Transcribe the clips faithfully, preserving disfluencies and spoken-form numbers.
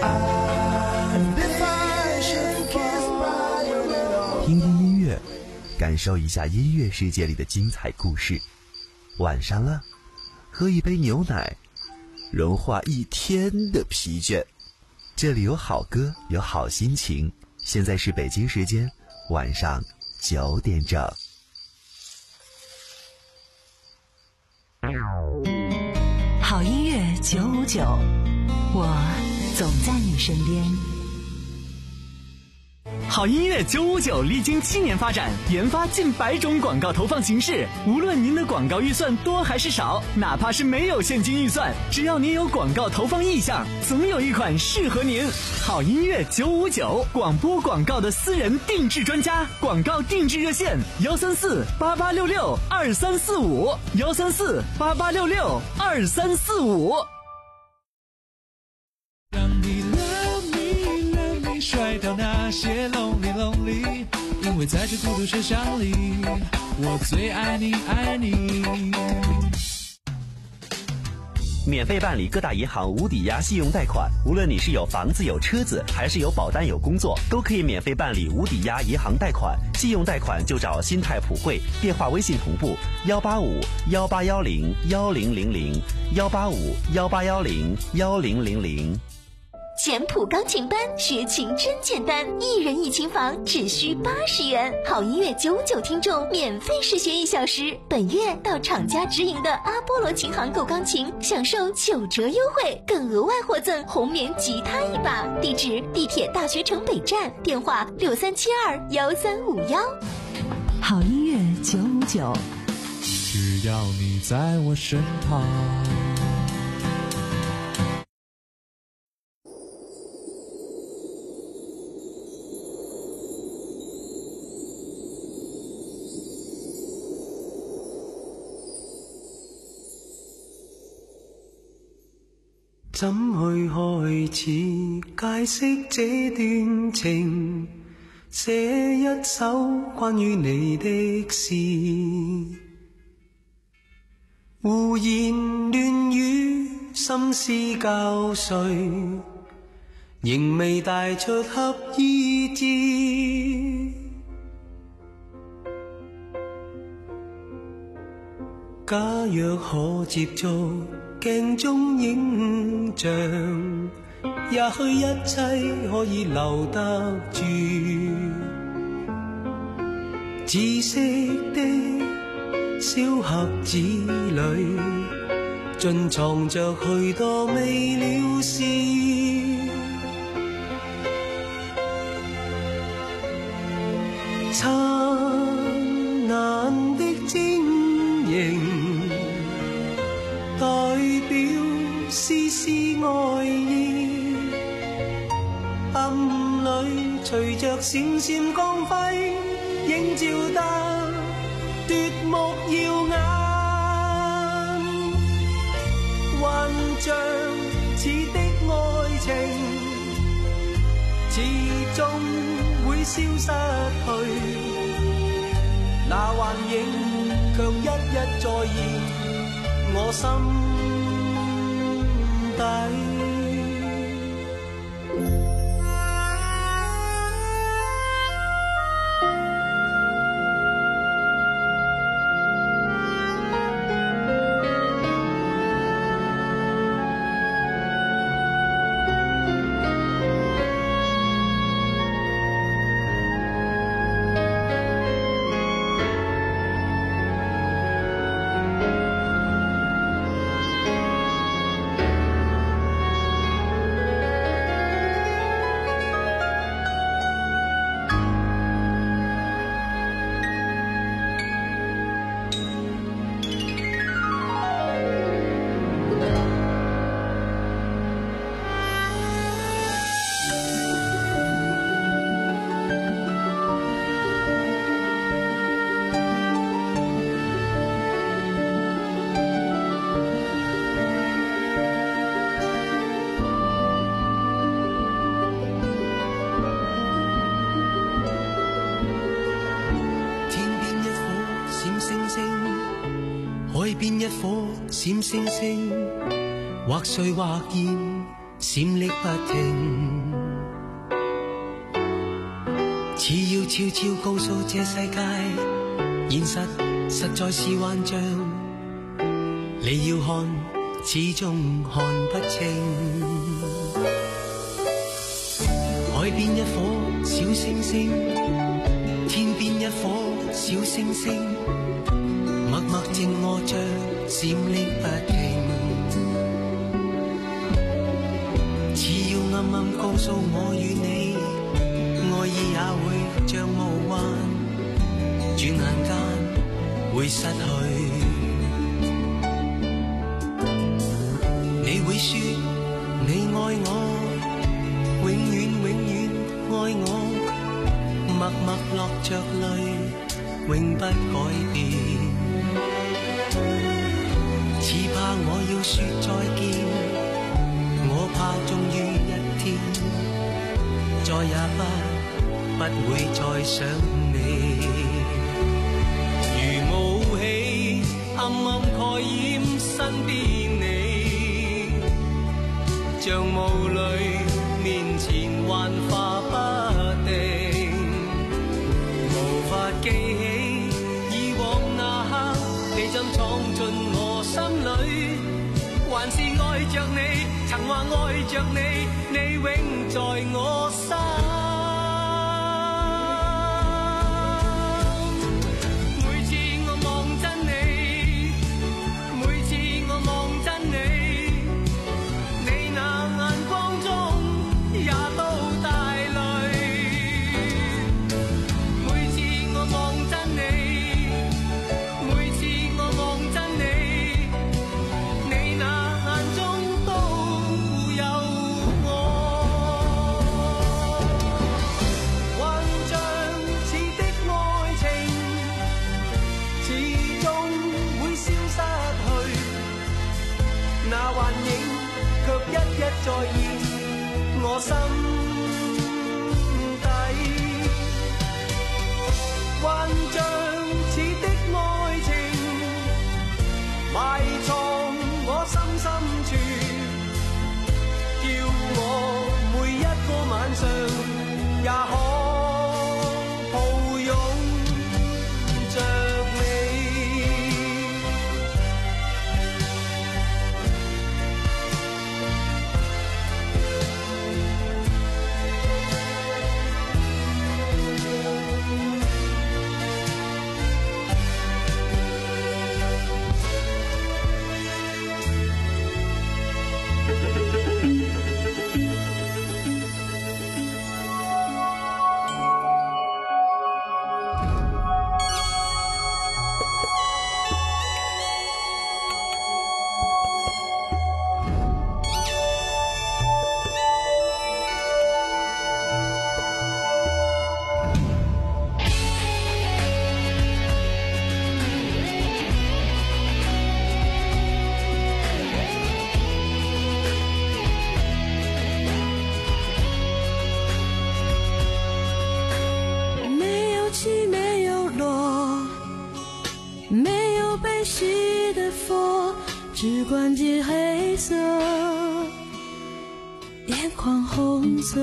听听音乐，感受一下音乐世界里的精彩故事。晚上了，喝一杯牛奶，融化一天的疲倦。这里有好歌，有好心情。现在是北京时间晚上九点整。 好音乐九五九，我总在你身边。 好音乐九五九历经七年发展，研发近百种广告投放形式。无论您的广告预算多还是少，哪怕是没有现金预算，只要您有广告投放意向，总有一款适合您。好音乐九五九，广播广告的私人定制专家，广告定制热线：幺三四八八六六二三四五，幺三四八八六六二三四五。 甩掉那些 lonely lonely， 因为在这孤独车厢里，我最爱你爱你。 免费办理各大银行无抵押信用贷款，无论你是有房子有车子，还是有保单有工作，都可以免费办理无抵押银行贷款。信用贷款就找新泰普惠，电话微信同步幺八五幺八幺零幺零零零幺八五幺八幺零幺零零零。 简谱钢琴班，学琴真简单，一人一琴房只需八十元。好音乐九五九听众免费试学一小时，本月到厂家直营的阿波罗琴行购钢琴，享受九折优惠，更额外获赠红棉吉他一把。地址：地铁大学城北站，电话六三七二幺三五幺。 好音乐九五九， 只要你在我身旁。 怎去開始解釋這段情，寫一首關於你的詩，胡言亂語，心思交瘁，仍未帶出合意志。假若可接觸鏡中影像，也許一切可以留得住。紫色的小盒子裏，盡藏着許多未了事。燦爛的晶瑩代表絲絲愛意，暗裏隨着閃閃光輝，映照得奪目耀眼。幻象似的愛情，始終會消失去，那幻影卻一一再現我心底。閃星星，或碎或現， 閃爍不停，似要悄悄告訴這世界，現實實在是幻象，你要看始終看不清。海邊一顆小星星，天邊一顆小星星，默默靜臥着閃爍不停，似要暗暗告訴我與你，愛意也會像霧幻，轉眼間會失去。你會說你愛我，永遠永遠愛我，默默落着淚，永不改變。只怕我要說再見，我怕終於一天，再也不不會再想你。如霧氣暗暗蓋掩身邊你，像霧裏面前幻化不定，無法記起以往那刻你怎闖進我心裏，還是愛着你，曾話愛着你，你永在我心。每次我望真你，每次我望真你，你那眼光中也都帶淚。每次我望真你，每次我望真你，你那眼中都有我。幻象似的愛情，始終會消失去，那幻影卻一一再現我心底。幻象似的愛情，埋藏我心深處，叫我每一個晚上也可抱擁着你。 没有起没有落，没有被熄的佛，只管接黑色，眼眶红色。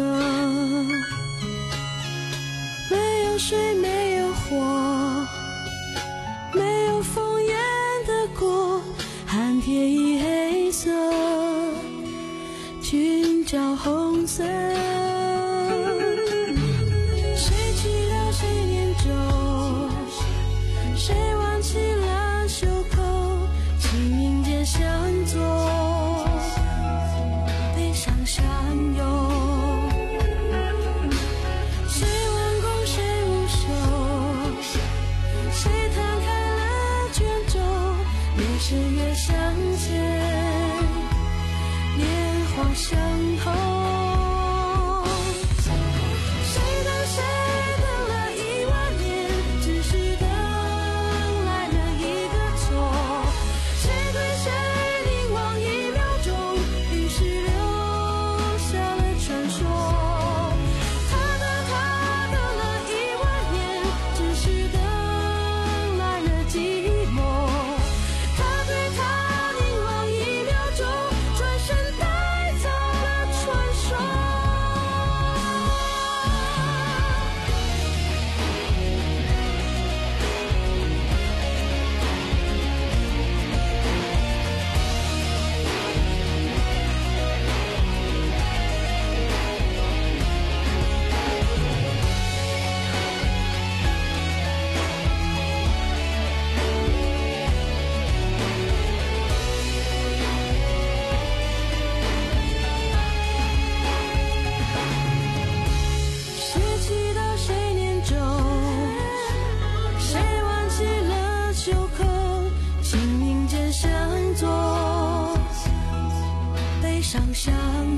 没有水没有火，没有烽烟的过，寒铁已黑色，裙角红色。谁祈祷谁念咒，谁挽起了袖口，清明节相左，悲伤相拥。谁弯弓谁无手，谁摊开了卷轴，越是越向前，年华相投。转身带走了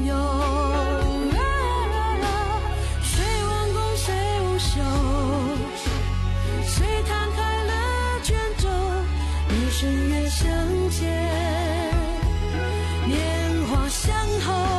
有。谁弯弓谁无袖，谁摊开了卷轴，越深越向前，年华向后。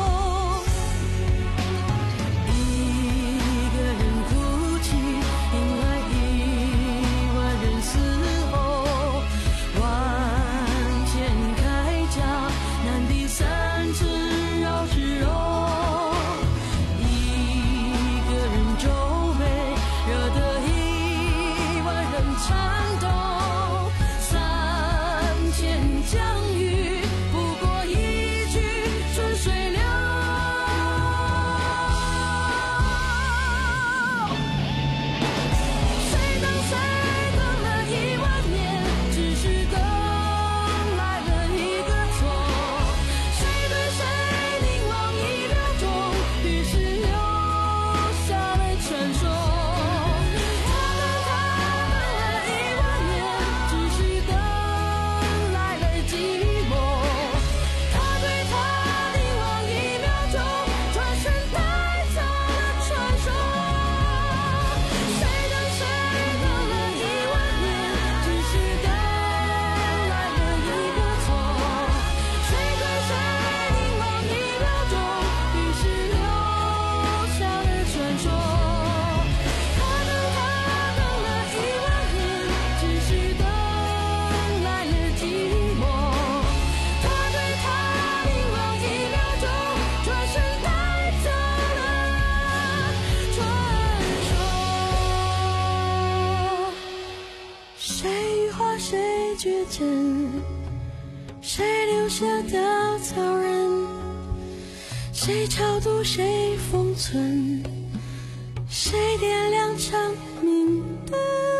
谁留下稻草人，谁超度谁封存，谁点亮长明灯，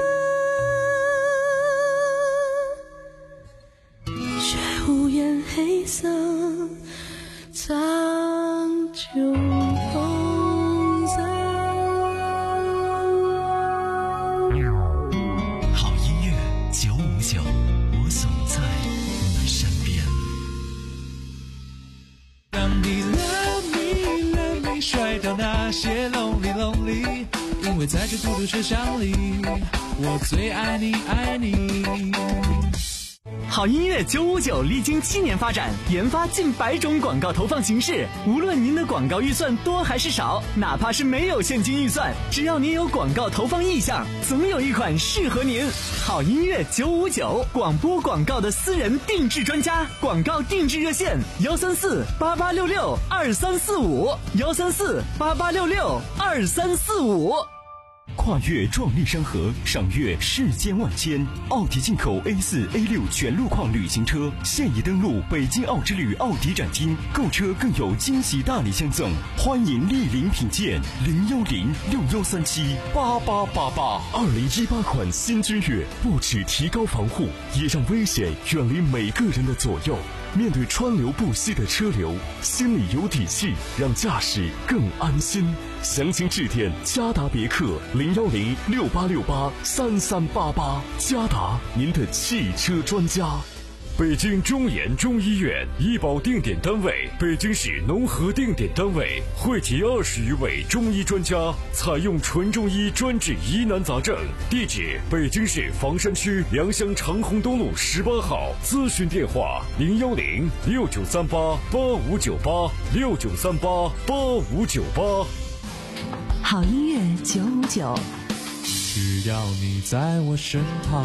却无言黑色苍穹风色。 好音乐九五九，我总在你身边。 当你 love me love me 甩掉那些 lonely lonely， 因为在这孤独车厢里，我最爱你爱你。 好音乐九五九历经七年发展，研发近百种广告投放形式。无论您的广告预算多还是少，哪怕是没有现金预算，只要您有广告投放意向，总有一款适合您。好音乐九五九，广播广告的私人定制专家，广告定制热线：幺三四八八六六二三四五，幺三四八八六六二三四五。 跨越壮丽山河，赏阅世间万千。奥迪进口 A 四 A 六 全路况旅行车现已登陆北京奥之旅奥迪展厅，购车更有惊喜大礼相赠，欢迎莅临品鉴。零幺零六幺三七八八八八。二零一八款新君越不只提高防护，也让危险远离每个人的左右。面对川流不息的车流，心里有底气，让驾驶更安心。详情致电嘉达别克零幺零六八六八三三八八。嘉达，您的汽车专家。 北京中研中医院医保定点单位，北京市农合定点单位，汇集二十余位中医专家，采用纯中医专治疑难杂症。地址：北京市房山区良乡长虹东路十八号。咨询电话：零幺零六九三八八五九八六九三八八五九八。 好音乐九五九， 只要你在我身旁。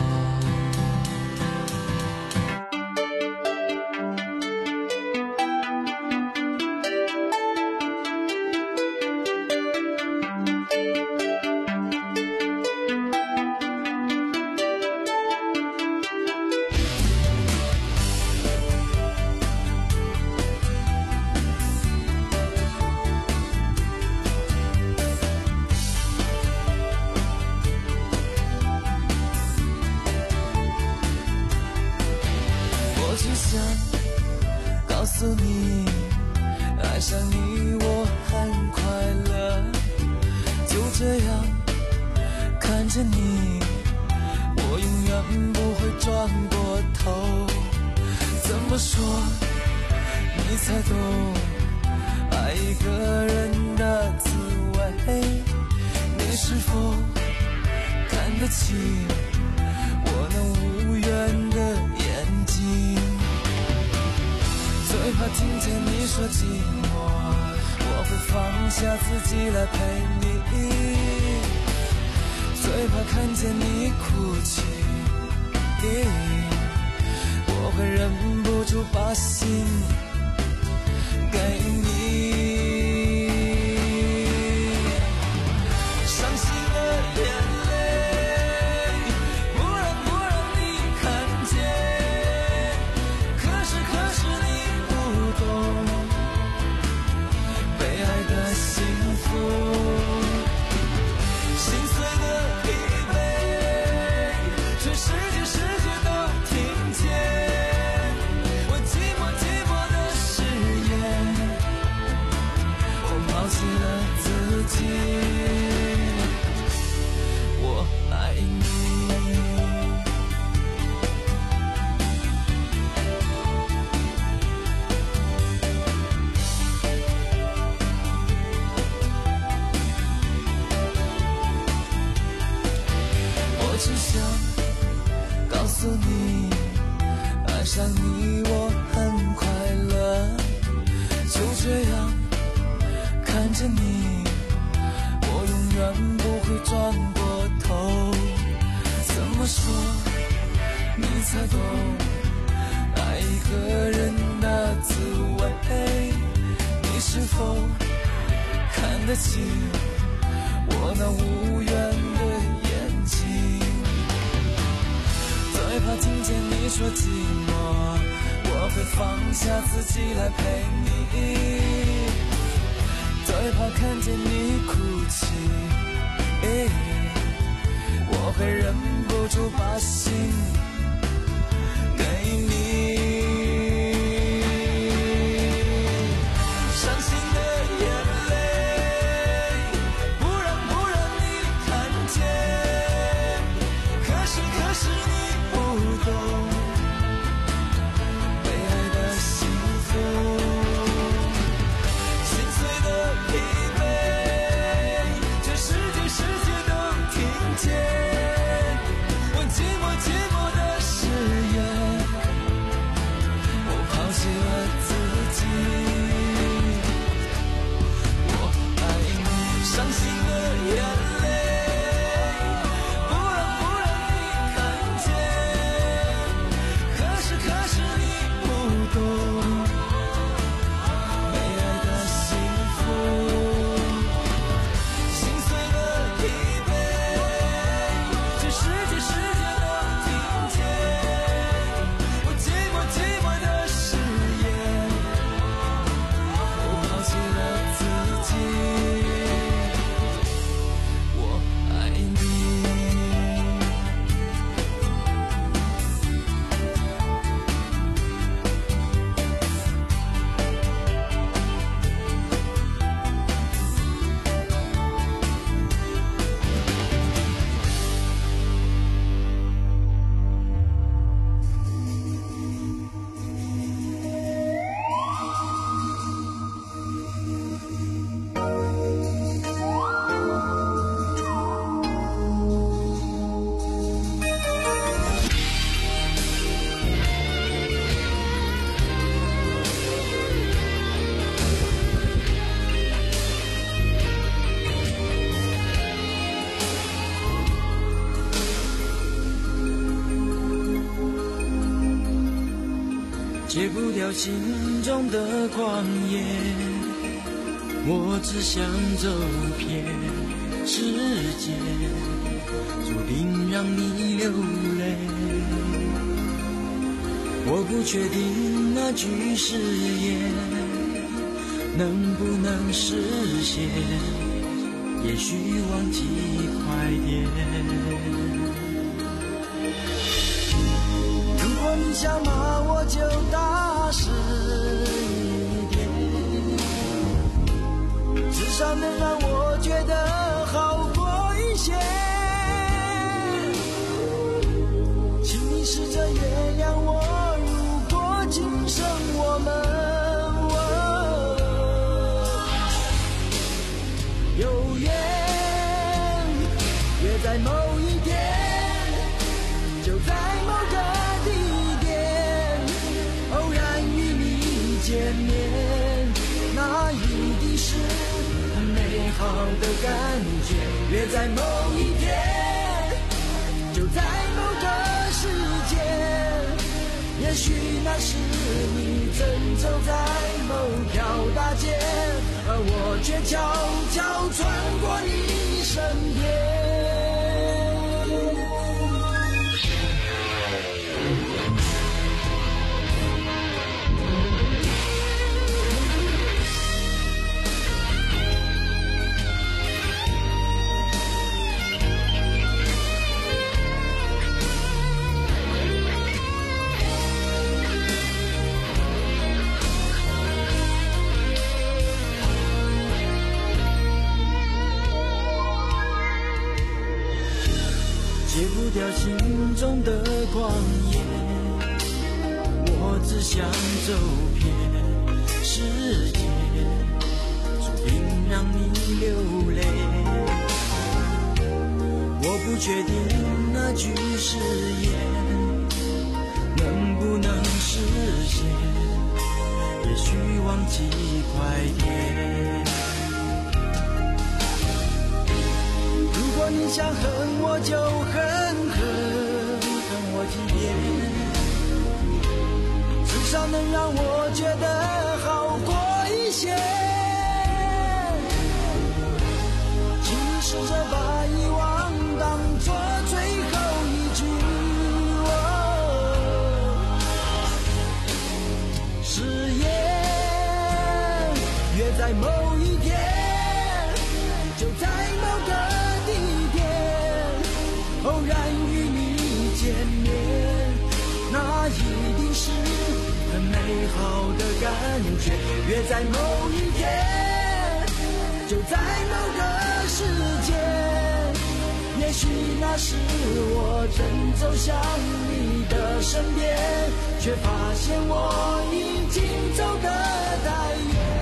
我只想告诉你，爱上你我很快乐，就这样看着你，我永远不会转过头。怎么说你才懂？ 起我那无缘的眼睛，最怕听见你说寂寞，我会放下自己来陪你，最怕看见你哭泣，我会忍不住把心给你。我那无缘的眼睛，最怕听见你说寂寞，我会放下自己来陪你，最怕看见你哭泣，我会忍不住把心给你。 戒不掉心中的狂野，我只想走遍世界，注定让你流泪。我不确定那句誓言能不能实现，也许忘记快点。如果你想骂我就大声一点，至少能让我觉得好过一些。请你试着原谅我，如果今生我们、哦、有缘，约在某一天。 是很美好的感觉，约在某一天，就在某个时间，也许那是你正走在某条大街，而我却悄悄穿过你身边。戒不掉心中的狂野，我只想走遍世界，注定让你流泪。我不确定那句誓言能不能实现，也许忘记快点。如果你想恨我就狠狠恨我几遍，至少能让我觉得好过一些。请你试着把遗忘当作最后一句，哦，誓言约在某一天，就在某个偶然与你见面，那一定是很美好的感觉，约在某一天，就在某个时间，也许那时我正走向你的身边，却发现我已经走得太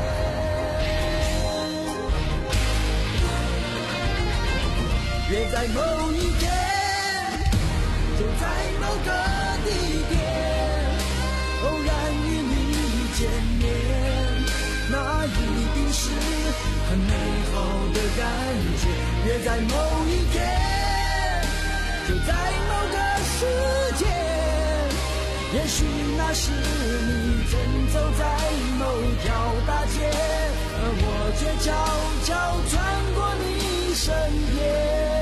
远，约在某一天，就在某个地点，偶然与你见面，那一定是很美好的感觉，约在某一天，就在某个时间，也许那时你正走在某条大街，而我却悄悄穿过你身边。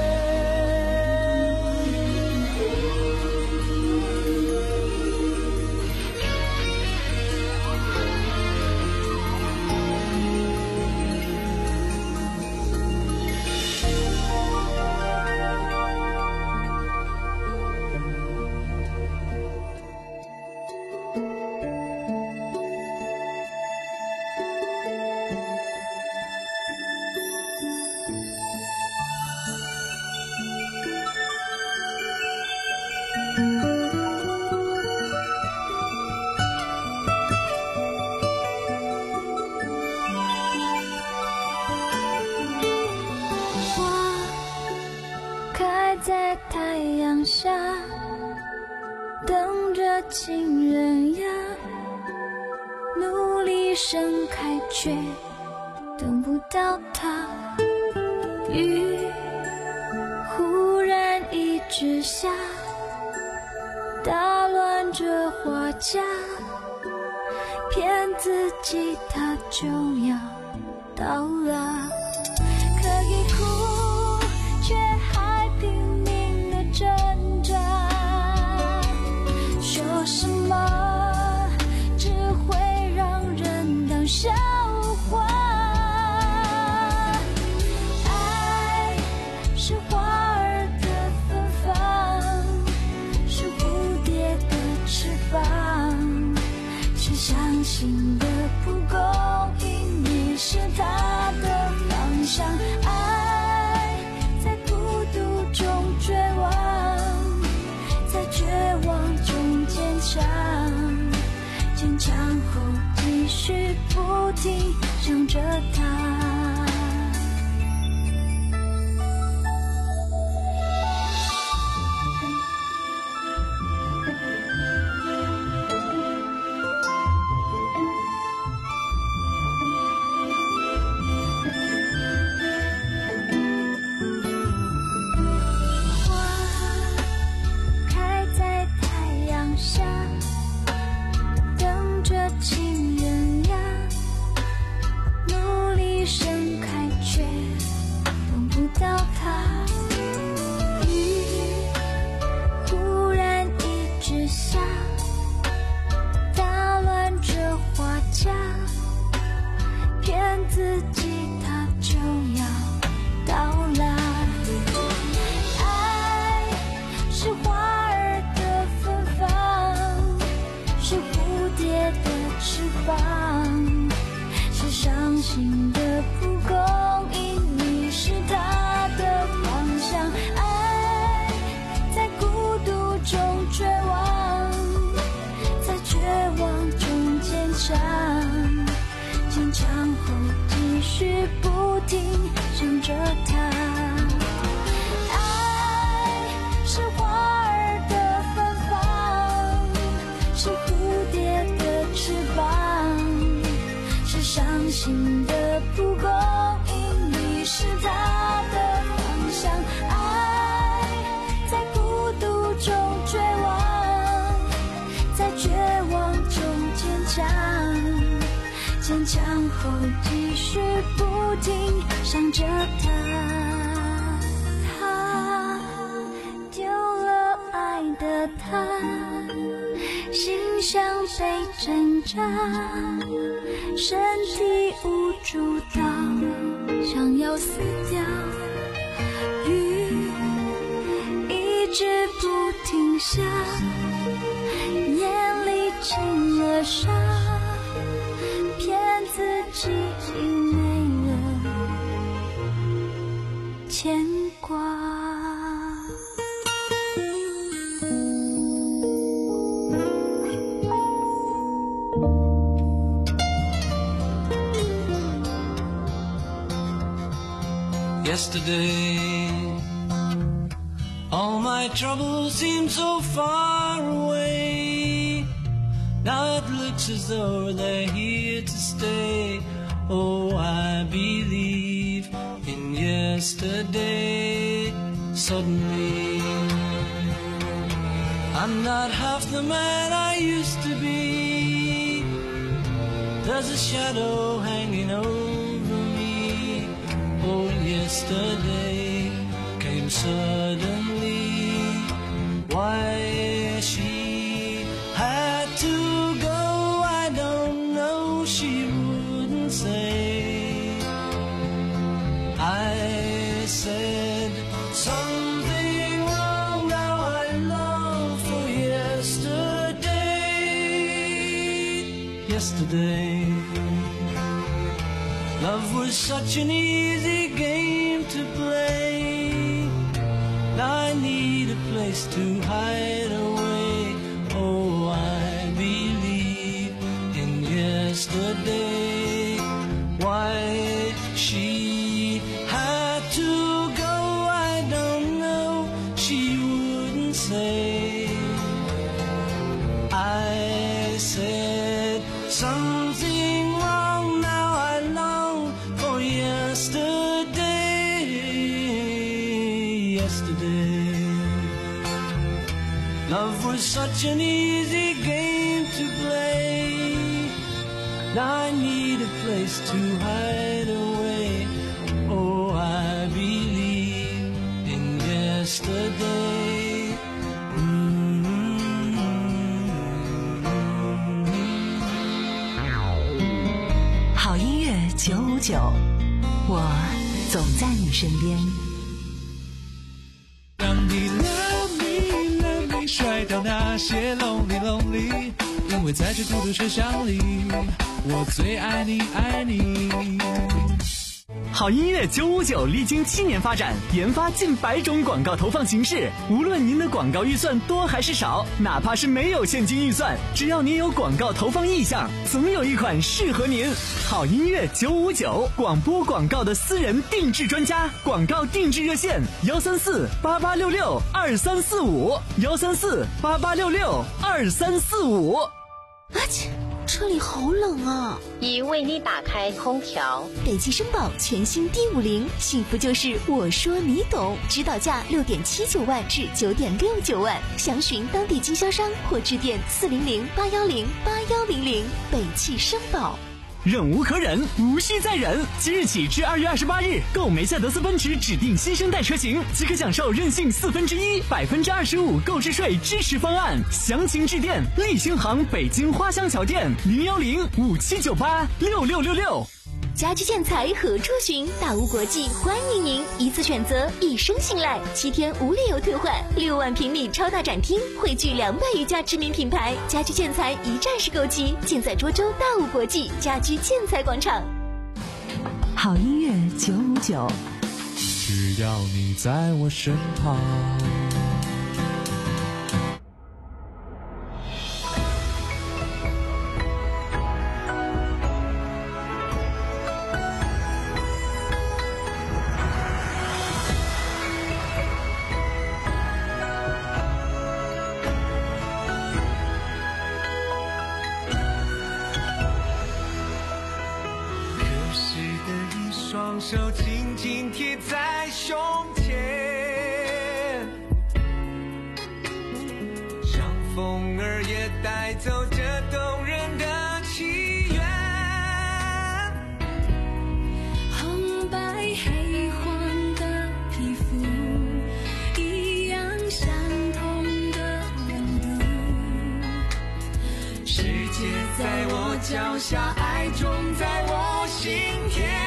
在太阳下等着情人呀，努力盛开却等不到它。雨忽然一直下，打乱这花架，骗自己它就要到了。可以哭却还拼命的挣扎，说什么只会让人当笑话。爱是花儿的芬芳，是蝴蝶的翅膀，是相信的不公平，也是它的方向。爱在孤独中绝望，在绝望中坚强，坚强后继续不停想着它。 自己它就要到来。爱是花儿的芬芳，是蝴蝶的翅膀，是伤心的蒲公英，你是它的方向。爱在孤独中绝望，在绝望中坚强，坚强后继续不停想着它。爱是花儿的芬芳，是蝴蝶的翅膀，是伤心的蒲公英，你是它的方向。爱在孤独中绝望，在绝望中坚强，坚强后继续不停想着他。他丢了爱的他，心像被挣扎，身体无主到想要死掉，雨一直不停下，眼里进了沙，骗自己已没了牵挂。 Yesterday, all my troubles seem so far away. Now it looks as though they're here to stay. Oh, I believe in yesterday. Suddenly, I'm not half the man I used to be. There's a shadow hanging over me. Oh, yesterday came suddenly. Why she had to go, I don't know, she wouldn't say. I said something wrong, now I long for yesterday. Yesterday, love was such an easy game to play. Now I need a place to hide away. Oh, I believe in yesterday. Why she had to go, I don't know, she wouldn't say. I said something wrong, now I long for yesterday. Yesterday, love was such an easy game to play. Now I need a place to hide away. Oh, I believe in yesterday. Mm-hmm. 好音乐九五九，我总在你身边。 让你 love me love me 甩掉那些 lonely lonely， 因为在这孤独车厢里，我最爱你爱你。 好音乐九五九历经七年发展，研发近百种广告投放形式。无论您的广告预算多还是少，哪怕是没有现金预算，只要您有广告投放意向，总有一款适合您。好音乐九五九，广播广告的私人定制专家，广告定制热线幺三四八八六六二三四五幺三四八八六六二三四五。 啊切！车里好冷啊！ 已为你打开空调。 北汽绅宝全新 D 五零，幸福就是我说你懂，指导价六点七九万至九点六九万，详询当地经销商或致电四零零八幺零八幺零零。北汽绅宝。 忍无可忍，无需再忍。即日起至二月二十八日，购梅赛德斯奔驰指定新生代车型，即可享受任性四分之一、百分之二十五购置税支持方案。详情致电立星行北京花乡桥店零幺零五七九八六六六六。 家居建材何处寻？大屋国际欢迎您一次选择，一生信赖，七天无理由退换，六万平米超大展厅，汇聚两百余家知名品牌，家居建材一站式购齐，尽在涿州大屋国际家居建材广场。 好音乐九五九， 只要你在我身旁。 双手紧紧贴在胸前，像风儿也带走这动人的祈愿。 红白黑黄的皮肤，一样相同的温度。 世界在我脚下，爱种在我心田。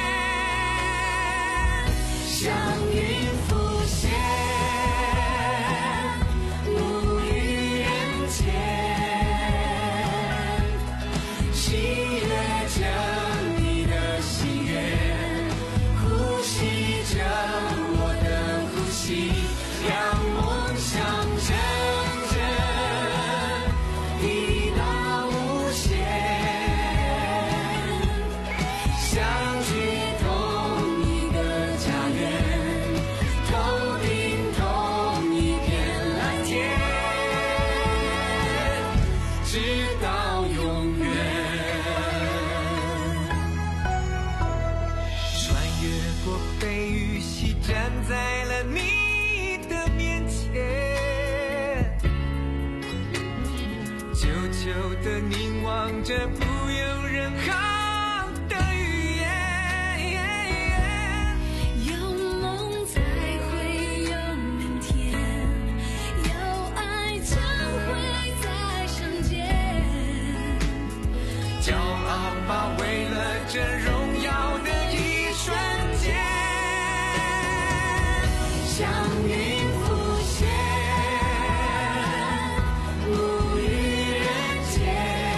祥云浮现，沐浴人间，喜悦着你的心愿，呼吸着我的呼吸，让梦想成真，一到无限，相聚同一个家园。在了你的面前，久久地凝望着不有任何的语言。 有梦才会有明天，有爱将会再相见。 骄傲吧，为了这荣耀的一瞬间。祥云浮现，沐浴人间，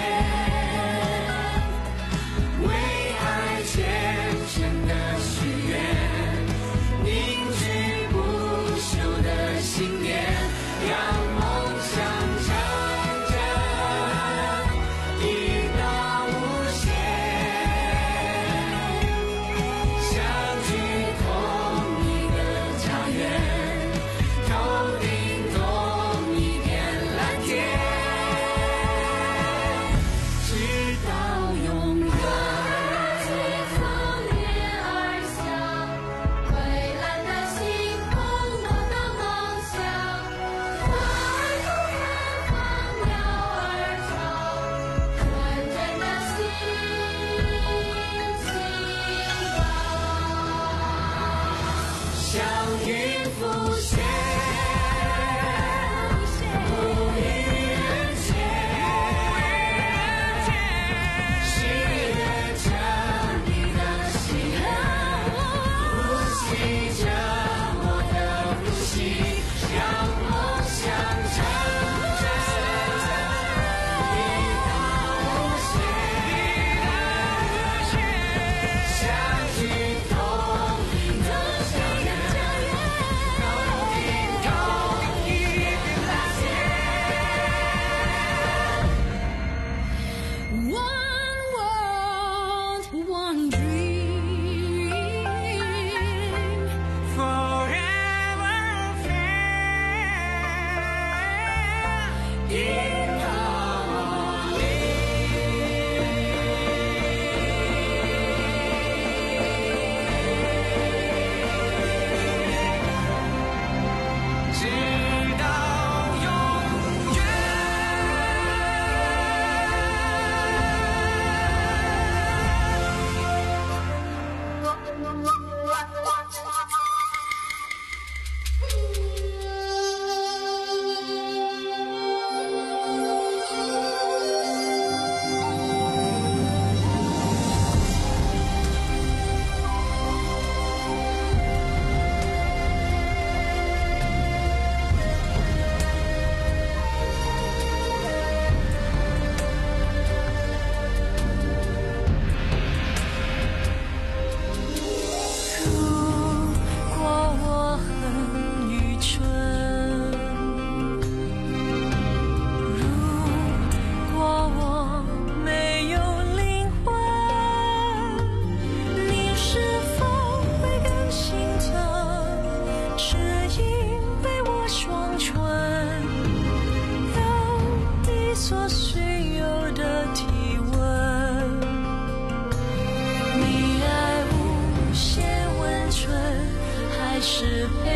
为爱虔诚的许愿，凝聚不朽的信念，让梦想成真，一到无限，相聚同一个家园。头顶同一片蓝天，直到永远。 随风叶而下，蔚蓝的星空，我的梦想。花儿吐芬芳，鸟儿唱，纯真的心情吧。 祥云浮现。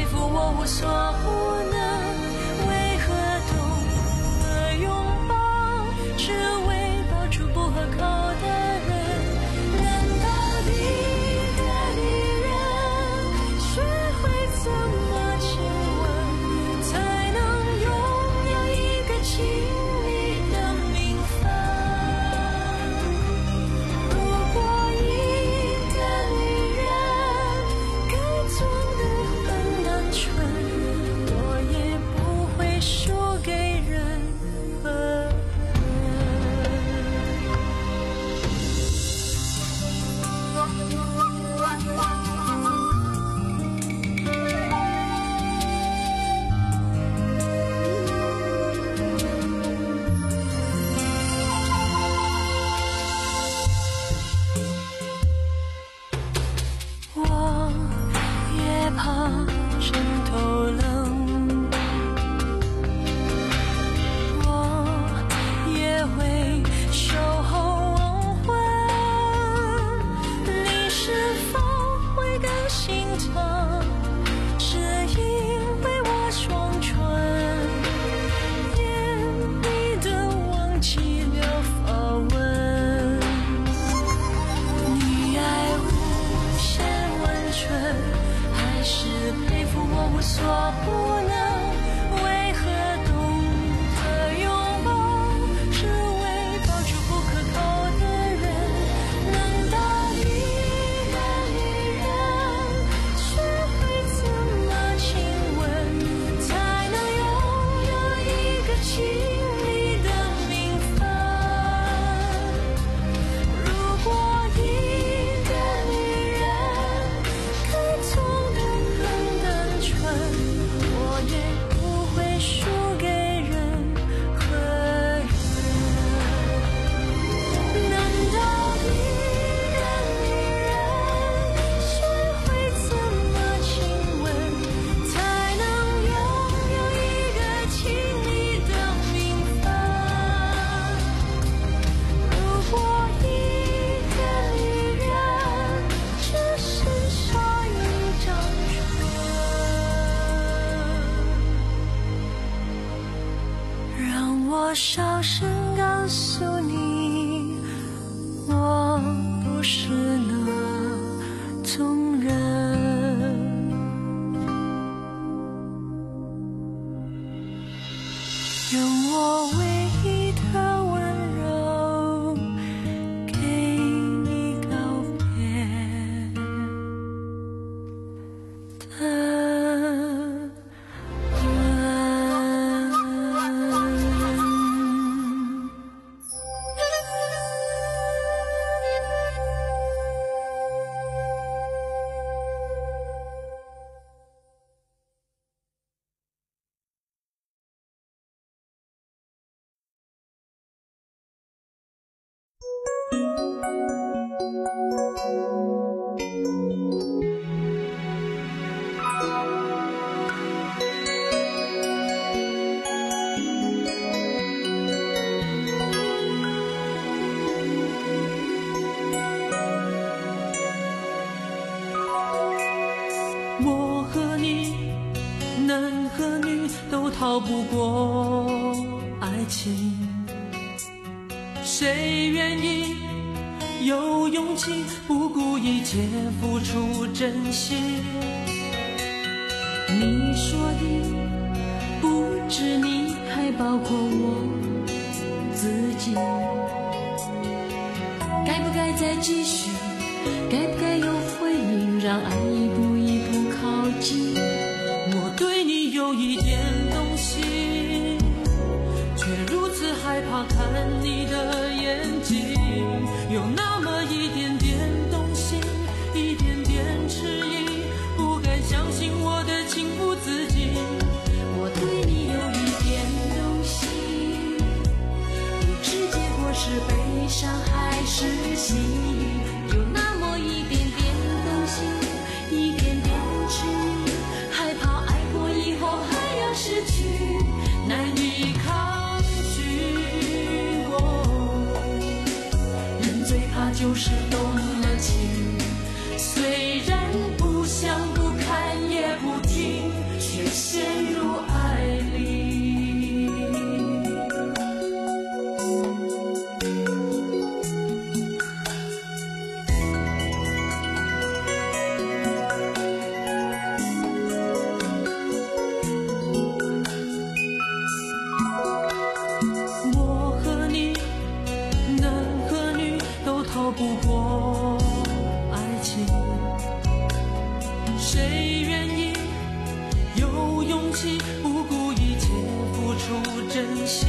负我无所不能，为何懂得拥抱，只为抱住不合口的人？难道你的女人学会怎么亲吻，才能拥有一个亲密的名分？如果一个女人该做的很单纯，我也不会输给任何人。我也怕枕头冷，我也会守候黄昏，你是否会更心疼？是因为我双唇严密地忘记了发问，你爱无限温存，还是佩服我无所不能？为何懂得拥抱，只为抱住不可靠的人？难道一个女人学会怎么亲吻，才能拥有一个亲密的名分？如果一个女人该做的很单纯，我也不会输给任何人。难道一个女人学会怎么亲吻，才能拥有一个亲密的名分？如果一个女人只剩下一张唇，让我小声告诉你，我不是那种人。用我唯一的温柔给你告别的我和你，男和女都逃不过爱情，谁愿意有勇气不顾一切付出真心？你说的不止你，还包括我自己。该不该再继续？该不该有回应？让爱一步一步靠近。我对你有一点动心，却如此害怕看你的眼睛。有那么一点点动心，一点点迟疑，不敢相信我的情不自禁。我对你有一点动心，不知结果是悲伤还是喜悦。有那么一点点动心，一点点迟疑，害怕爱过以后还要失去，难以抗拒。人最怕就是动了情，虽然不想不看也不听。 谁愿意有勇气不顾一切付出真心？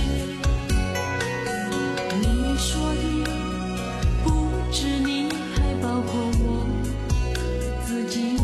你说的不止你，还包括我自己。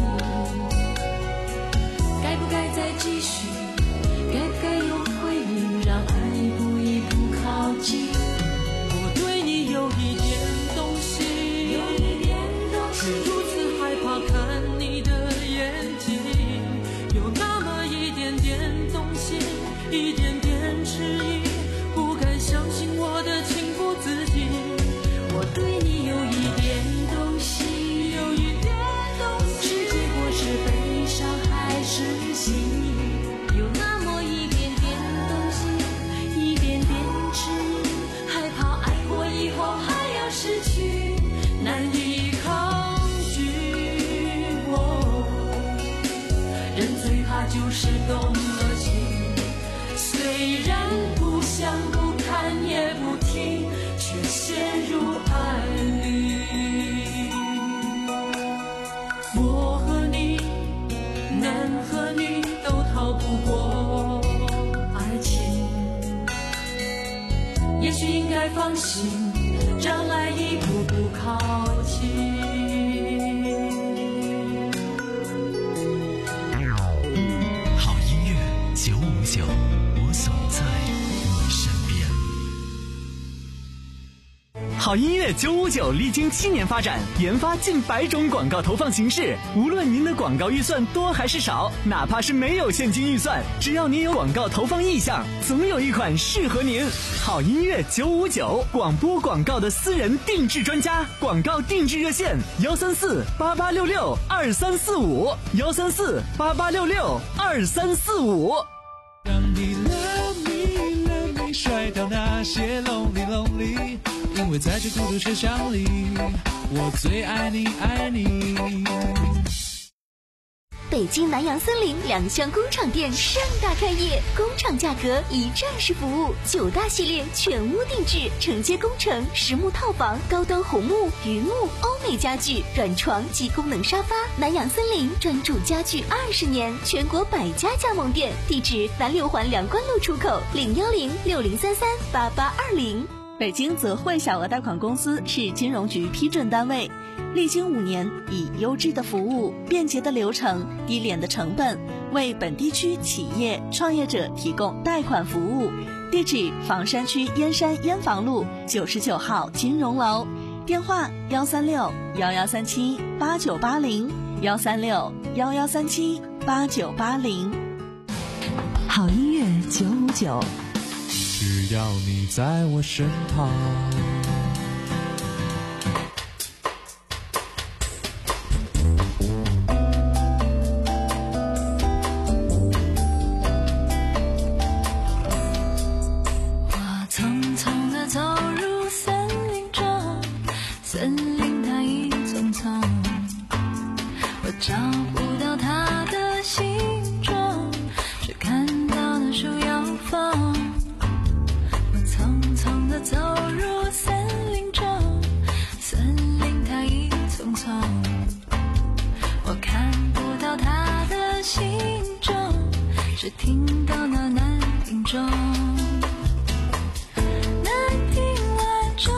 该不该再继续？该不该有回应？让爱一步一步靠近。我对你有一点动心，却如此害怕看你的眼睛，有那么一点点动心，一点点迟疑，不敢相信我的情不自禁。我对你有一点动心，有一点动心，是结果是悲伤还是喜悦？有那么一点点动心，一点点迟疑，害怕爱过以后还要失去，难以抗拒。我人最怕就是动了情，虽然不想不看也不听，却陷入爱里。我和你，男和女都逃不过爱情，也许应该放心，让爱一步步靠近。 好音乐九五九，我总在你身边。 好音乐九五九历经七年发展，研发近百种广告投放形式。无论您的广告预算多还是少，哪怕是没有现金预算，只要您有广告投放意向，总有一款适合您。好音乐九五九，广播广告的私人定制专家，广告定制热线：幺三四八八六六二三四五，幺三四八八六六二三四五。 让你 love me love me 甩掉那些 lonely lonely， 因为在这孤独车厢里，我最爱你爱你。 北京南洋森林两厢工厂店盛大开业，工厂价格一站式服务，九大系列全屋定制，承接工程、实木套房、高端红木、榆木、欧美家具、软床及功能沙发。南洋森林专注家具二十年，全国百家加盟店，地址南六环梁关路出口，零幺零六零三三八八二零。 北京泽汇小额贷款公司是金融局批准单位，历经五年，以优质的服务、便捷的流程、低廉的成本，为本地区企业创业者提供贷款服务。地址：房山区燕山燕房路九十九号金融楼，电话：幺三六幺幺三七八九八零，幺三六幺幺三七八九八零。 好音乐九五九， 只要你在我身旁。 我匆匆地走入森林中，森林它一丛丛，我找不到它的形状，只看到那树摇放。走入森林中，森林它一丛丛，我看不到它的形状，只听到那南屏钟。南屏晚钟，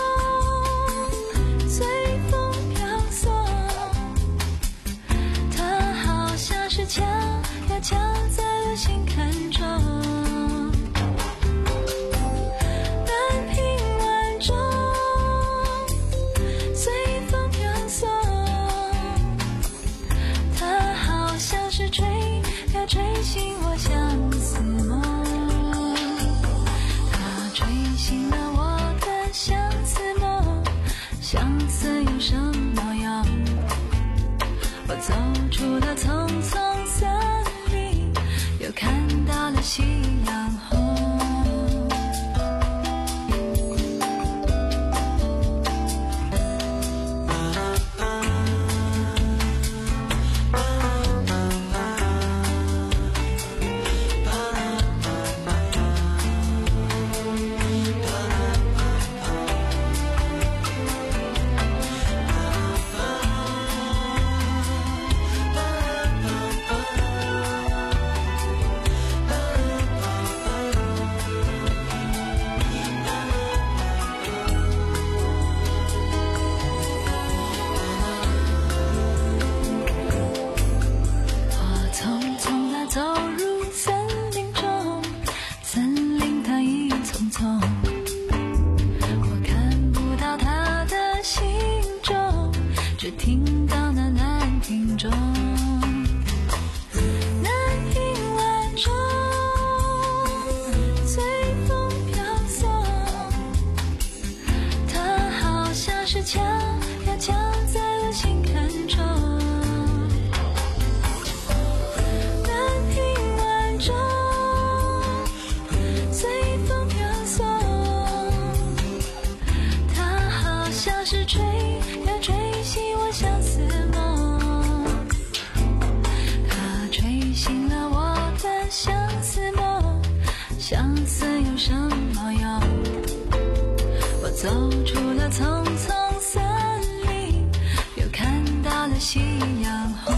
随风飘送，它好像是敲呀敲在我心坎中。吹醒我相思梦，它吹醒了我的相思梦，相思有什么样？我走出了匆匆森有什么用？我走出了丛丛森林，又看到了夕阳红。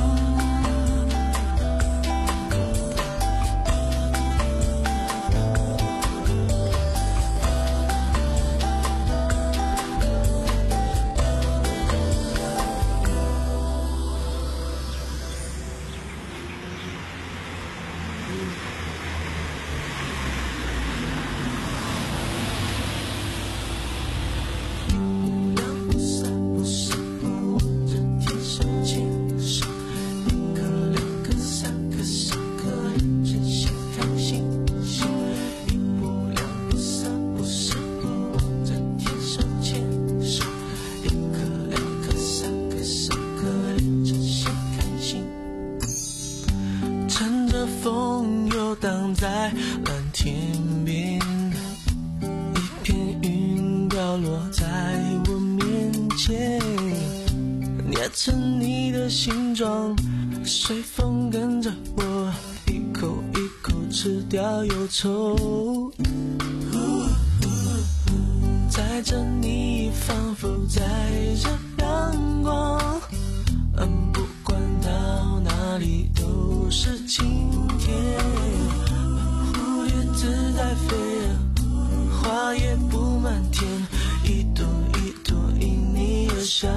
风游荡在蓝天边，一片云掉落在我面前，捏成你的形状，随风跟着我一口一口吃掉忧愁，载着你仿佛载着阳光，嗯，不管到哪里都是晴天，蝴蝶自在飞，花也布满天，一朵一朵因你而香，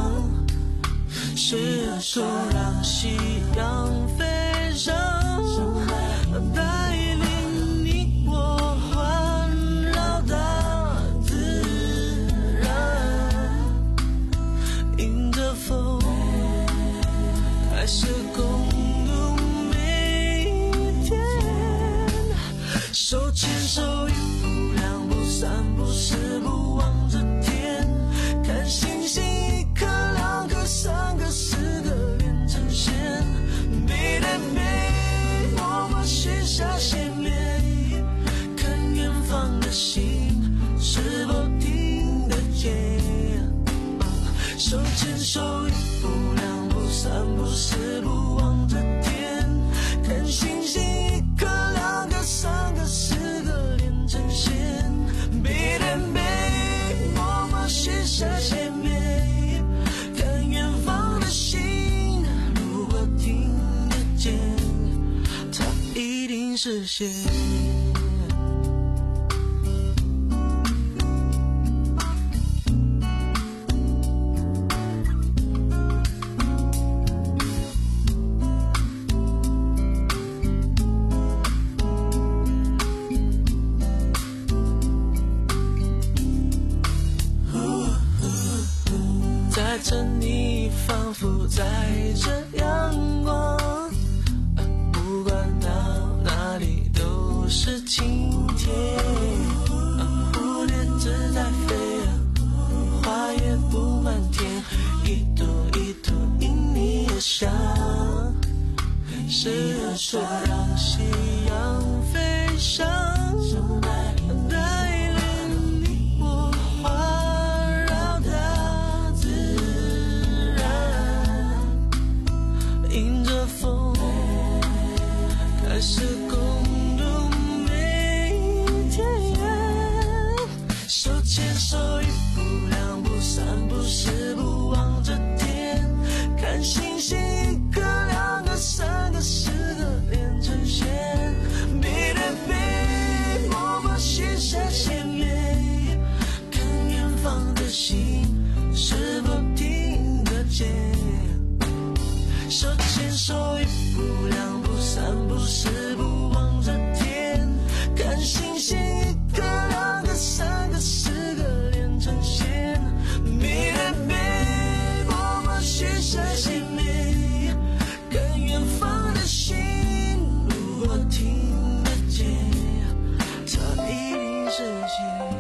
谁人说让夕阳飞上，带领你我环绕大自然，迎着风开始共度每一天，手牵手一步两步三步四步望着天，看星星一颗两颗三个四个连成线，背对背我们许下心愿，看远方的星是否听得见，手牵手一步两步三步四步望着天，看星星一颗两颗三个四个连成线，背对背我们许下心愿，看远方的星如果听得见，它一定实现。载着你仿佛载着阳光，不管到哪里都是晴天，蝴蝶自在飞，花也布满天，一朵一朵因你而香，谁人说让夕阳飞上，带领你我环绕大自然，迎着风开始共度每一天，手牵手一步两步三步四步望着天，看星星一颗两个三个四个连成线，背对背我们许下心愿，看远方的星是否听得见，手牵手一步两步三步四步望着天，看星星一颗两个三个四个连成线，背对背我们许下心愿，看远方的星如果听得见，它一定实现。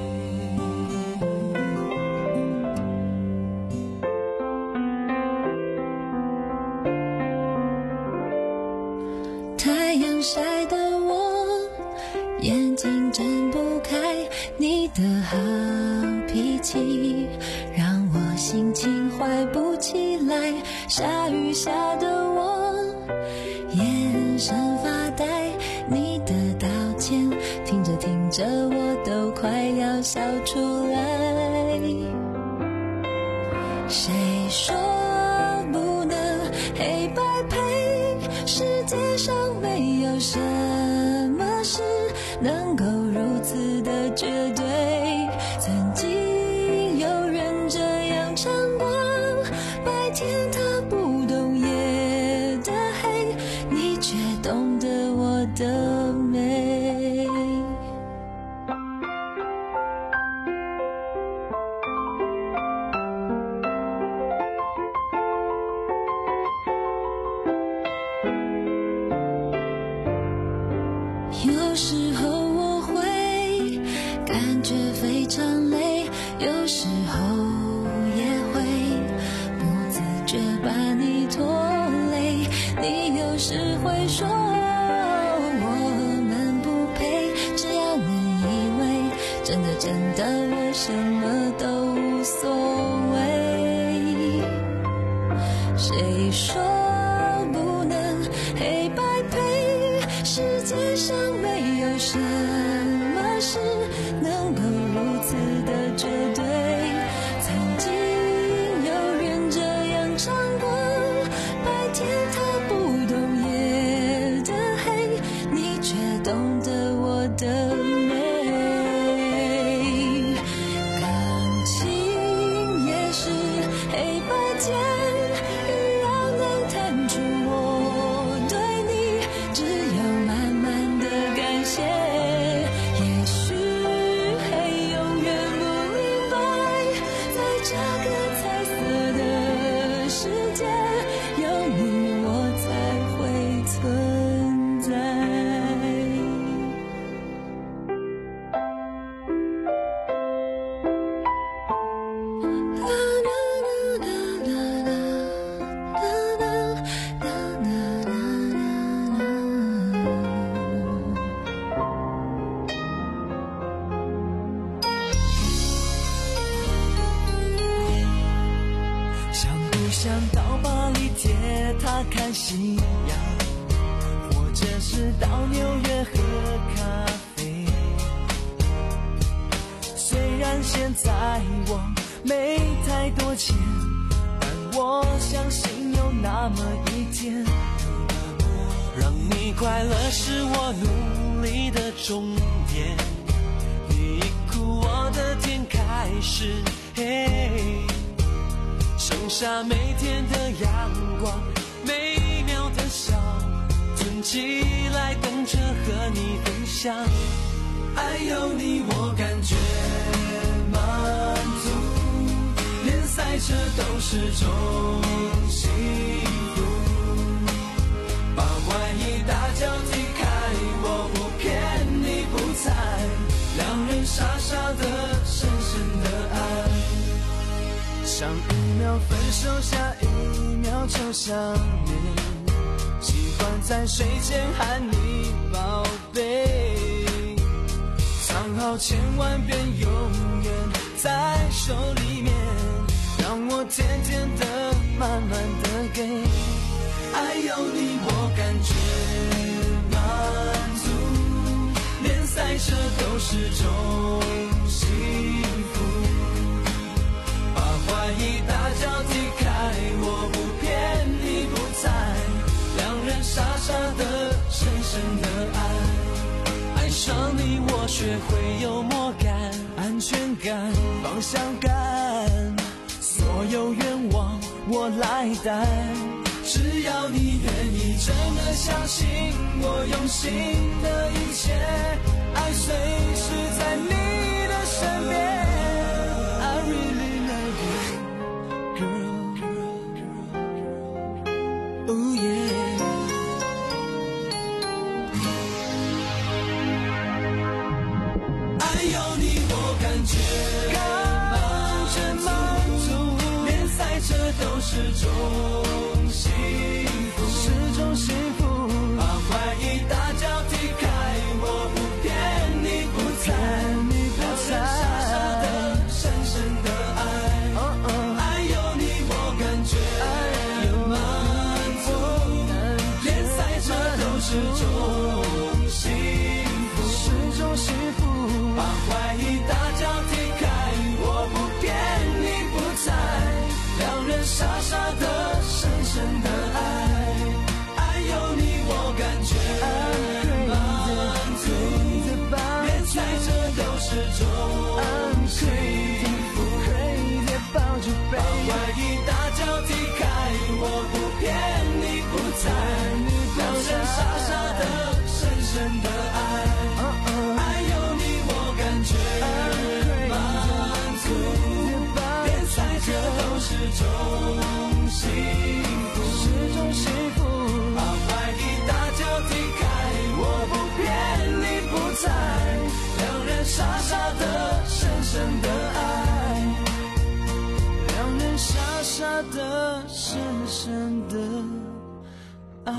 太阳晒得我眼睛睁不开，你的好脾气让我心情坏不起来，下雨下的我眼神发呆，你的道歉听着听着我有时候我会感觉非常累，有时候也会不自觉把你拖累。你有时会说我们不配，只要你以为真的真的我什么都无所谓。谁说不能黑白配？世界上没有什么事能够如此的绝对。曾经有人这样唱过，白天他不懂夜的黑，你却懂得我的美。感情也是黑白键，一样能弹出我对你只有慢慢的感谢。也许会永远不明白，在这个彩色的世界，有你我才会存在。 想不想到巴黎铁塔看夕阳，或者是到纽约喝咖啡？虽然现在我没太多钱，但我相信有那么一天，让你快乐是我努力的终点。你一哭，我的天开始黑，剩下每天的阳光，每秒的笑，存起来等着和你分享。爱有你我感觉满足，连赛车都是种幸福。把怀疑大脚踢开，我不骗你不猜，两人傻傻的深深的爱。上一秒分手，下一秒就想念，喜欢在睡前喊你宝贝，藏好千万遍永远在手里面，让我甜甜的慢慢的给。爱有你我感觉满足，连赛车都是种幸福。把怀疑大脚踢开，我不骗你不猜，两人傻傻的深深的爱。爱上你我学会幽默感，安全感，方向感，所有愿望我来担。只要你愿意真的相信我用心的一切，爱随时在你的身边。I really love you, girl. Oh yeah. 爱有你我感觉满足，连赛车都是种幸福，是种幸福。把怀疑大脚踢开，我不骗你不猜，你不猜，傻傻的深深的爱。爱有你我感觉满足，连赛车都是种幸福，是种幸福。把怀疑大脚踢开，我不骗你不猜，两人傻傻的深深的爱。爱有你我感觉满足，连赛车都是种幸福。把怀疑大脚踢开，我不骗你不猜，两人傻傻的深的爱。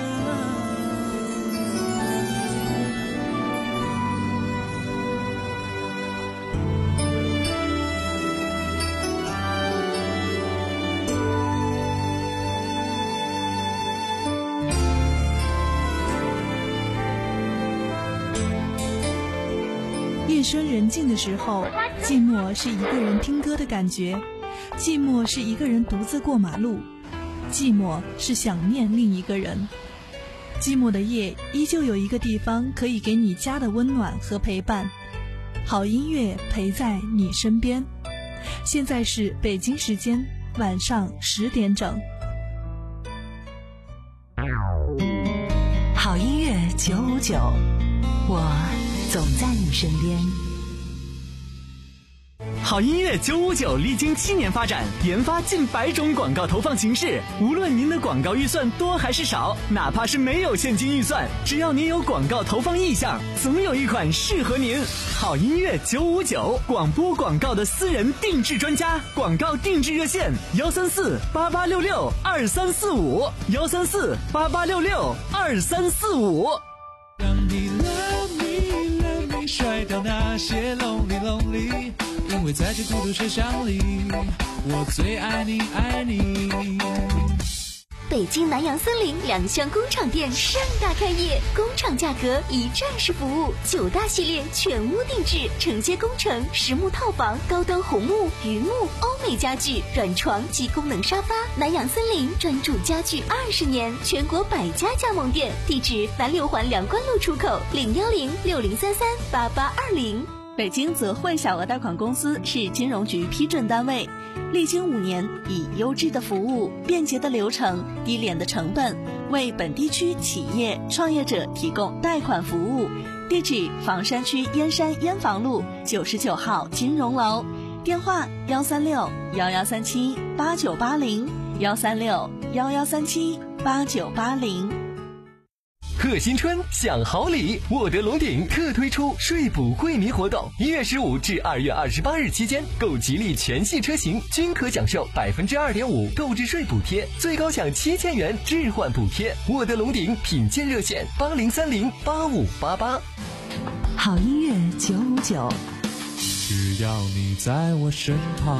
夜深人静的时候，寂寞是一个人听歌的感觉，寂寞是一个人独自过马路，寂寞是想念另一个人。寂寞的夜，依旧有一个地方可以给你家的温暖和陪伴，好音乐陪在你身边。现在是北京时间晚上十点整。 好音乐九五九，我总在你身边。 好音乐九五九历经七年发展，研发近百种广告投放形式。无论您的广告预算多还是少，哪怕是没有现金预算，只要您有广告投放意向，总有一款适合您。好音乐九五九，广播广告的私人定制专家，广告定制热线：幺三四八八六六二三四五，幺三四八八六六二三四五。 让你 love me love me 甩掉那些 lonely lonely， 因为在这孤独车厢里，我最爱你爱你。 北京南洋森林两厢工厂店盛大开业，工厂价格一站式服务，九大系列全屋定制，承接工程、实木套房、高端红木、榆木、欧美家具、软床及功能沙发。南洋森林专注家具二十年，全国百家加盟店，地址南六环两关路出口，零幺零六零三三八八二零。 北京泽汇小额贷款公司是金融局批准单位，历经五年，以优质的服务、便捷的流程、低廉的成本，为本地区企业创业者提供贷款服务。地址：房山区燕山燕房路九十九号金融楼，电话：幺三六幺幺三七八九八零，幺三六幺幺三七八九八零。 贺新春享好礼，沃德龙鼎特推出税补惠民活动，一月十五至二月二十八日期间，购吉利全系车型均可享受百分之二点五购置税补贴，最高享七千元置换补贴。沃德龙鼎品鉴热线：八零三零八五八八。 好音乐九五九， 只要你在我身旁。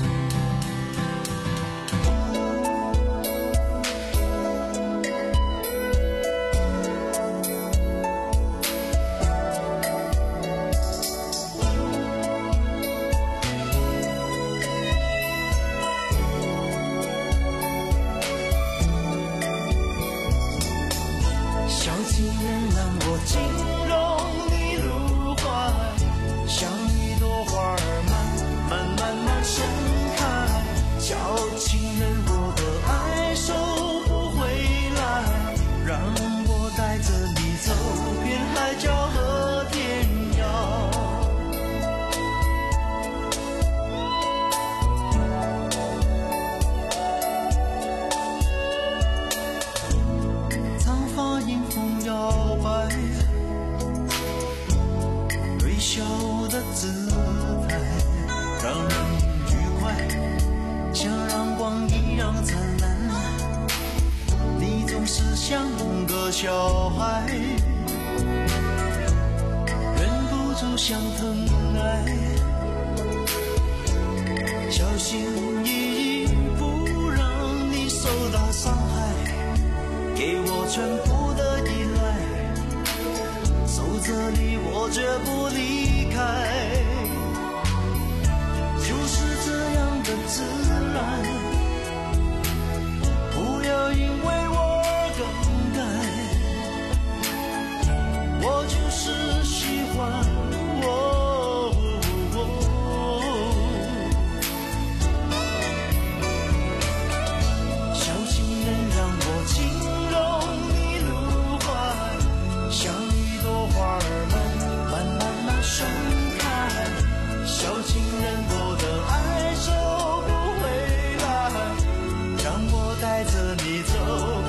像个小孩，忍不住想疼爱，小心翼翼不让你受到伤害，给我全部的依赖，守着你我绝不离开，就是这样的自然，不要因为我更改，我就是喜欢我，小情人让我轻柔你入怀，像一朵花儿们慢慢慢盛开，小情人我的爱收不回来，让我带着你走。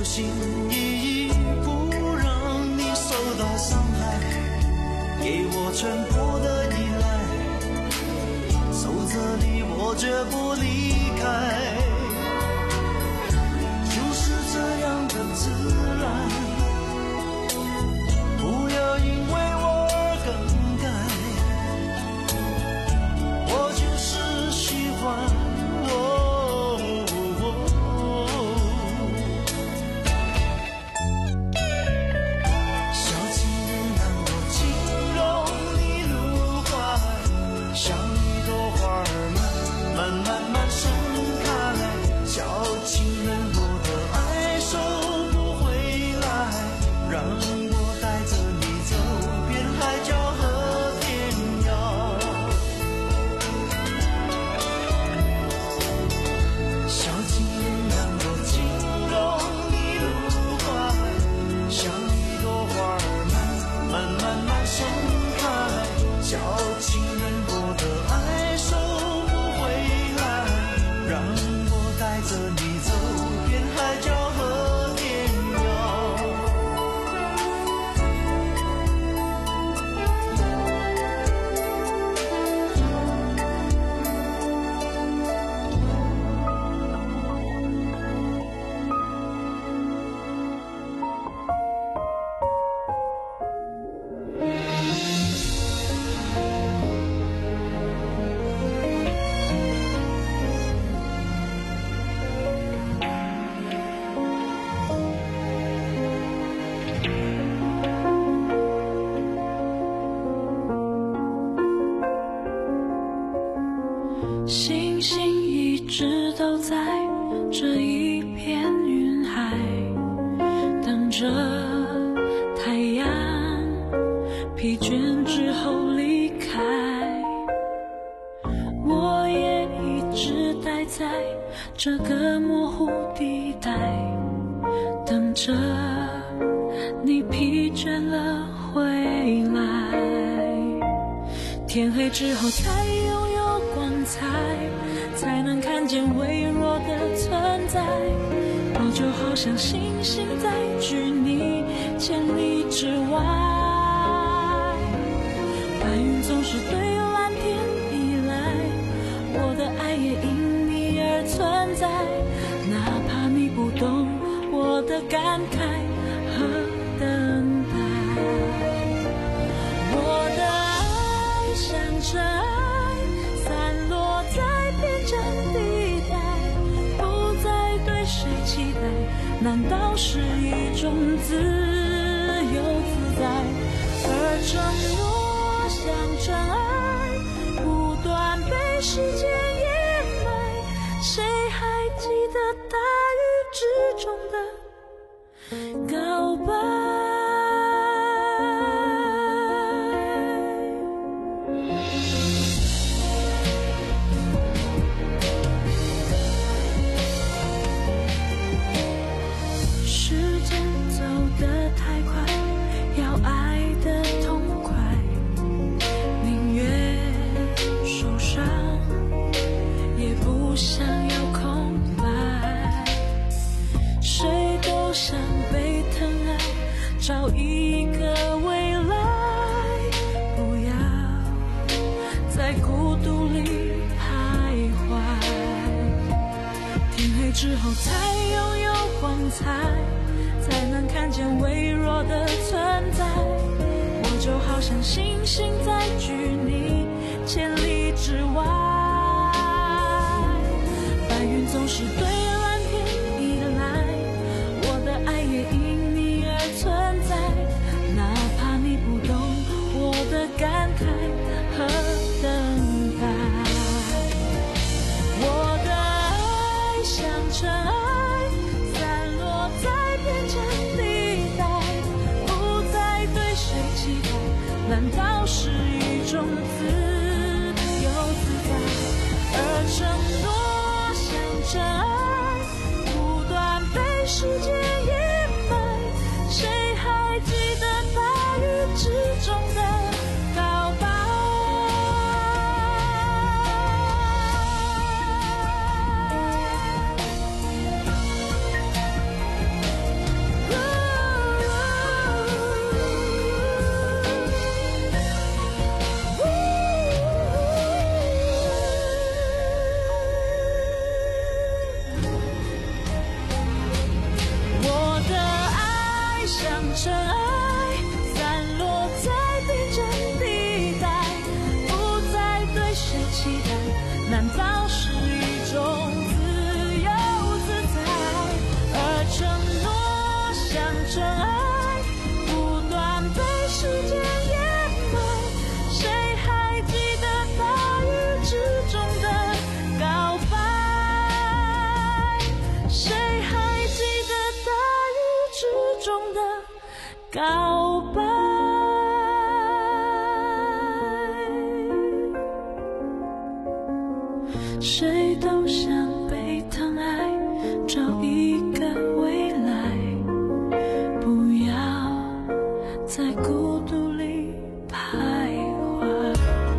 心一意，不让你受到伤害，给我全部的依赖，守着你我绝不离开，就是这样的自然，不要因为我而更改，我就是喜欢星星一直都在这一片云海，等着太阳疲倦之后离开。我也一直待在这个模糊地带，等着你疲倦了回来。天黑之后才拥有光彩，才能看见微弱的存在。我就好像星星在距你千里之外，白云总是对蓝天依赖，我的爱也因你而存在，哪怕你不懂我的感慨和等待。我的爱像尘埃散落在边疆地带，不再对谁期待，难道是一种自由自在？而承诺像尘埃不断被时间掩埋，谁还记得大雨之中的告白？找一个未来，不要在孤独里徘徊。天黑之后才拥有光彩，才能看见微弱的存在。我就好像星星在距你千里之外，白云总是对蓝天依赖，我的爱也因你而存在，哪怕你不懂我的感慨和等待。我的爱像尘埃散落在边疆地带，不再对谁期待，难道是一种自由自在？而承诺像尘埃不断被时间掩埋，谁还记得大雨之中的告白？ 尘埃，散落在地震地带，不再对谁期待，难道是一种自由自在？而承诺像尘埃，不断被时间掩埋，谁还记得大雨之中的告白？谁还记得大雨之中的告白？谁都想被疼爱，找一个未来，不要在孤独里徘徊。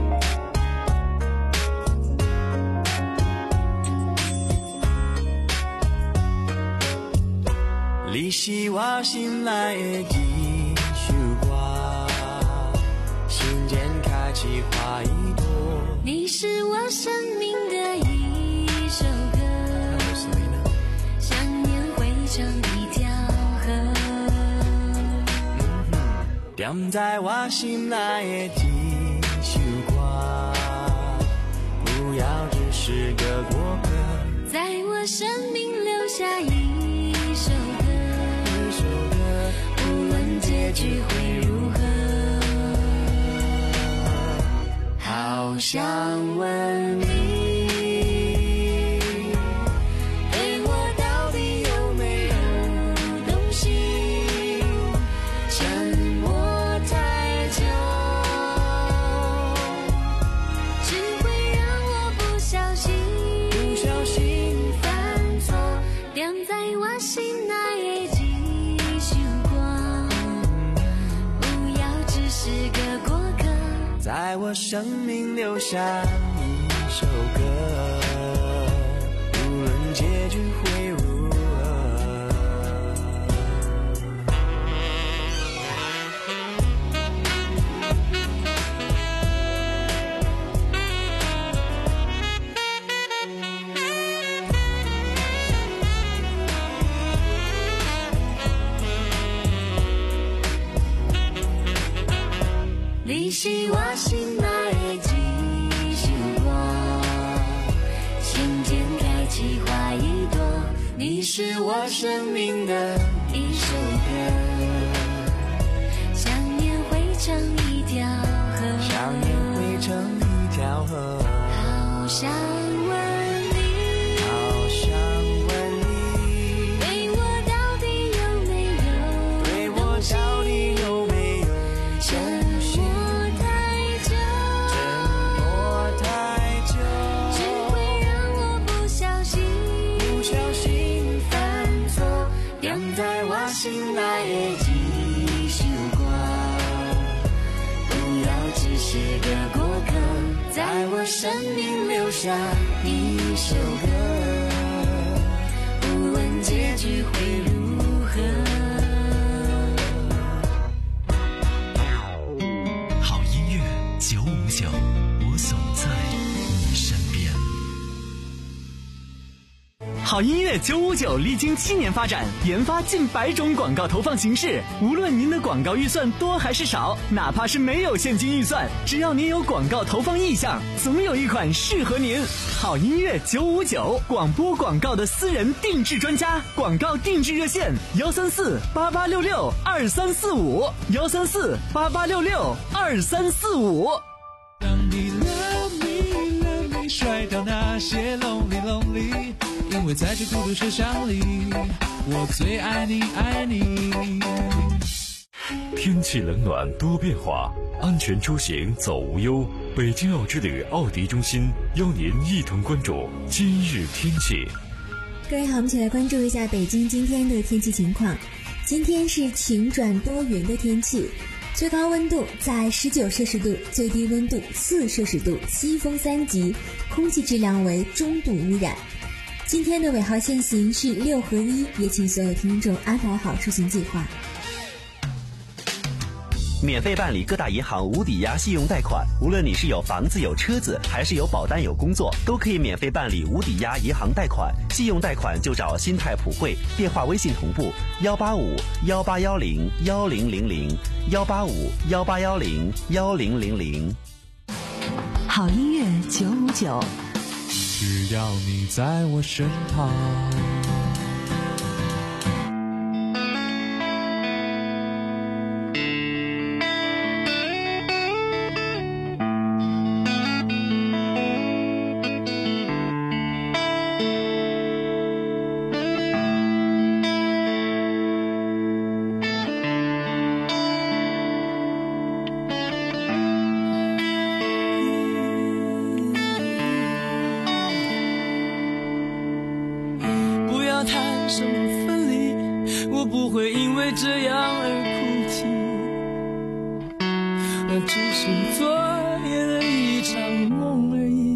你是我心内的一首歌，心间开启花一朵。 你是我生命的一首歌，想念汇成一条河。 点在我心内的一首歌，不要只是个过客， 在我生命留下一首歌， 一首歌， 无论结局会如何。好想问你，对我到底有没有动心？沉默太久，只会让我不小心， 不小心犯错，点在我心内的一束光，不要只是个过客， 在我生命留下一首歌，无论结局会如何。 你是我心内的一束光，心间开启花一朵。你是我生命的一首歌，想念汇成一条河， 想念汇成一条河。 好想问你， 好想问你， 对我到底有没有对我到底有没有沉默太久， 沉默太久， 只会让我不小心， 不小心犯错，点在我心内的一束光，不要只是个过客，在我生命留下一首歌，无论结局会如何。 好音乐九五九，我总在你身边。 好音乐九五九历经七年发展，研发近百种广告投放形式。无论您的广告预算多还是少，哪怕是没有现金预算，只要您有广告投放意向，总有一款适合您。好音乐九五九，广播广告的私人定制专家，广告定制热线幺三四八八六六二三四五幺三四八八六六二三四五。 当你 love me love me 甩掉那些 lonely lonely， 因为在这孤独车厢里，我最爱你爱你。 天气冷暖多变化，安全出行走无忧。北京奥之旅奥迪中心邀您一同关注今日天气。 各位好，我们一起来关注一下北京今天的天气情况。今天是晴转多云的天气，最高温度在十九摄氏度，最低温度四摄氏度，西风三级，空气质量为中度污染。今天的尾号限行是六合一，也请所有听众安排好出行计划。 免费办理各大银行无抵押信用贷款。无论你是有房子有车子，还是有保单有工作，都可以免费办理无抵押银行贷款。信用贷款就找新泰普惠，电话微信同步幺八五幺八幺零幺零零零幺八五幺八幺零幺零零零。 好音乐九五九， 只要你在我身旁。 这样而哭泣，那只是昨夜的一场梦而已。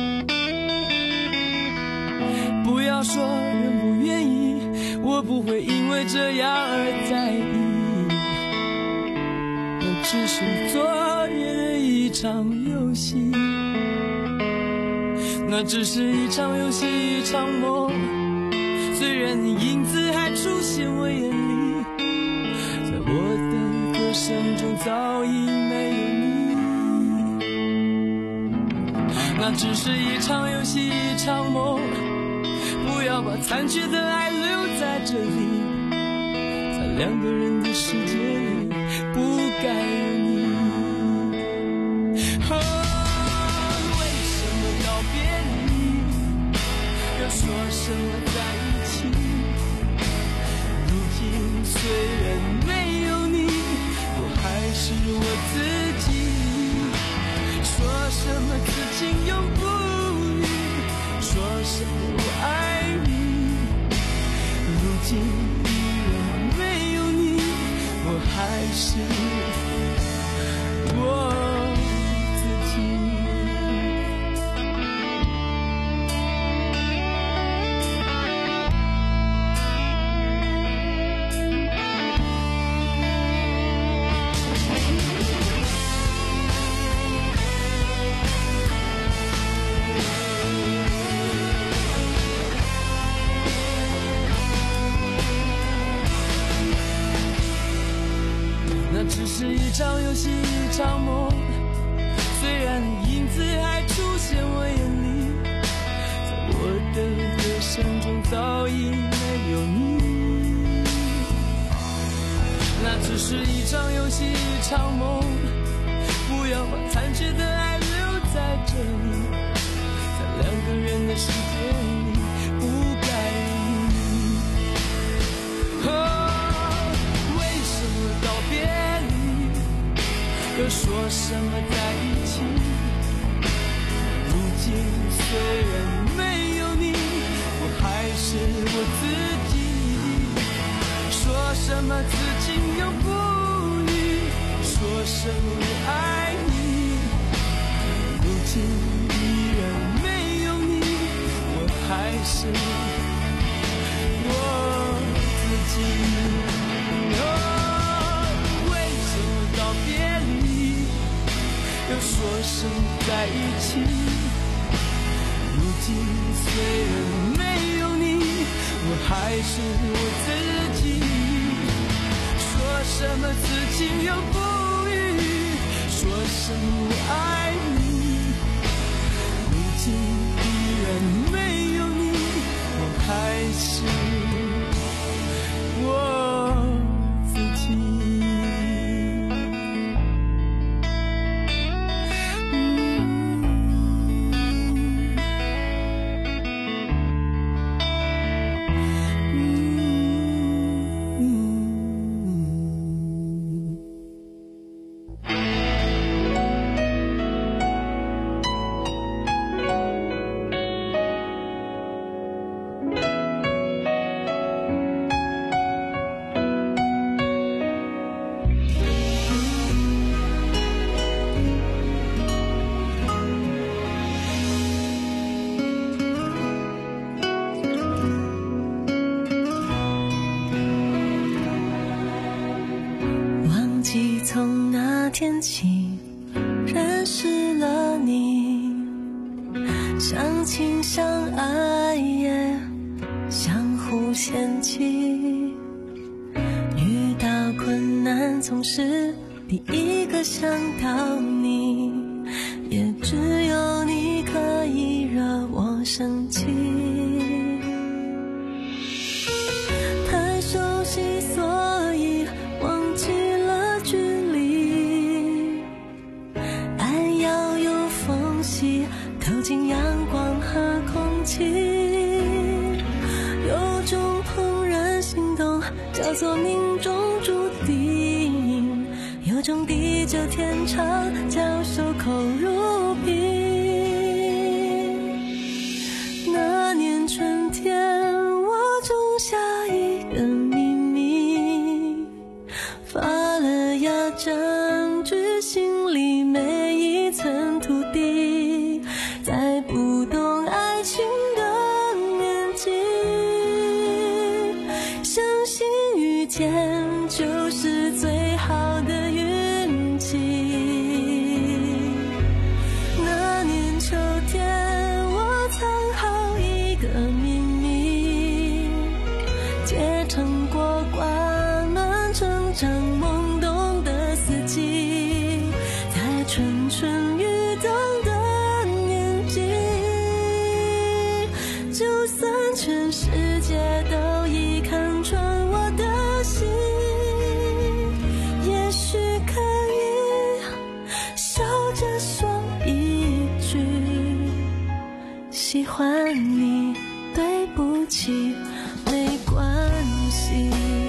不要说愿不愿意，我不会因为这样而在意。那只是昨夜的一场游戏，那只是一场游戏，一场梦。虽然你影子还出现我眼里，我的歌声中早已没有你，那只是一场游戏，一场梦。不要把残缺的爱留在这里，在两个人的世界里不该有你。哦，为什么告别离，又说什么在一起？如今虽然没是我自己，说什么此情永不渝，说什么我爱你。如今依然没有你，我还是我自己。只是一场游戏，一场梦。虽然你影子还出现我眼里，在我的歌声中早已没有你。那只是一场游戏，一场梦。不要把残缺的爱留在这里，在两个人的世界里不该有你。哦，为什么告别又说什么在一起？如今虽然没有你，我还是我自己。说什么此情永不渝，说什么我爱你。如今依然没有你，我还是我自己。又说声在一起，如今虽然没有你，我还是我自己。说什么此情永不渝，说什么我爱你。如今依然没有你，我还是我自己。 天起认识了你，相亲相爱也相互嫌弃，遇到困难总是第一个想到你，也只有你可以惹我生气。太熟悉所以忘记了距离，爱要有缝隙透进阳光和空气，有种怦然心动叫做命中注定，有种地久天长叫守口如瓶。那年春天我种下一个秘密，发了芽占据心里每一寸土地，在不懂爱情的年纪，相信遇见就是最好的运气。那年秋天我藏好一个秘密，结成果灌满成长懵懂的四季，在蠢蠢欲动的年纪，就算全世界都已看穿我的心，也许可以笑着说一句喜欢你，对不起，没关系。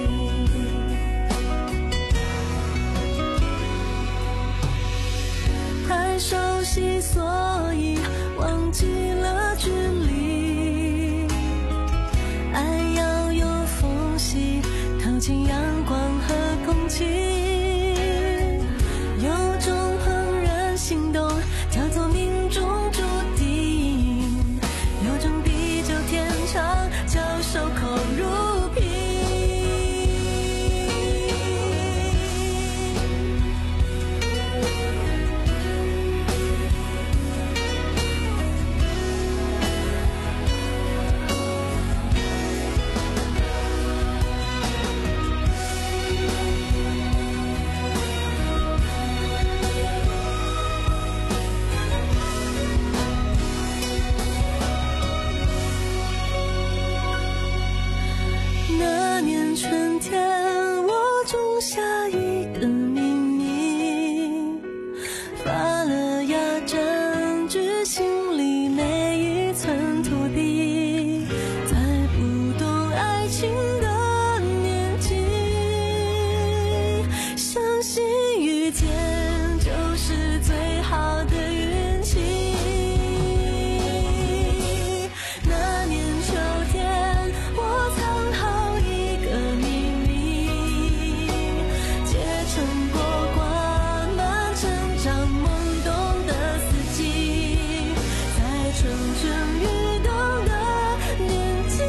太熟悉所以忘记了距离，爱要有缝隙透进阳光和空气，有种怦然心动叫做命中注定，有种地久天长叫守口如瓶。那年春天我种下一个秘密，发了芽占据心里每一寸土地，在不懂爱情的年纪，相信遇见就是最好的运气。那年秋天我藏好一个秘密，结成果灌满成长懵懂的四季，在蠢蠢欲动的年纪，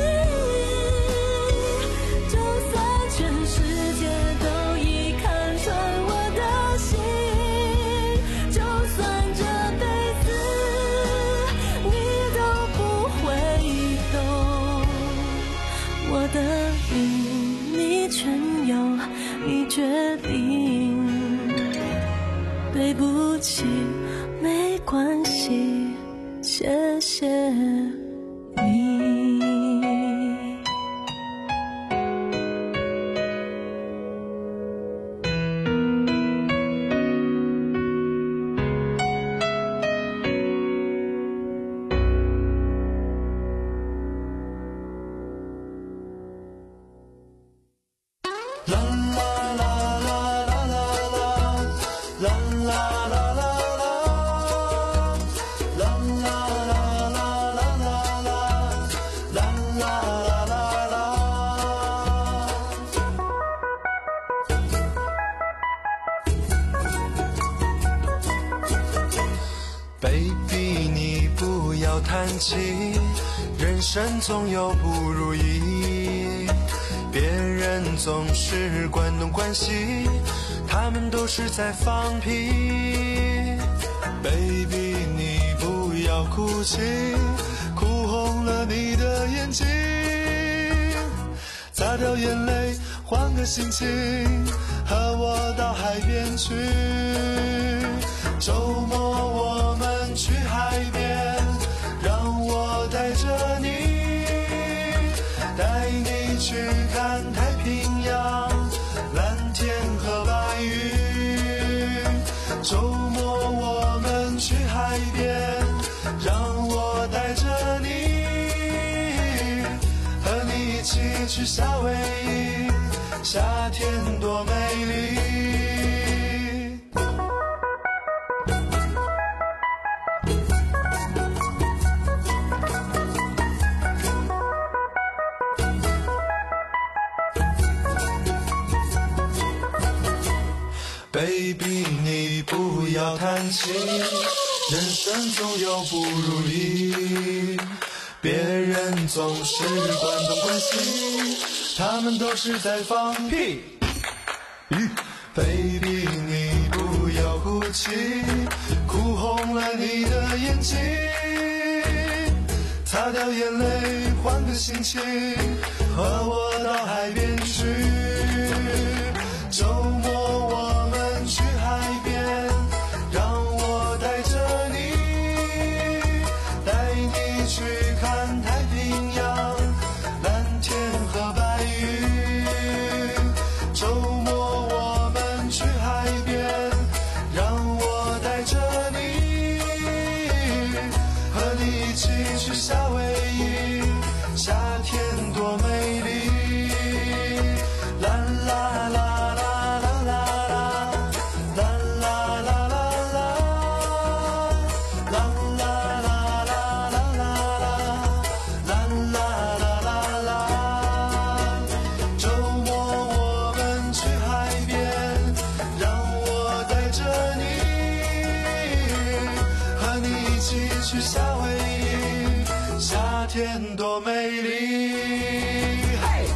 就算全世界都已看穿我的心，就算这辈子你都不会懂我的命，你全由你决定。对不起，没关系，谢谢你。 Baby， 你不要叹气，人生总有不如意，别人总是关东关西， 他们都是在放屁。Baby， 你不要哭泣，哭红了你的眼睛，擦掉眼泪，换个心情，和我到海边去。周末我们去海边，让我带着你，带你去看太平洋，蓝天和白云。周末我们去海边，让我带着你，和你一起去夏威夷，夏天多美丽。Baby， 你不要叹气，人生总有不如意，别人总是关东关西，他们都是在放屁。Baby， 你不要哭泣，哭红了你的眼睛，擦掉眼泪，换个心情，和我到海边去。周末我们去海边，让我带着你，带你去看太平洋，蓝天和白云。周末我们去海边，让我带着你，和你一起去夏威夷，夏天多美丽。啦啦啦去夏威夷，夏天多美丽。嘿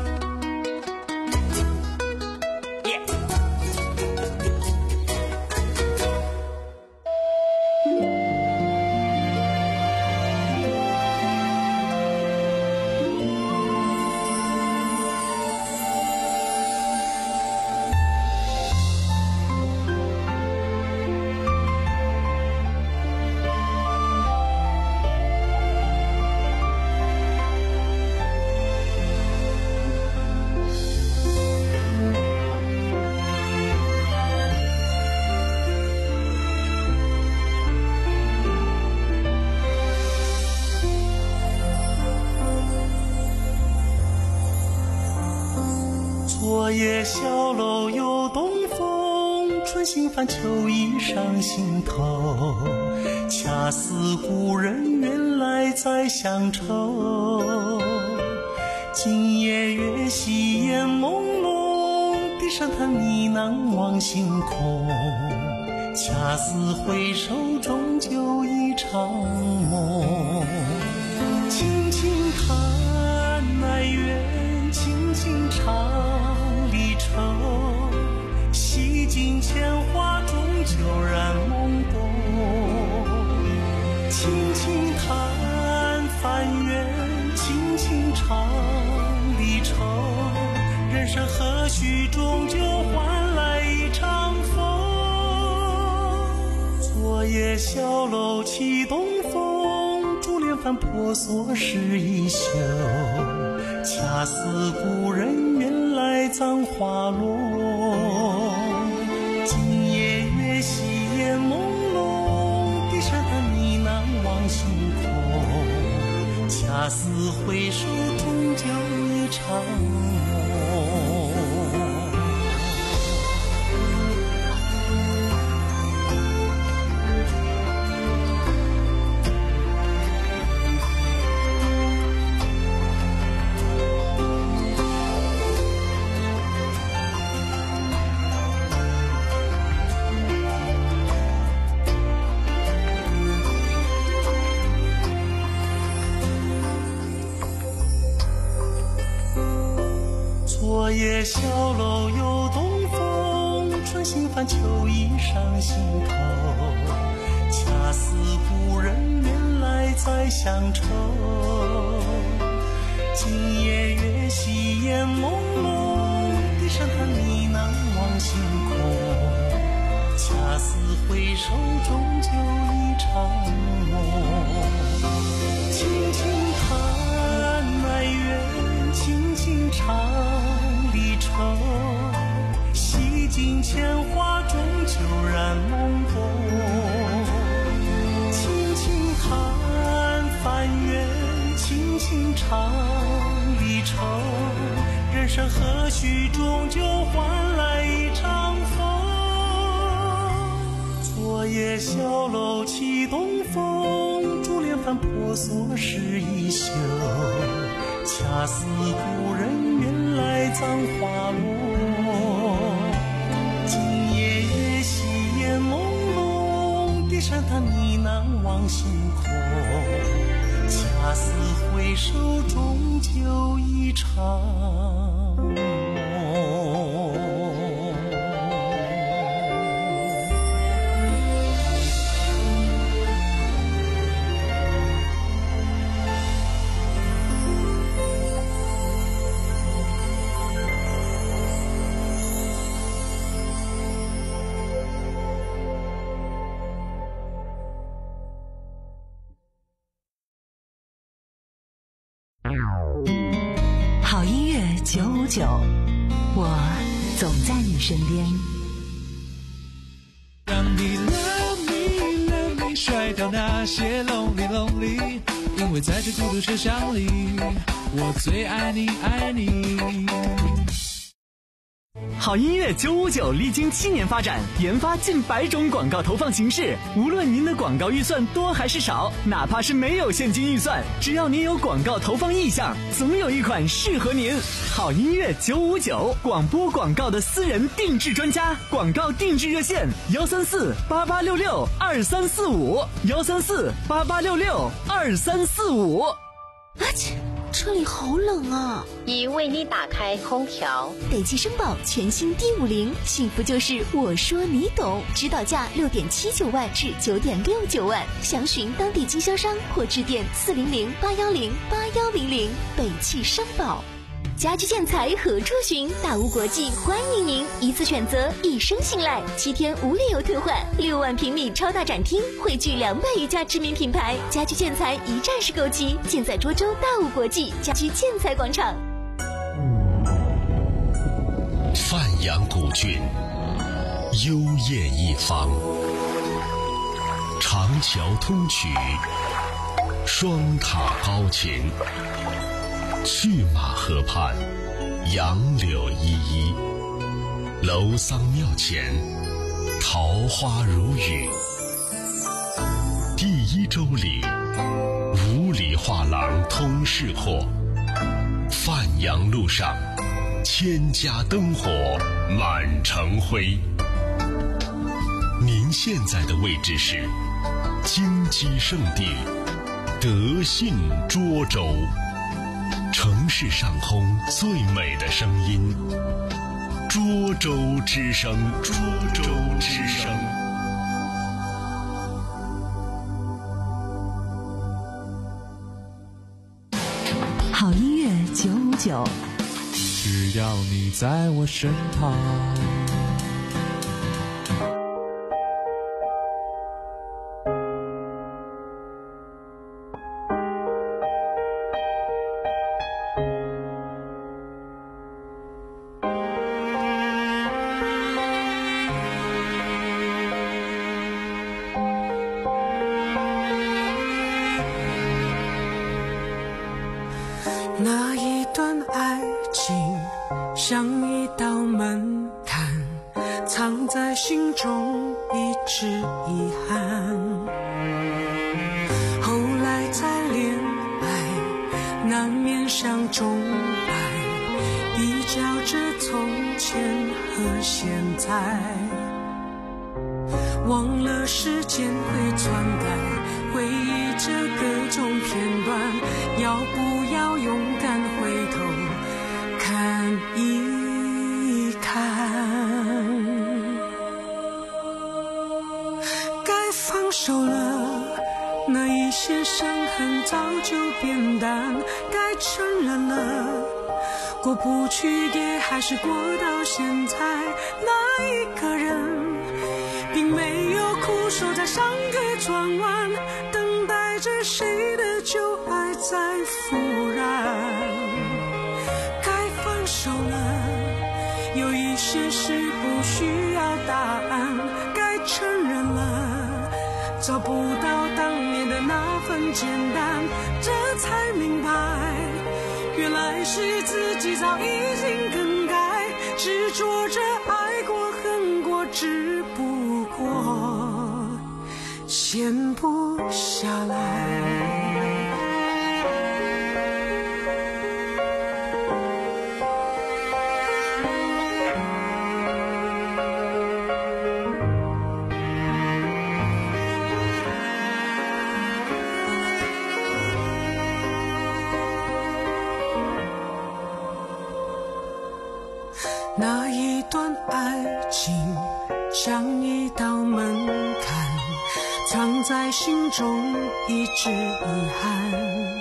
昨夜小楼又东风，春心泛秋意上心头，恰似故人远来再相愁。今夜月稀烟朦胧，低声叹呢喃望星空，恰似回首终究一场梦。轻轻叹哀怨，轻轻唱离愁，洗尽铅华终究染懵懂。轻轻叹翻缘，轻轻唱离愁，人生何须终究换来一场风。昨夜小楼起东风，珠帘翻婆娑湿衣袖，恰似故人远来葬花落。今夜月稀烟朦胧，低声叹呢喃望星空，恰似回首终究一场梦。昨夜小楼又东风， 顺心烦秋意上心头，恰似故人原来在乡愁。今夜月稀烟朦胧，低声叹呢喃望星空，恰似回首终究一场梦。轻轻叹哀怨，轻轻唱离愁，洗尽铅华终究染懵懂。轻轻叹翻阅，轻轻唱离愁，人生何须终究换来一场风。昨夜小楼起东风，珠帘翻婆娑湿衣袖，恰似故人原来葬花落。今夜月稀烟朦胧，低声叹呢喃望星空，恰似回首终究一场梦。 好音乐九五九，我总在你身边。 让你 love me love me 甩掉那些 lonely lonely， 因为在这孤独车厢里，我最爱你爱你。 好音乐九五九历经七年发展，研发近百种广告投放形式。无论您的广告预算多还是少，哪怕是没有现金预算，只要您有广告投放意向，总有一款适合您。好音乐九五九，广播广告的私人定制专家，广告定制热线：幺三四八八六六二三四五，幺三四八八六六二三四五。 啊切！车里好冷啊！ 已为你打开空调。 北汽绅宝全新 D 五零，幸福就是我说你懂。指导价六点七九万至九点六九万，详询当地经销商或致电四零零八幺零八幺零零。北汽绅宝。家居建材何处寻？大屋国际欢迎您，一次选择，一生信赖，七天无理由退换，六万平米超大展厅，汇聚两百余家知名品牌，家居建材一站式购齐，建在涿州大屋国际家居建材广场。 范阳古郡，幽艳一方，长桥通衢，双塔高擎。去马河畔，杨柳依依，楼桑庙前，桃花如雨。第一周里，五里画廊通市货。范阳路上，千家灯火满城辉。您现在的位置是金鸡圣地德信涿州。城市上空最美的声音，涿州之声，涿州之声。 好音乐九五九， 只要你在我身旁。 那一段爱情像一道门槛，藏在心中一直遗憾。后来再恋爱，难免想钟摆，比较着从前和现在。忘了时间会篡改，回忆着各种片段，要不要勇敢回头看一看？ 手了，那一些伤痕早就变淡，该承认了，过不去也还是过到现在。那一个人并没有苦守在上个转弯，等待着谁的旧爱在复燃。该放手了，有一些事不需要答案，该承认了，找不到当年的那份简单，这才明白，原来是自己早已经更改，执着着爱过恨过，只不过闲不下来。那一段爱情像一道门槛，藏在心中一直遗憾，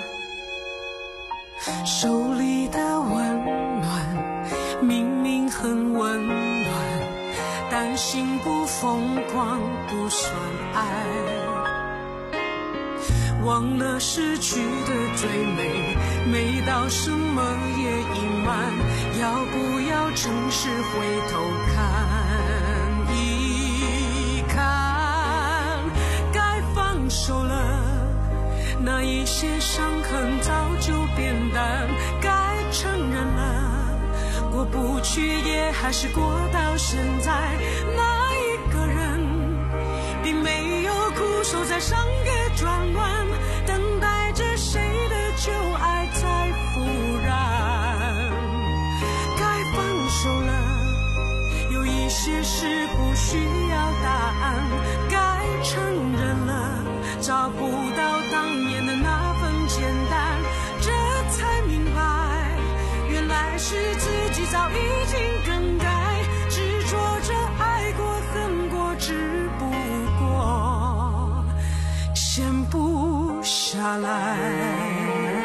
手里的温暖明明很温暖，但心不疯狂不算爱，忘了失去的最美，美到什么也隐瞒，要不要诚实回头看一看，该放手了，那一些伤痕早就变淡，该承认了，过不去也还是过到现在。那一个人并没有苦守在上个转弯，等待着谁的旧爱在复燃。该放手了，有一些事不需要答案，该承认了，找不到当年的那份简单，这才明白，原来是自己早已经更改，执着着爱过恨过，只不过闲不下来。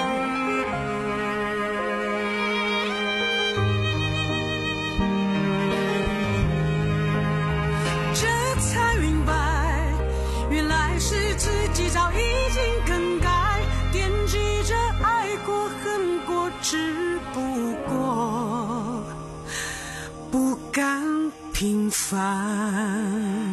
自己早已经更改，惦记着爱过恨过，只不过不甘平凡。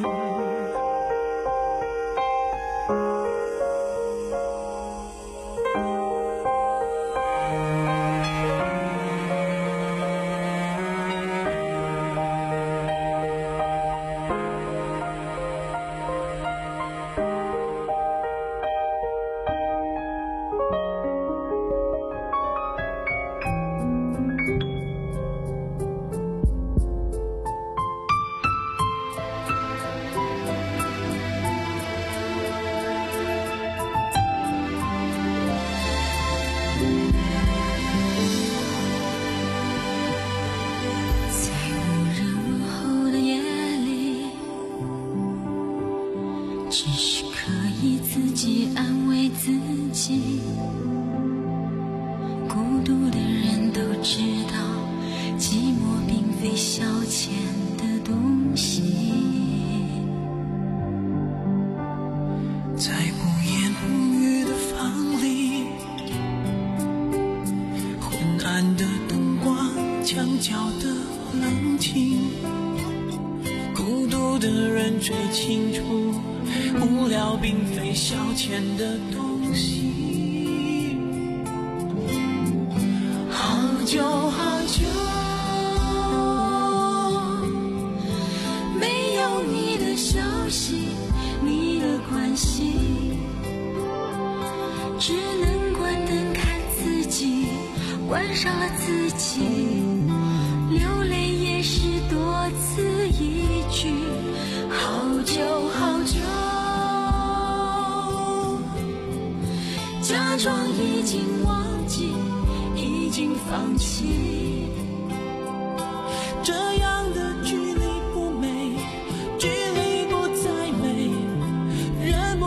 假装已经忘记，已经放弃，这样的距离不美，距离不再美，人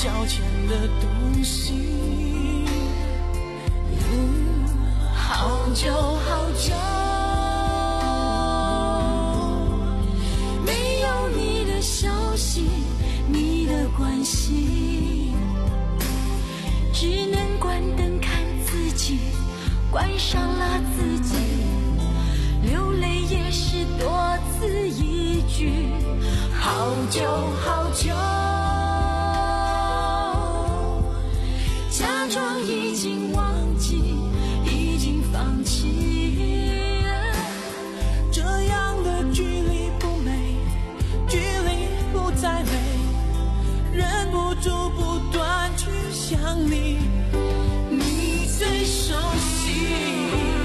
消遣的东西。嗯，好久好久没有你的消息，你的关系，只能关灯看自己，关上了自己，流泪也是多此一举。好久好久，假装已经忘记，已经放弃，这样的距离不美，距离不再美，忍不住不断去想你，你最熟悉。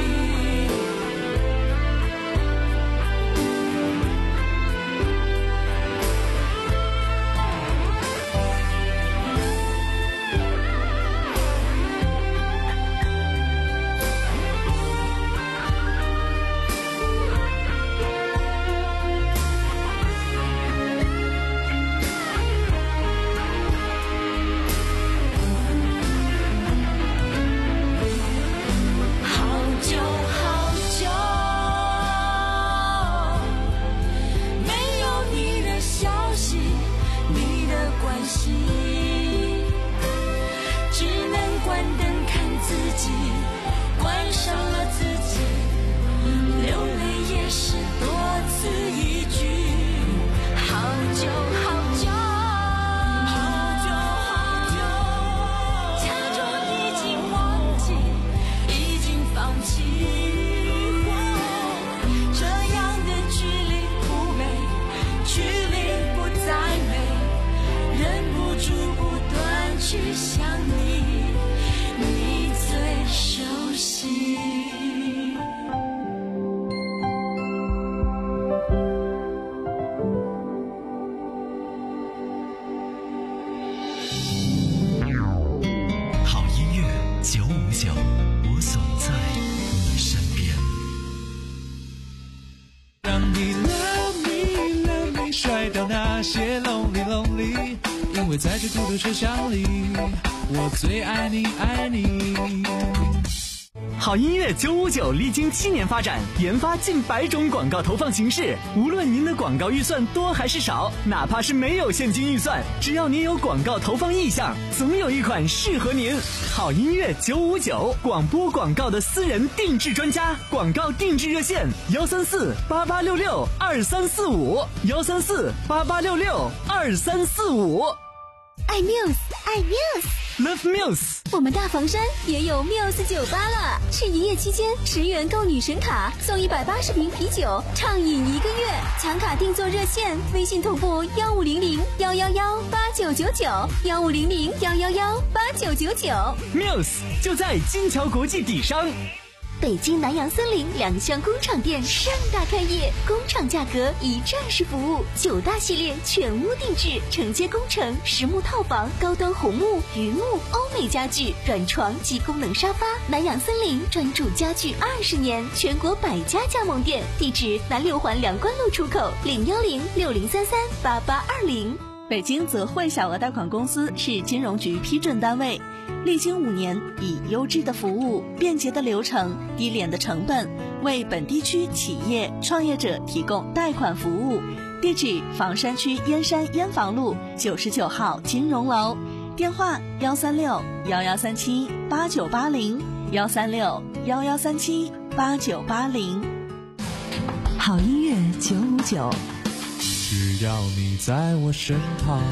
因为在这孤独车厢里，我最爱你爱你。 好音乐九五九历经七年发展，研发近百种广告投放形式。无论您的广告预算多还是少，哪怕是没有现金预算，只要您有广告投放意向，总有一款适合您。好音乐九五九，广播广告的私人定制专家，广告定制热线：幺三四八八六六二三四五，幺三四八八六六二三四五。 爱 Muse， 爱 Muse，Love Muse。 我们大房山也有 Muse 酒吧了，是营业期间十元购女神卡送一百八十瓶啤酒，畅饮一个月。抢卡定做热线，微信同步幺五零零幺幺幺八九九九，幺五零零幺幺幺八九九九。 Muse 就在金桥国际底商。 北京南洋森林两厢工厂店盛大开业，工厂价格一站式服务，九大系列全屋定制，承接工程、实木套房、高端红木、榆木、欧美家具、软床及功能沙发。南洋森林专注家具二十年，全国百家加盟店，地址南六环梁关路出口，零幺零六零三三八八二零。 北京泽汇小额贷款公司是金融局批准单位，历经五年，以优质的服务、便捷的流程、低廉的成本，为本地区企业创业者提供贷款服务。地址：房山区燕山燕房路九十九号金融楼，电话：幺三六幺幺三七八九八零，幺三六幺幺三七八九八零。 好音乐九五九， 只要你在我身旁。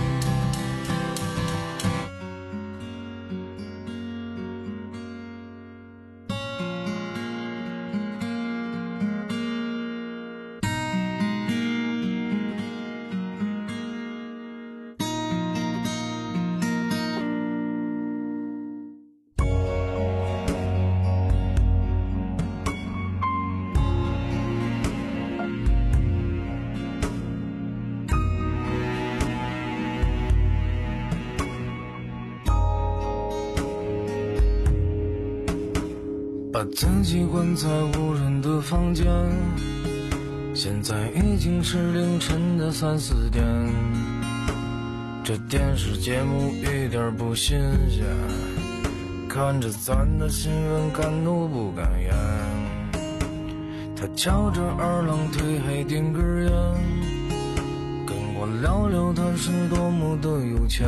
把自己关在无人的房间，现在已经是凌晨的三四点， 这电视节目一点不新鲜，看着咱的新闻敢怒不敢言。他翘着二郎腿还点根烟，跟我聊聊他是多么的有钱。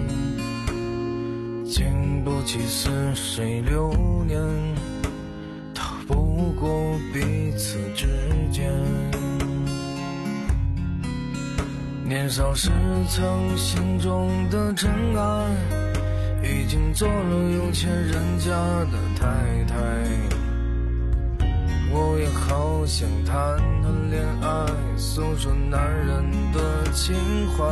经不起似水流年，逃不过彼此之间。年少时曾心中的真爱，已经做了有钱人家的太太。我也好想谈谈恋爱，诉说男人的情怀。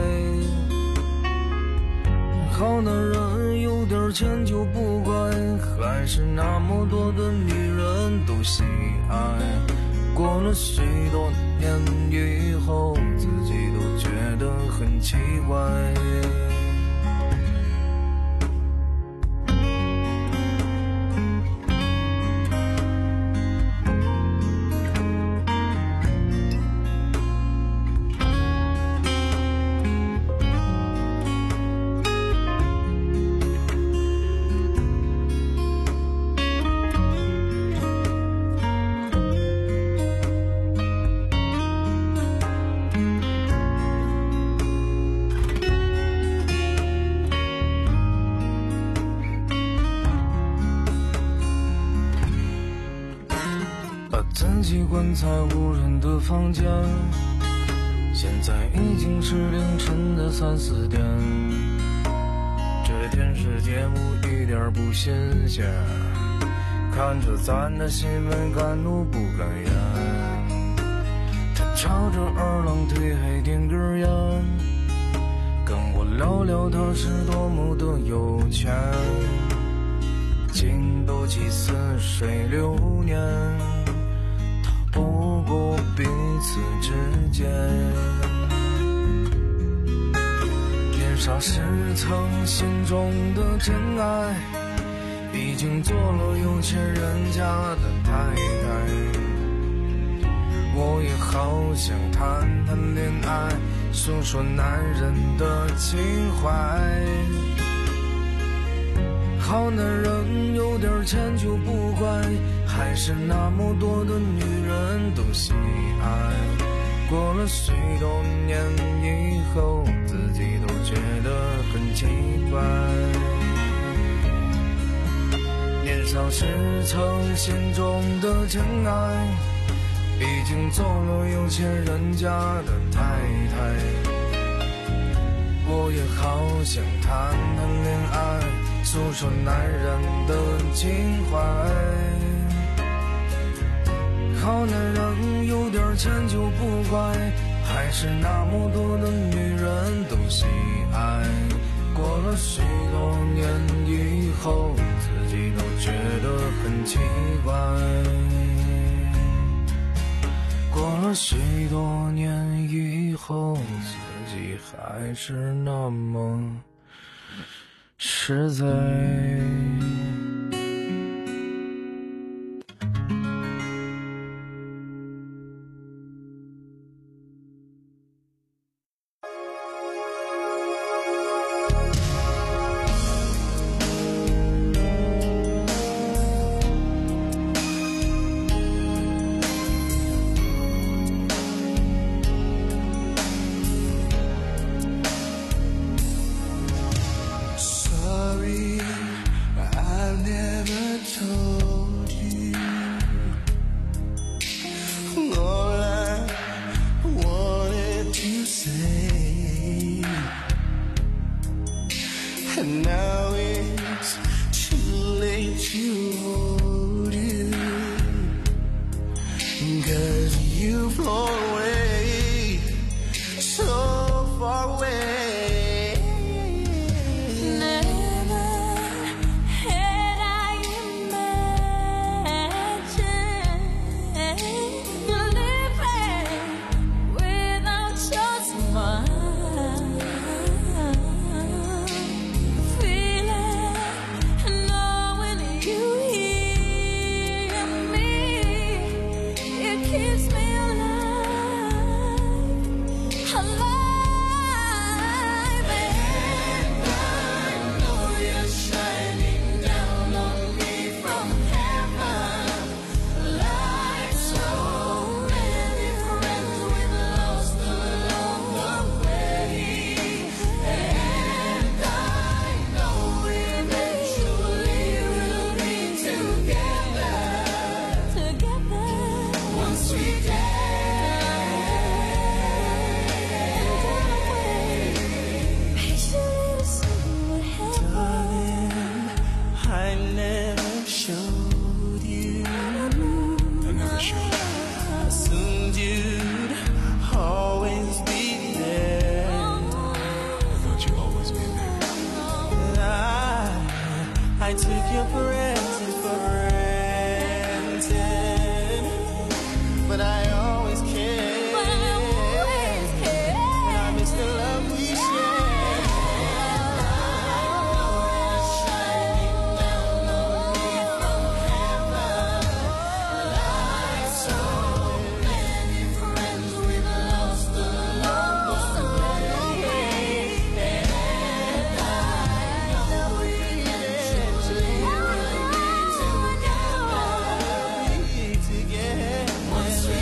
好男人有点钱就不乖，还是那么多的女人都喜爱。过了许多年以后，自己都觉得很奇怪。棺材无人的房间，现在已经是凌晨的三四点。这电视节目一点不新鲜，看着咱的新闻敢怒不敢言。他翘着二郎腿还点根烟，跟我聊聊他是多么的有钱。经不起似水流年，不过彼此之间。年少时曾心中的真爱，已经做了有钱人家的太太。我也好想谈谈恋爱，诉说男人的情怀。好男人有点钱就不乖，还是那么多的女人都喜爱。过了许多年以后，自己都觉得很奇怪。年少时曾心中的真爱，已经做了有钱人家的太太。我也好想谈谈恋爱，诉说男人的情怀。好男人有点钱就不乖，还是那么多的女人都喜爱。过了许多年以后，自己都觉得很奇怪。过了许多年以后，自己还是那么实在。 You your presence for granted, but I always care. But I always care. And I miss the love we shared. Shining down on me from heaven, like so many friends we've lost along the way. And I know eventually we'll be together. Once we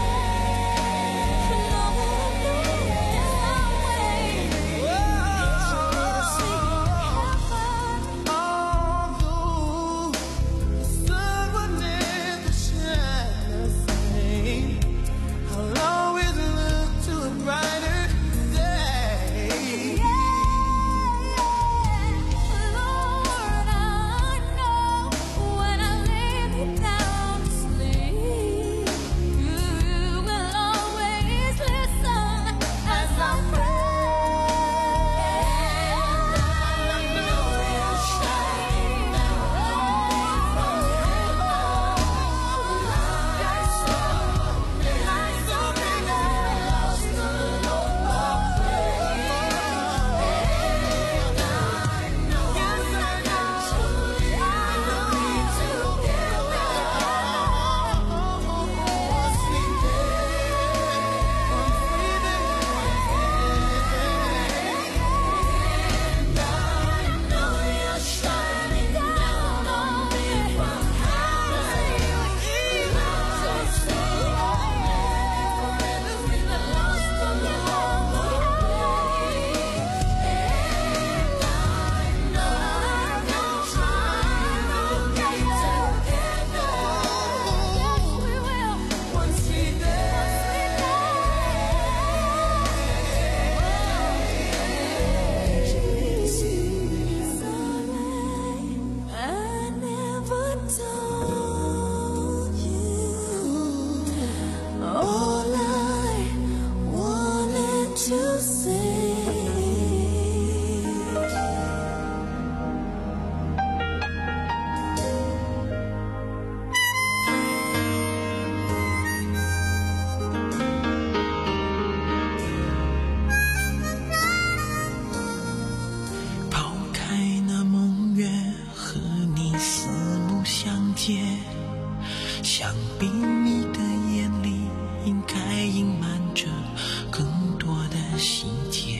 想必你的眼里应该隐瞒着更多的细节，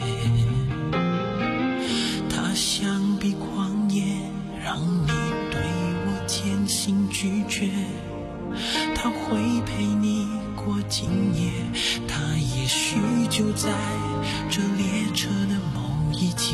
它像比旷野，让你对我渐行拒绝，它会陪你过今夜，它也许就在这列车的某一节，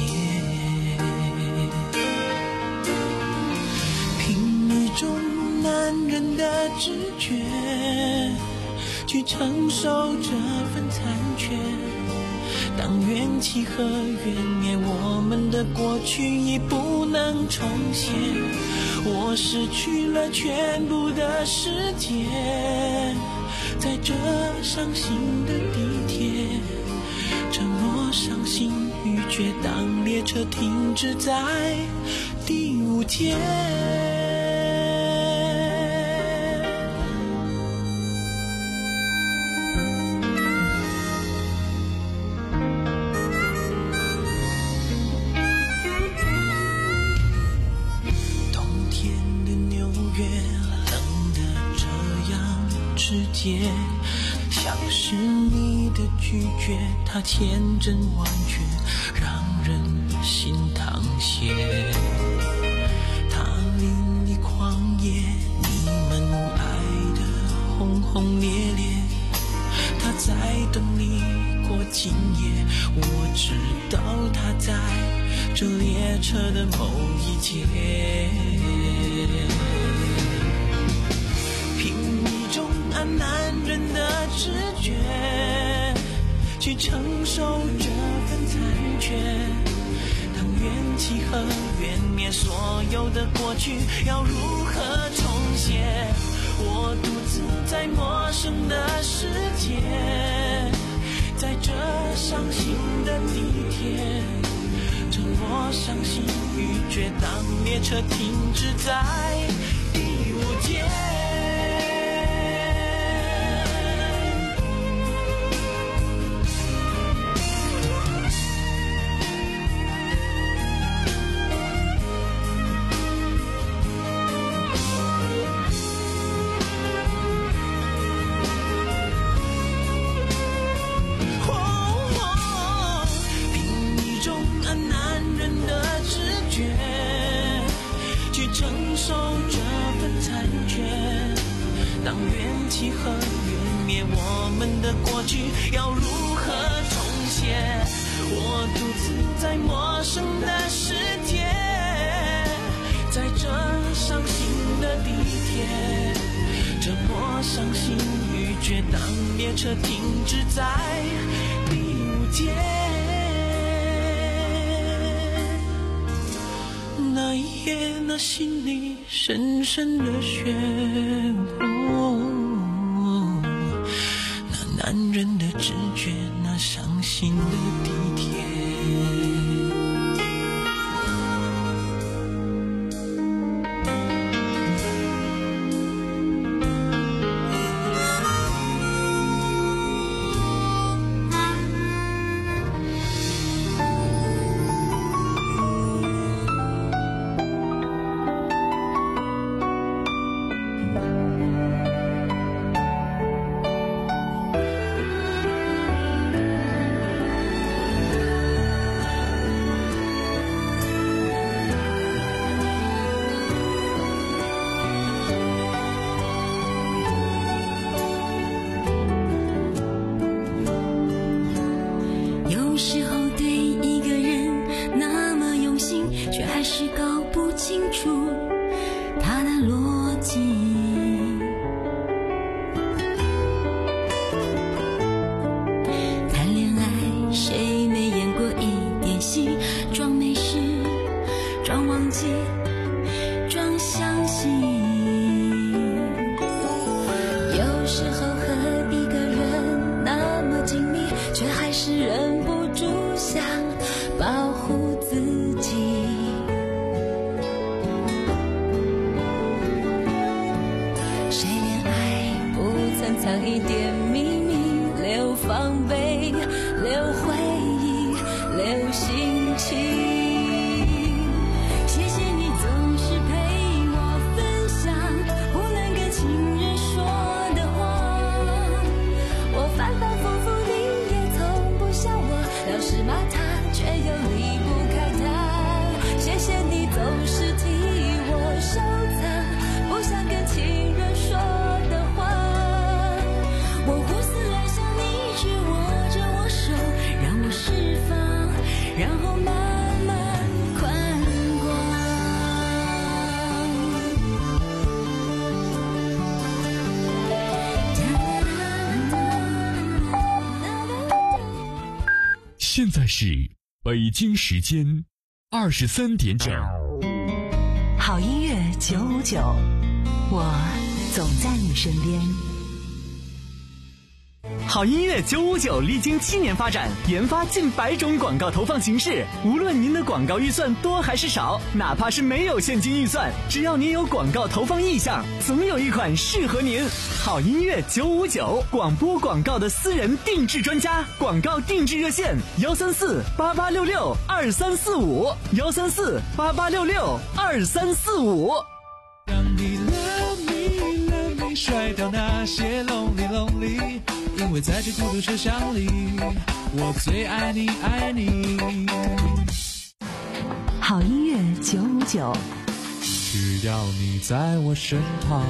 凭一种男人的直觉去承受这份残缺，当怨气和怨灭，我们的过去已不能重现，我失去了全部的世界，在这伤心的地铁，沉默伤心欲绝，当列车停止在第五节。像是你的拒绝，它千真万确，让人心淌血。它淋漓狂野，你们爱的轰轰烈烈，它在等你过今夜，我知道它在这列车的某一节。男人的直觉去承受这份残缺，当怨气和怨灭，所有的过去要如何重写，我独自在陌生的世界，在这伤心的地铁，沉趁我伤心欲绝，当列车停止在第五节。当缘起和缘灭，我们的过去要如何重写？我独自在陌生的世界，在这伤心的地铁，这么伤心欲绝，当列车停止在第五节。那一夜，那心里深深的漩涡，那男人的直觉，那伤心的地铁。 有时候对一个人那么用心，却还是搞不清楚他的逻辑。谈恋爱谁没演过一点戏，装没事，装忘记，装相信。有时候和一个人那么紧密，却还是忍不住想保护自己。谁恋爱不曾藏一点秘密，留防备，留回忆，留心情。谢谢你总是陪我分享不能跟情人说的话，我反反复复你也从不笑我，老是骂他却又离不开他。谢谢你总是替我收藏不想跟情人说的话，我胡思乱想你却握着我手，让我释放，然后慢慢宽广。 现在是北京时间二十三点整。 好音乐九五九，我总在你身边。 好音乐九五九历经七年发展，研发近百种广告投放形式。无论您的广告预算多还是少，哪怕是没有现金预算，只要您有广告投放意向，总有一款适合您。好音乐九五九，广播广告的私人定制专家，广告定制热线幺三四八八六六二三四五幺三四八八六六二三四五。 让你 love me love me 甩掉那些 lonely lonely， 因为在这孤独车厢里，我最爱你爱你。 好音乐九五九， 只要你在我身旁。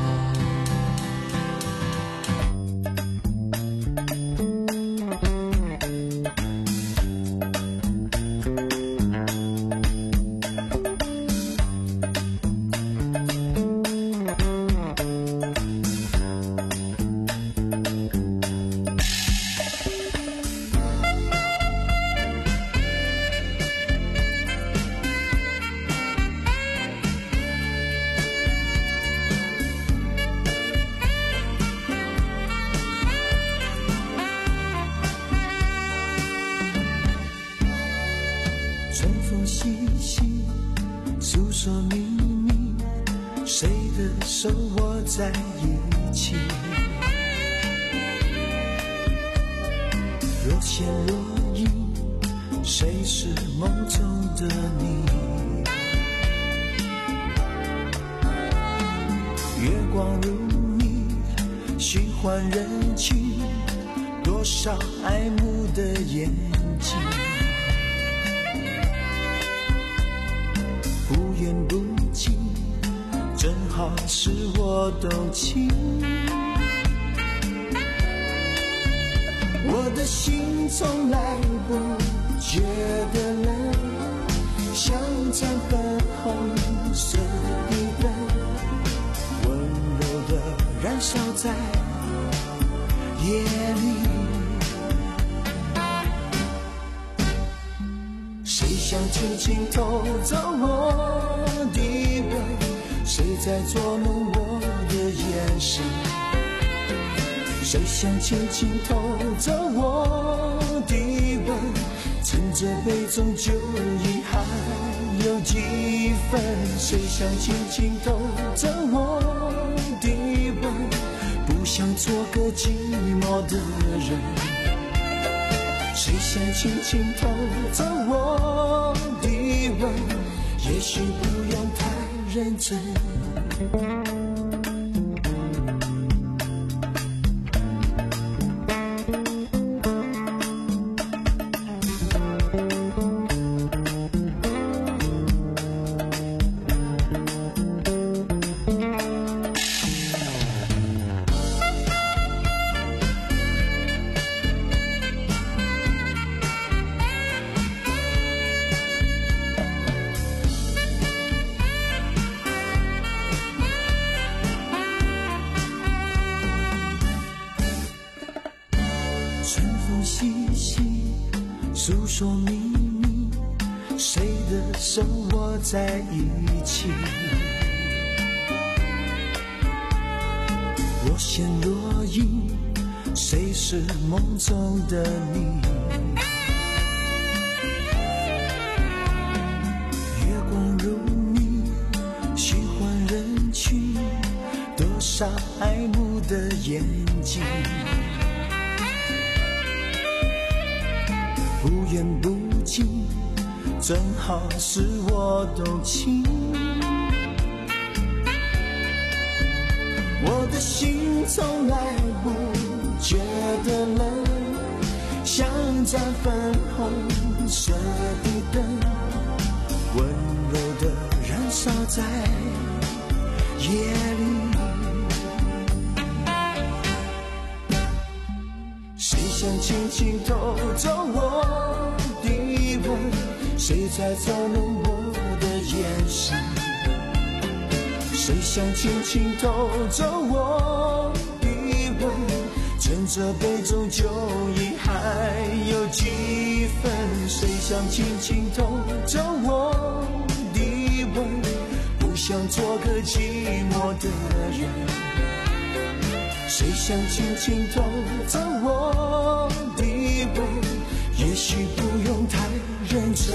谁的手握在一起？若现若隐，谁是梦中的你？月光如你，虚幻人群，多少爱慕的眼睛，不言不尽，正好是我动情。我的心从来不觉得冷，像盏粉红色的灯，温柔地燃烧在夜里。谁想轻轻偷走我的吻？谁在捉弄我的眼神？谁想轻轻偷走我的吻？趁着杯中酒意还有几分？谁想轻轻偷走我的吻？不想做个寂寞的人。谁想轻轻偷走我的吻？也许不用太认真。诉说秘密，谁的手握在一起？若现若隐，谁是梦中的你？月光如你，虚幻人群，多少爱慕的眼睛，不言不尽，正好是我动情。我的心从来不觉得冷，像盏粉红色的灯，温柔地燃烧在夜里。谁想轻轻偷走我的吻？谁在捉弄我的眼神？谁想轻轻偷走我的吻？趁着杯中酒意还有几分？谁想轻轻偷走我的吻？不想做个寂寞的人。谁想轻轻偷走我的吻？也许不用太认真。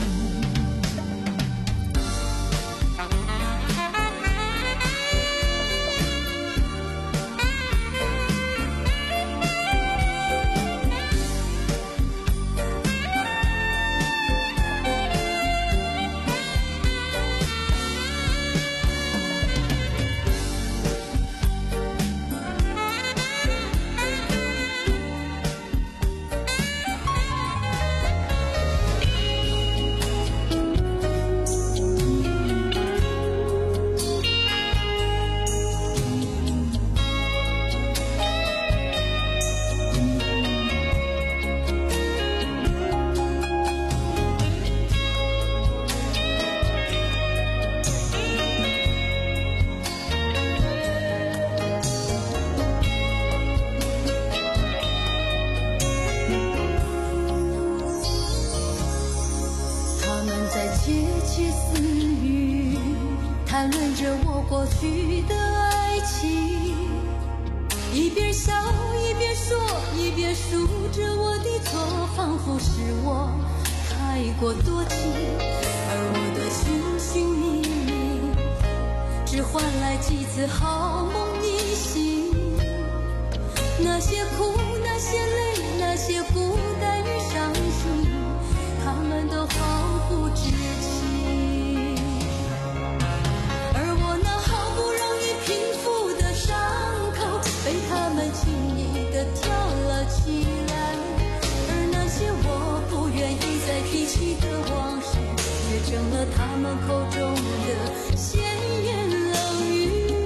谈论着我过去的爱情，一边笑一边说，一边数着我的错，仿佛是我太过多情，而我的寻寻觅觅只换来几次好梦一醒。那些苦，那些累，那些孤单与伤心，他们都毫不知情。而我那好不容易平复的伤口，被他们轻易地挑了起来。而那些我不愿意再提起的往事，却成了他们口中的闲言冷语。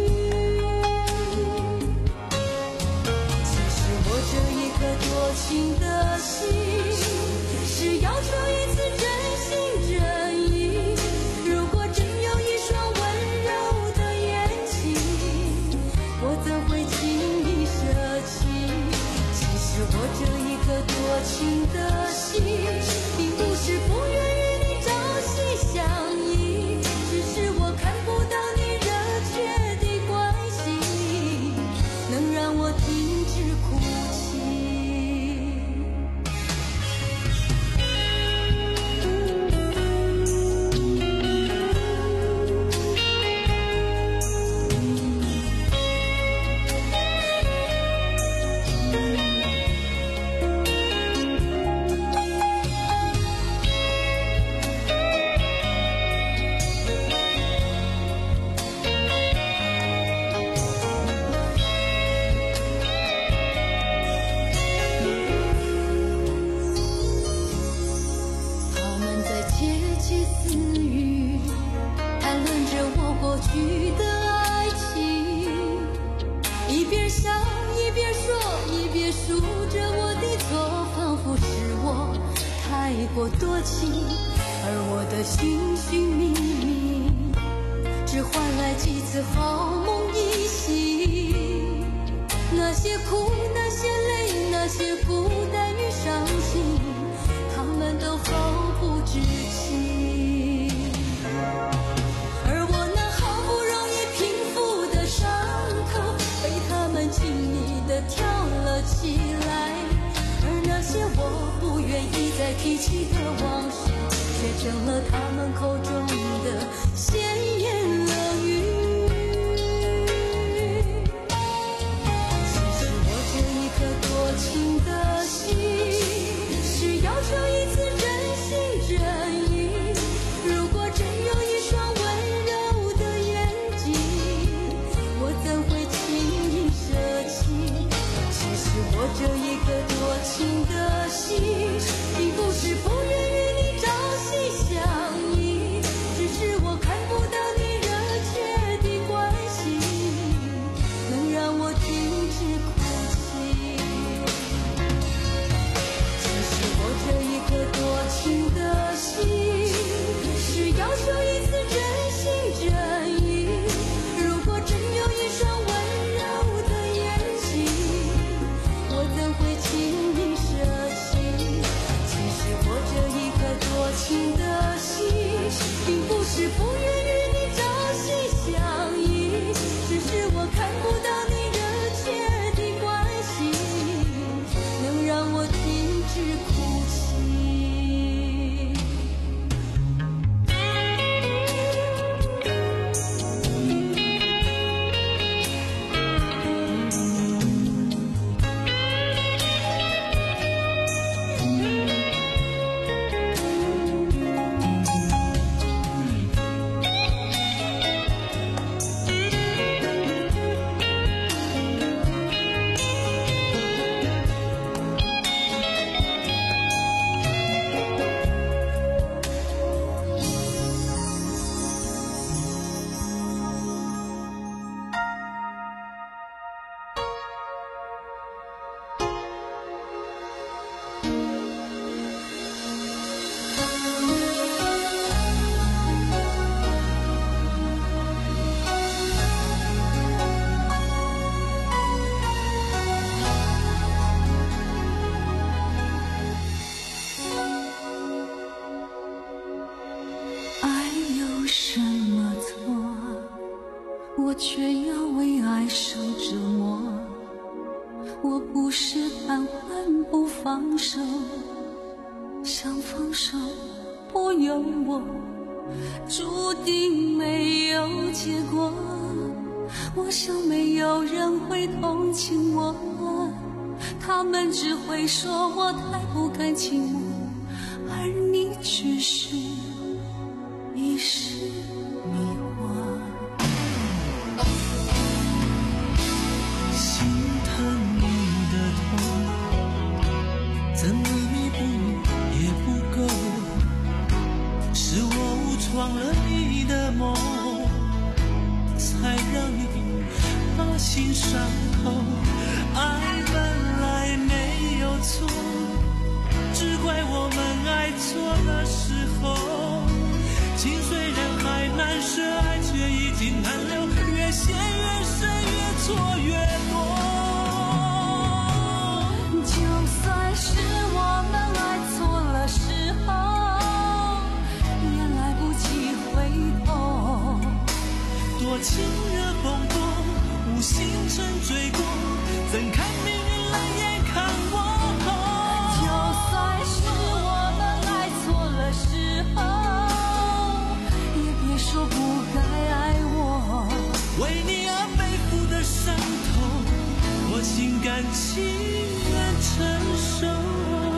这一颗多情的心，是要求一次真心真意。如果真有一双温柔的眼睛，我怎会轻易舍弃？其实我这一颗多情的心，并不是不愿与你朝夕相依，只是我看不到你热切的关心，能让我停止哭泣。过多情，而我的寻寻觅觅，只换来几次好梦一醒。那些苦，那些累，那些孤单与伤心，他们都毫不知情。而我那好不容易平复的伤口，被他们轻易地挑了起来。而那些我不愿意再提起的往事，却成了他们口中的闲言冷语。其实我这一颗多情的心，是要求一次真心真意。如果真有一双温柔的眼睛，我怎会轻易舍弃？其实我这一颗多情的心，并不是不愿与你朝夕相依，只是我看不到你热切的关心，能让我停止哭泣。其实我这一颗多情的心，是要求一次真心真意。如果真有一双温柔的眼睛，我怎会轻易舍弃？其实我这一颗多情的心，并不是不愿与你朝夕相依，只是我看不到你热切的关心，能让我停止哭泣。爱有什么错？我却要为爱受折磨。我不是贪欢不放手，想放手不由我，注定没有结果。 我想没有人会同情我，他们只会说我太不甘寂寞，而你只是一时迷惑。 心疼你的痛，怎么弥补也不够，是我误闯了你的梦，才让你把心伤透。爱本来没有错，只怪我们爱错了时候。情虽然还难舍，爱却已经难留，越陷越深，越错越多。 就算是我们爱错了时候，也来不及回头。 多情热风波，无心沉醉过，怎看命运冷眼看我。 就算是我们爱错了时候，也别说不该爱我。 为你而背负的伤痛，我心甘情愿承受。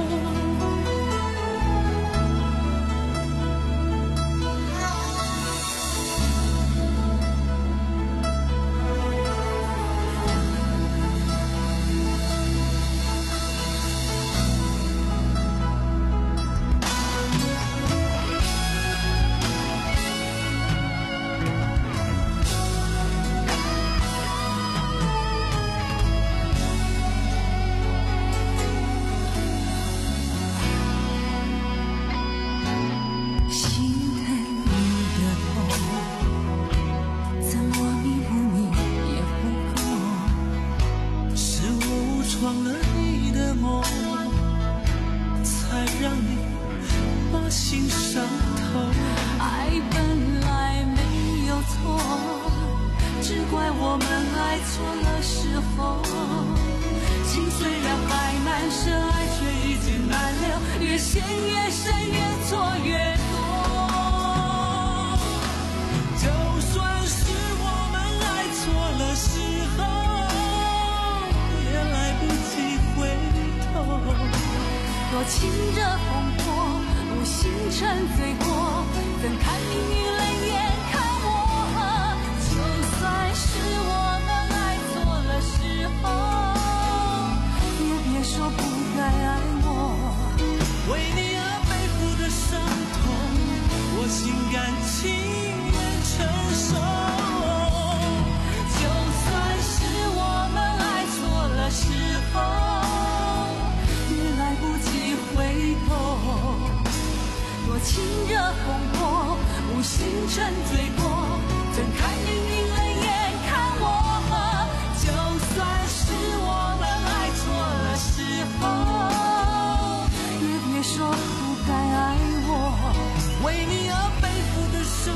多情热风波，无心沉醉过，怎看命运冷眼看我。就算是我们爱错了时候，也别说不该爱我。 为你而背负的伤痛，我心甘情愿承受。 就算是我们爱错了时候，也来不及回头。多情热风波，无心沉醉过，怎看命运冷眼看我。就算是我们爱错了时候，也别说不该爱我。 为你而背负的伤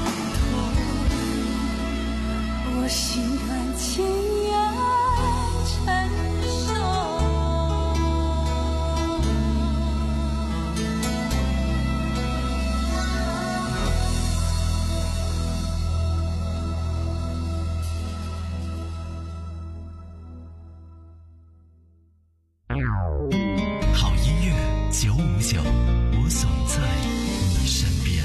痛， 我心甘情愿承受。 好音乐九五九，我总在你身边。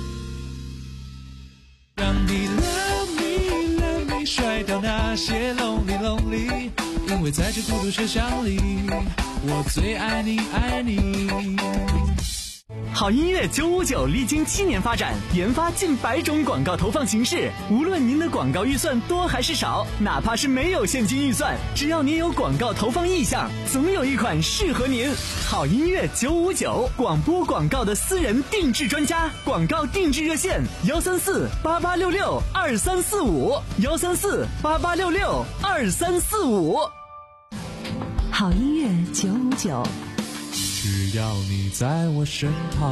让你 love me love me 甩掉那些 lonely lonely， 因为在这孤独车厢里，我最爱你爱你。 好音乐九五九历经七年发展，研发近百种广告投放形式。无论您的广告预算多还是少，哪怕是没有现金预算，只要您有广告投放意向，总有一款适合您。好音乐九五九，广播广告的私人定制专家，广告定制热线：幺三四八八六六二三四五，幺三四八八六六二三四五。 好音乐九五九。 只要你在我身旁，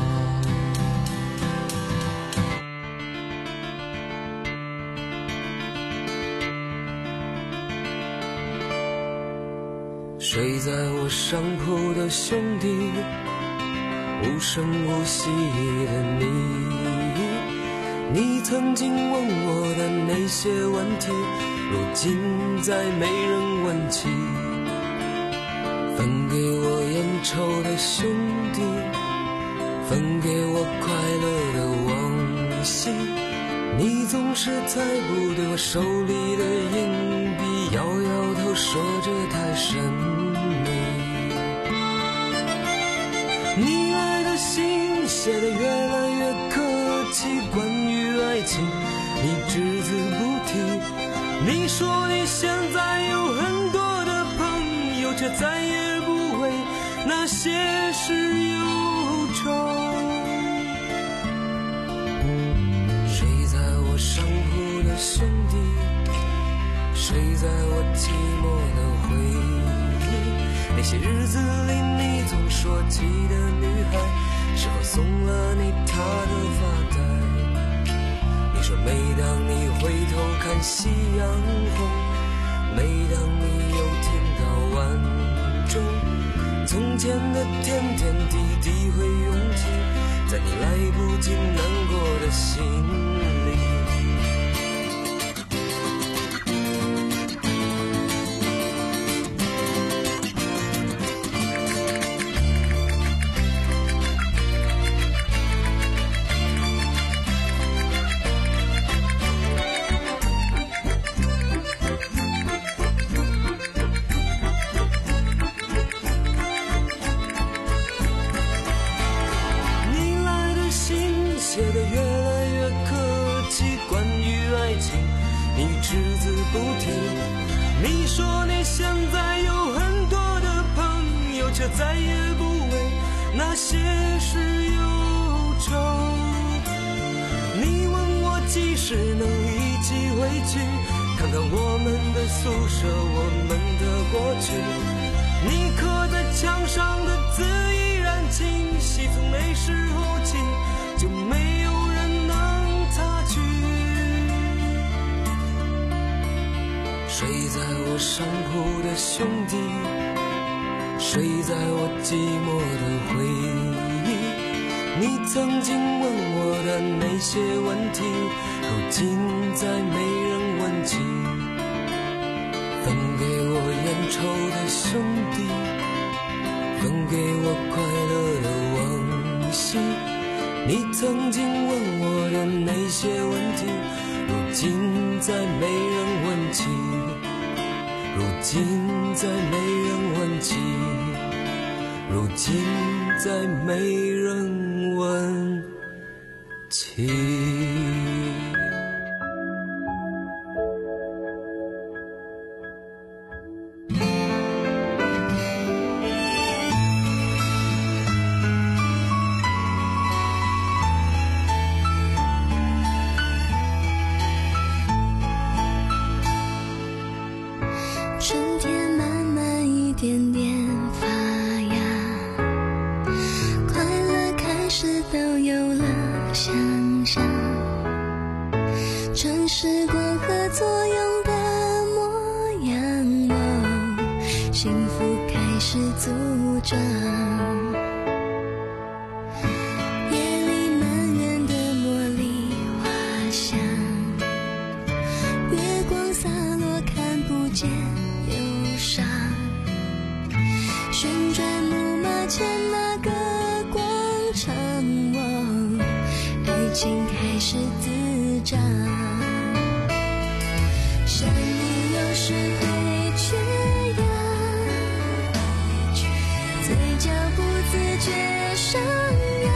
睡在我上铺的兄弟，无声无息的你， 你曾经问我的那些问题，如今再没人问起。分给我烟抽的兄弟，分给我快乐的往昔。你总是猜不对我手里的硬币，摇摇头说这太神秘。你爱的信写得越来越客气，关于爱情你只字不提。你说你现在有很多的朋友，却再也不为那些事忧愁。睡在我上铺的兄弟，睡在我寂寞的回忆。那些日子里你总说起的女孩，是否送了你她的发带？你说每当你回头看夕阳红，每当你又听到晚钟，从前的点点滴滴会涌起在你来不及难过的心里。写得越来越客气，关于爱情你只字不提。你说你现在有很多的朋友，却再也不为那些事忧愁。你问我几时能一起回去，看看我们的宿舍，我们的过去。你刻在墙上的字依然清晰，从那时候起就没有人能擦去。睡在我上铺的兄弟，睡在我寂寞的回忆。你曾经问我的那些问题，如今再没人问起。分给我烟抽的兄弟，分给我快乐的往昔。你曾经问我的那些问题，如今再没人问起，如今再没人问起，如今再没人问起。 春天慢慢一点点发芽，快乐开始都有了想象，城市光合作用的模样，哦，幸福开始组装。夜里满园的茉莉花香，月光洒落看不见忧伤，旋转木马前那个广场，哦，爱情开始滋长。想你有时会缺氧，嘴角不自觉上扬，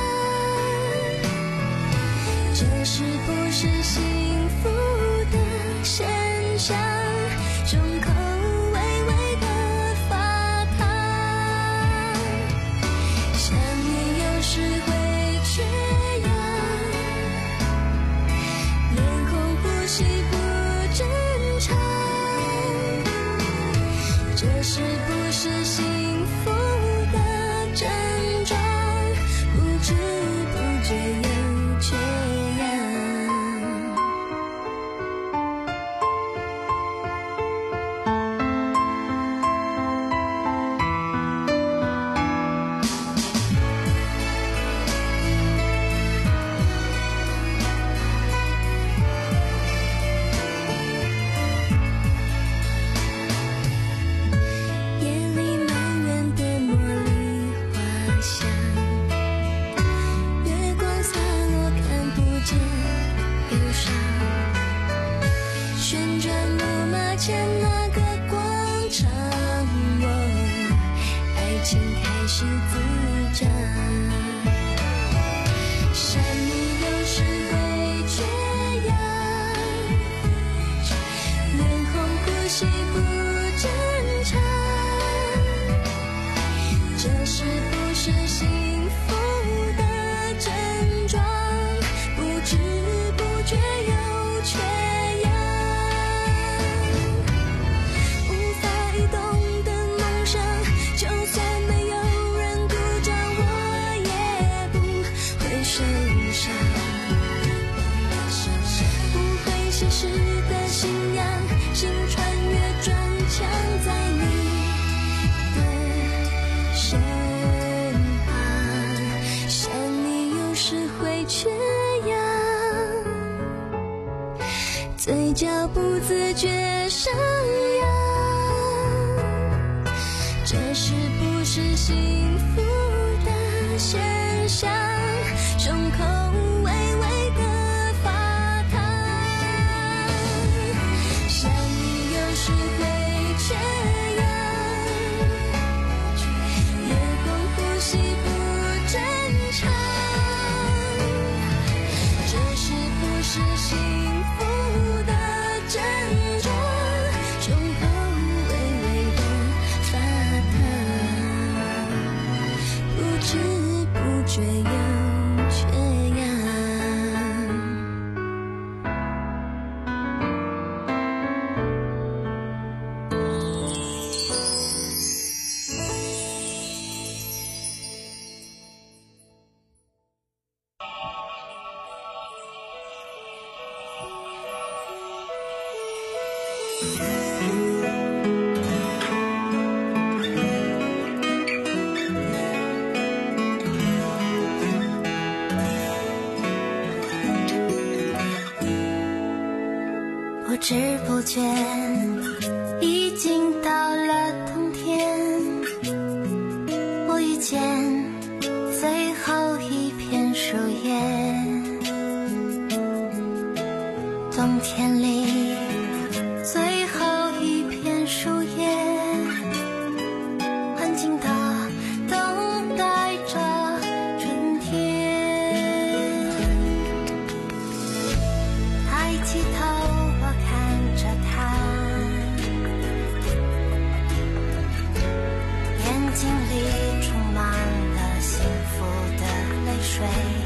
这是不是幸福的现象？胸口微微的发烫，想念有时会缺氧，脸红呼吸不正常，这是不是幸福的症状？不知不觉又缺氧。 前那个广场，爱情开始滋长。山你有时会缺氧，脸红呼吸不正常，这是不是幸福的症状？不知不觉又缺氧，无法移动的梦想，就算没有人鼓掌，我也不会受伤。不会现实的信仰，心穿越砖墙，在你的身旁。想你有时会缺氧，嘴角不自觉上扬，这是不是幸福的现象？胸口微微的发烫，想你有时会缺氧，夜空呼吸不正常，这是不是幸福的症状？胸口微微的发烫，不知不觉又缺氧。不知不觉已经到了冬天，我遇见最后一片树叶。冬天里最后一片树叶，安静地等待着春天。抬起头我看着他，眼睛里充满了幸福的泪水。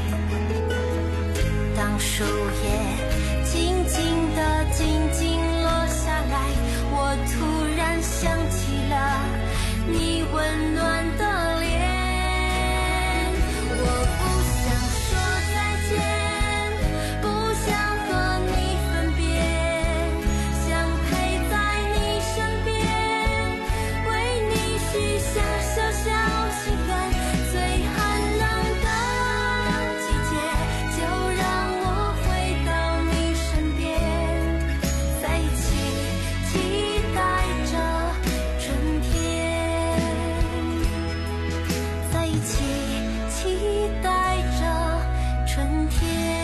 当树叶静静地静静落下来，我突然想起了你温暖的脸。我不想说再见，不想和你分别，想陪在你身边，为你许下小小心愿。最寒冷的季节，就让我回到你身边，在一起期待着春天，在一起期待着春天。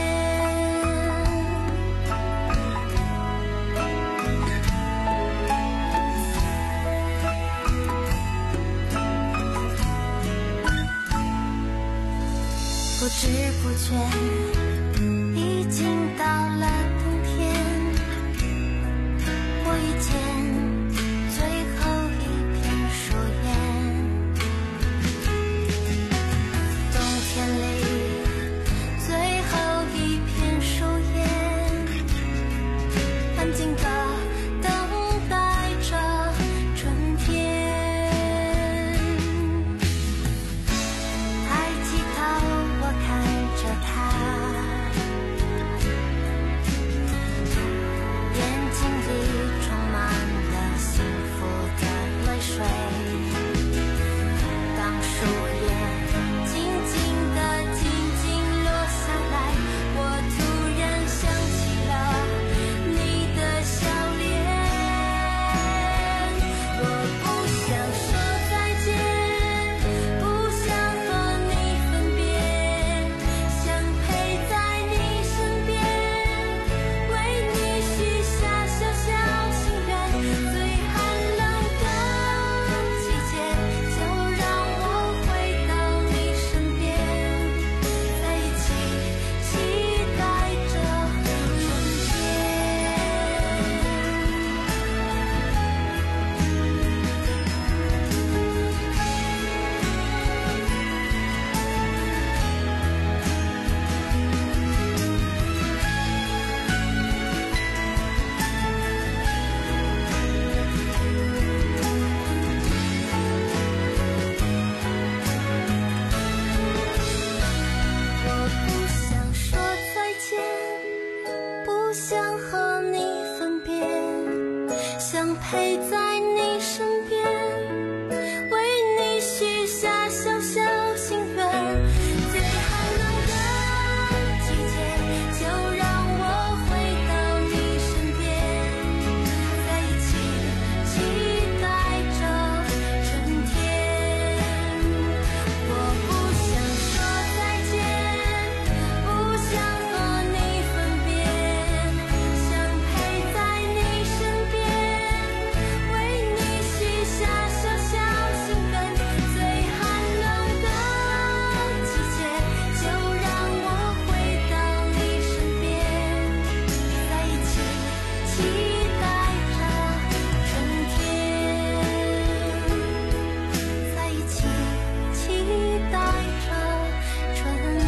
不知不觉已经到了冬天，我遇见最后一片树叶。冬天里最后一片树叶，安静地等待着春天。抬起头我看着他， 想陪在你身边，为你许下小小心愿。最寒冷的季节，就让我回到你身边，在一起期待着春天。我不想说再见，不想和你分别，想陪在你身边，为你许下小小心愿。最寒冷的季节，就让我回到你身边，在一起期待着春天，在一起期待着春天。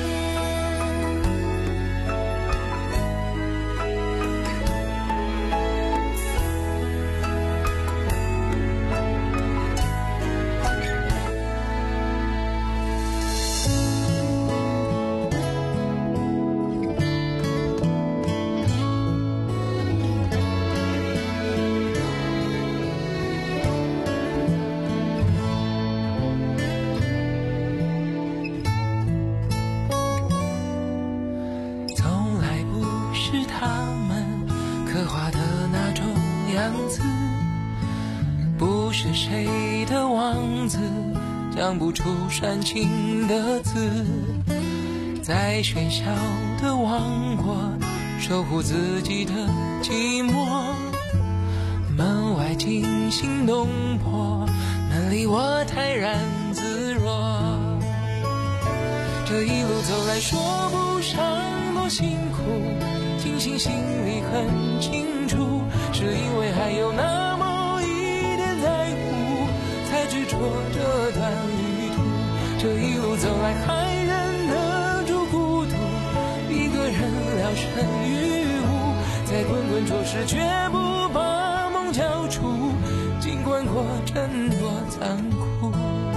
从来不是他们刻画的那种样子，不是谁的王子讲不出煽情的字，在喧嚣的王国守护自己的寂寞，门外惊心动魄，门里我泰然自若。这一路走来说不上多辛苦，庆幸心里很清楚，是因为还有那么一点在乎，才执着这段旅途。这一路走来还忍得住孤独，一个人聊胜于无，在滚滚浊世绝不把梦交出，尽管过程多残酷。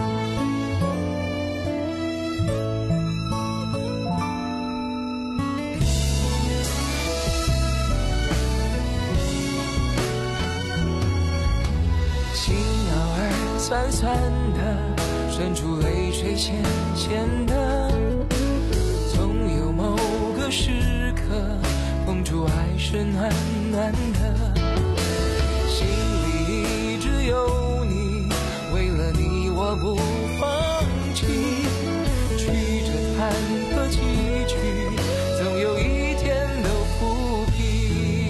酸酸的，渗出泪水咸咸的，总有某个时刻碰触爱是暖暖的，心里一直有你，为了你我不放弃，曲折坎坷崎岖，总有一天都抚平。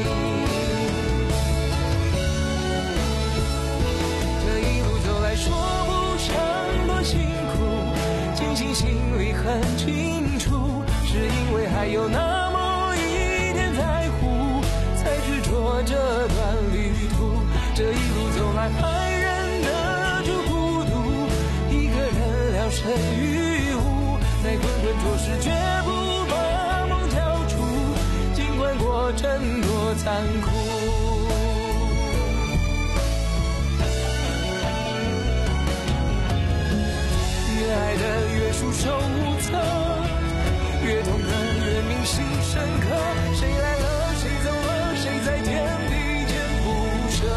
说不上多辛苦，庆幸心里很清楚，是因为还有那么一点在乎，才执着这段旅途。这一路走来还忍得住孤独，一个人聊胜于无，在滚滚浊世绝不把梦交出，尽管过程多残酷。越爱的越束手无策，越痛的越铭心深刻，谁来了谁走了，谁在天地间不舍。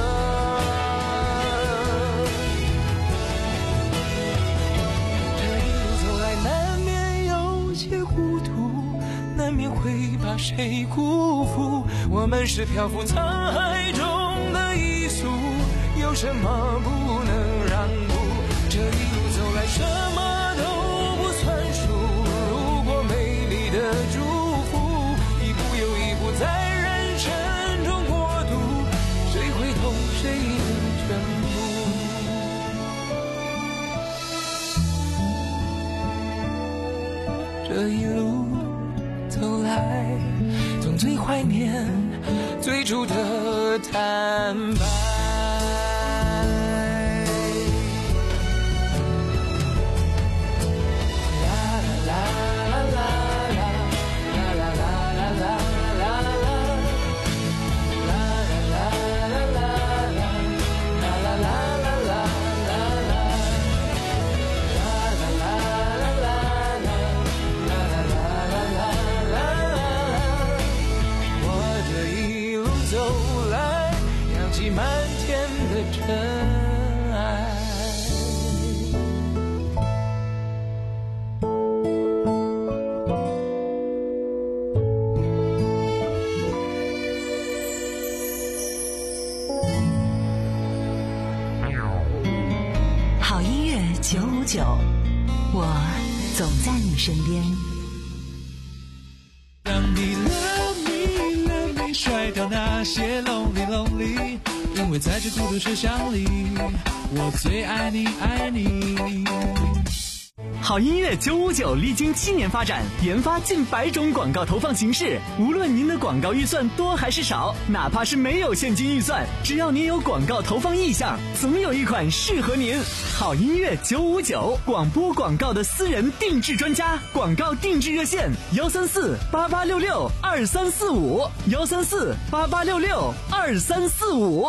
这一路走来难免有些糊涂，难免会把谁辜负，我们是漂浮沧海中的一粟，有什么不能让步？这一路走来什么都不算数，如果美丽的祝福，一步又一步在人生中过渡，谁会懂谁的全部？这一路走来，总最怀念最初的坦白。 积满天的尘埃。 好音乐九五九，我总在你身边。 让你 love me love me 甩掉那些 lonely lonely， 因为在这孤独车厢里，我最爱你爱你。 好音乐九五九历经七年发展，研发近百种广告投放形式。无论您的广告预算多还是少，哪怕是没有现金预算，只要您有广告投放意向，总有一款适合您。好音乐九五九，广播广告的私人定制专家，广告定制热线：幺三四八八六六二三四五，幺三四八八六六二三四五。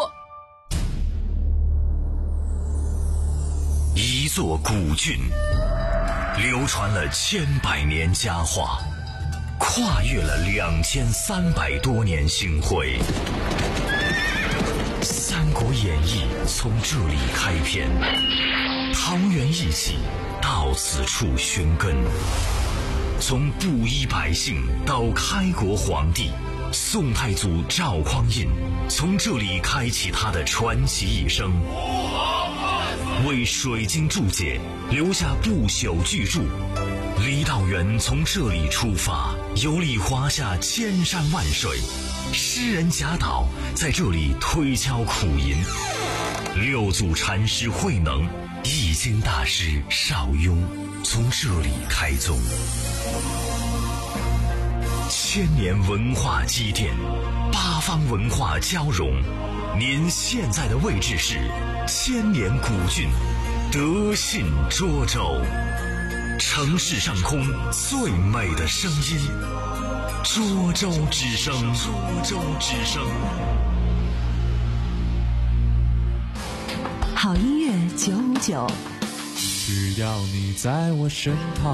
一座古郡，流传了千百年佳话，跨越了两千三百多年星辉。《三国演义》从这里开篇，桃园义气到此处寻根。从布衣百姓到开国皇帝，宋太祖赵匡胤从这里开启他的传奇一生，为水晶注解留下不朽巨著。李道元从这里出发，游历华夏千山万水，诗人贾岛在这里推敲苦吟，六祖禅师慧能、易经大师邵雍从这里开宗。千年文化积淀，八方文化交融。您现在的位置是千年古郡德信涿州，城市上空最美的声音，涿州之声。涿州之声。 好音乐九五九， 只要你在我身旁。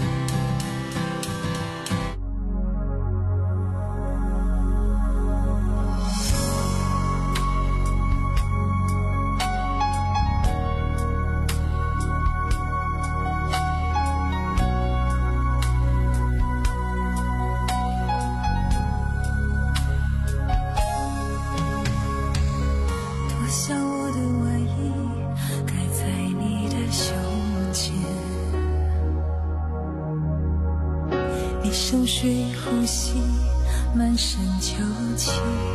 深水呼吸，满身秋气。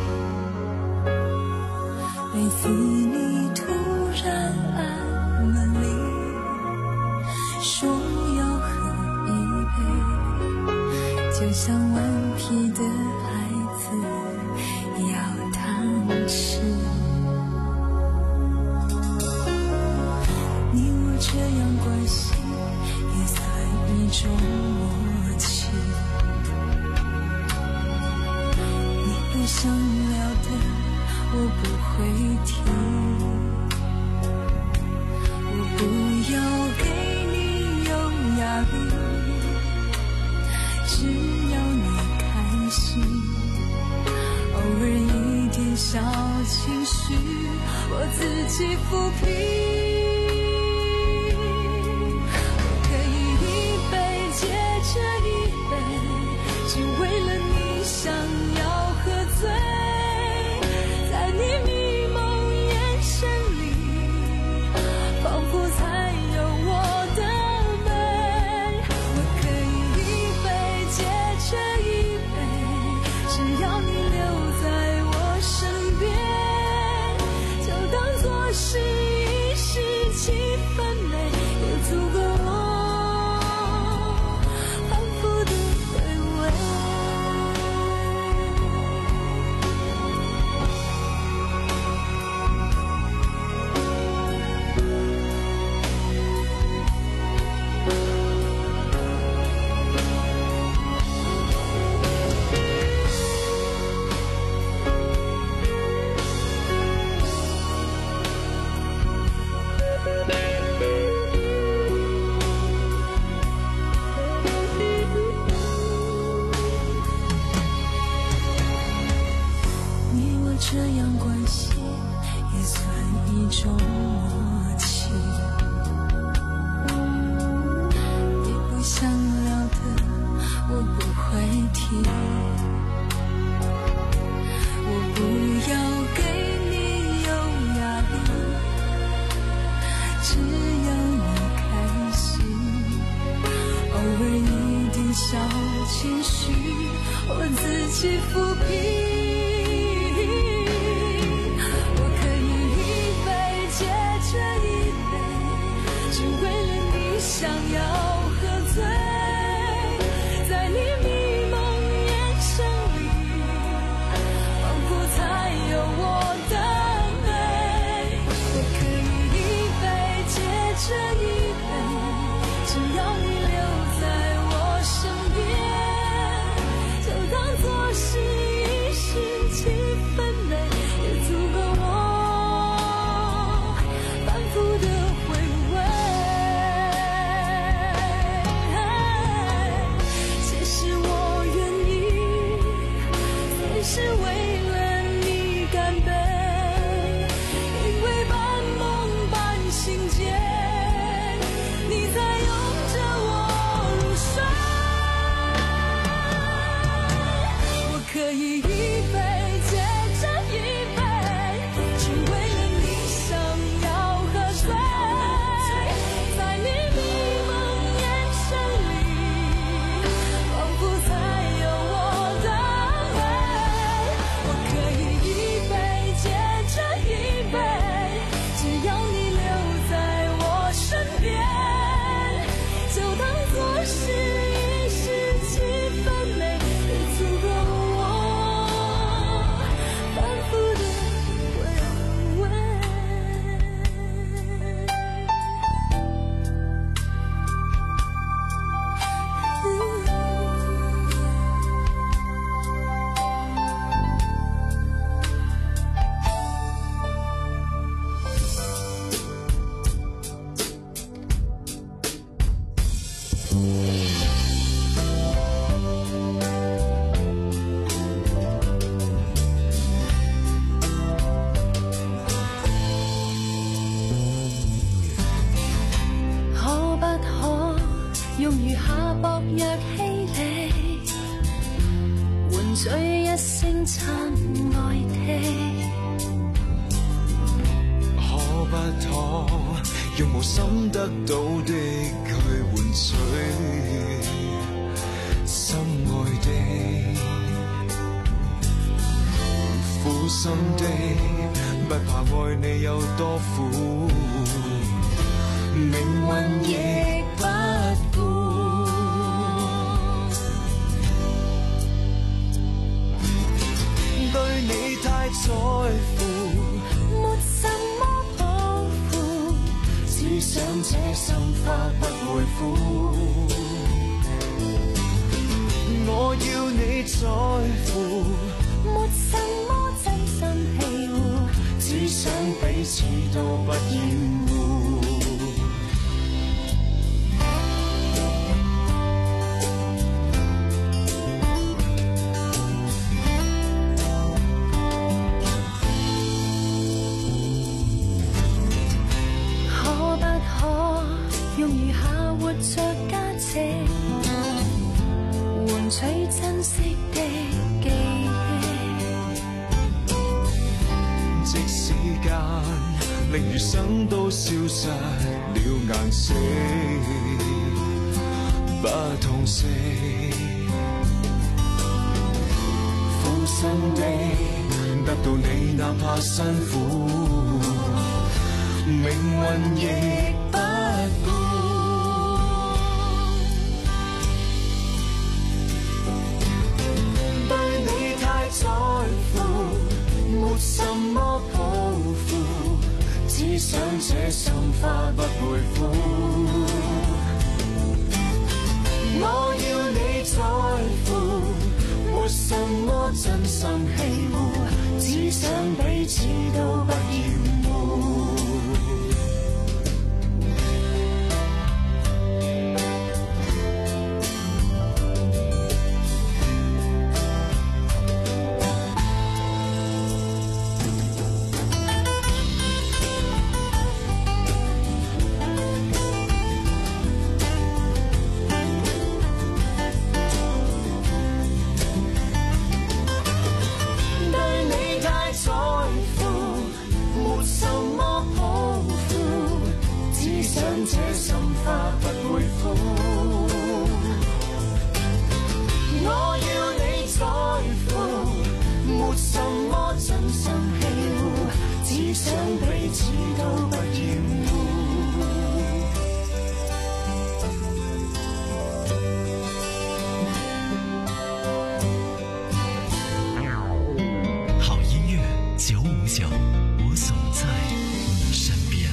每次你突然按门铃，说要喝一杯，就像顽皮的孩子要糖吃。你我这样关系，也算一种默契。你想聊的我不会听，我不要给你有压力，只要你开心，偶尔一点小情绪我自己抚平。我可以一杯接着一杯，只为了你想要喝醉，在你迷蒙眼神里，仿佛才有我的美。我可以一杯接着一杯，只要你留在我身边，就当作是一时关系，也算一种默契。你不想聊的，我不会提。我不要给你有压力，只要你开心。偶尔一点小情绪，我自己抚平。想要喝醉，在你迷蒙眼神里，仿佛才有我的美。我可以一杯接着一杯，只要你留在我身边，就当作是一时气氛美，也足够我反复的回味。是为了你干杯，因为半梦半醒间，你在拥着我入睡。我可以一杯接着一杯，只为了你想要喝醉，在你迷蒙眼神里，仿佛才有我的用餘下薄弱氣力，換取一聲親愛的。 可不可用無心得到的去換取心愛的？苦心的，不怕愛你有多苦，命運亦不顧。對你太在乎， 沒什麼抱負， 只想這心花不會枯。我要你在乎， 沒什麼真心庇護， 只想彼此都不厭惡。 用餘下活着價值，換取珍惜的記憶。 即時間令餘生都消失了顏色，不痛惜。苦心的得到你，哪怕辛苦，命運亦不顧。在乎，沒什麼抱負，只想這心花不會枯。我要你在乎，沒什麼真心欺侮，只想彼此都不厭惡。 你像被击透般进入。 好音乐九五九，我总在你身边。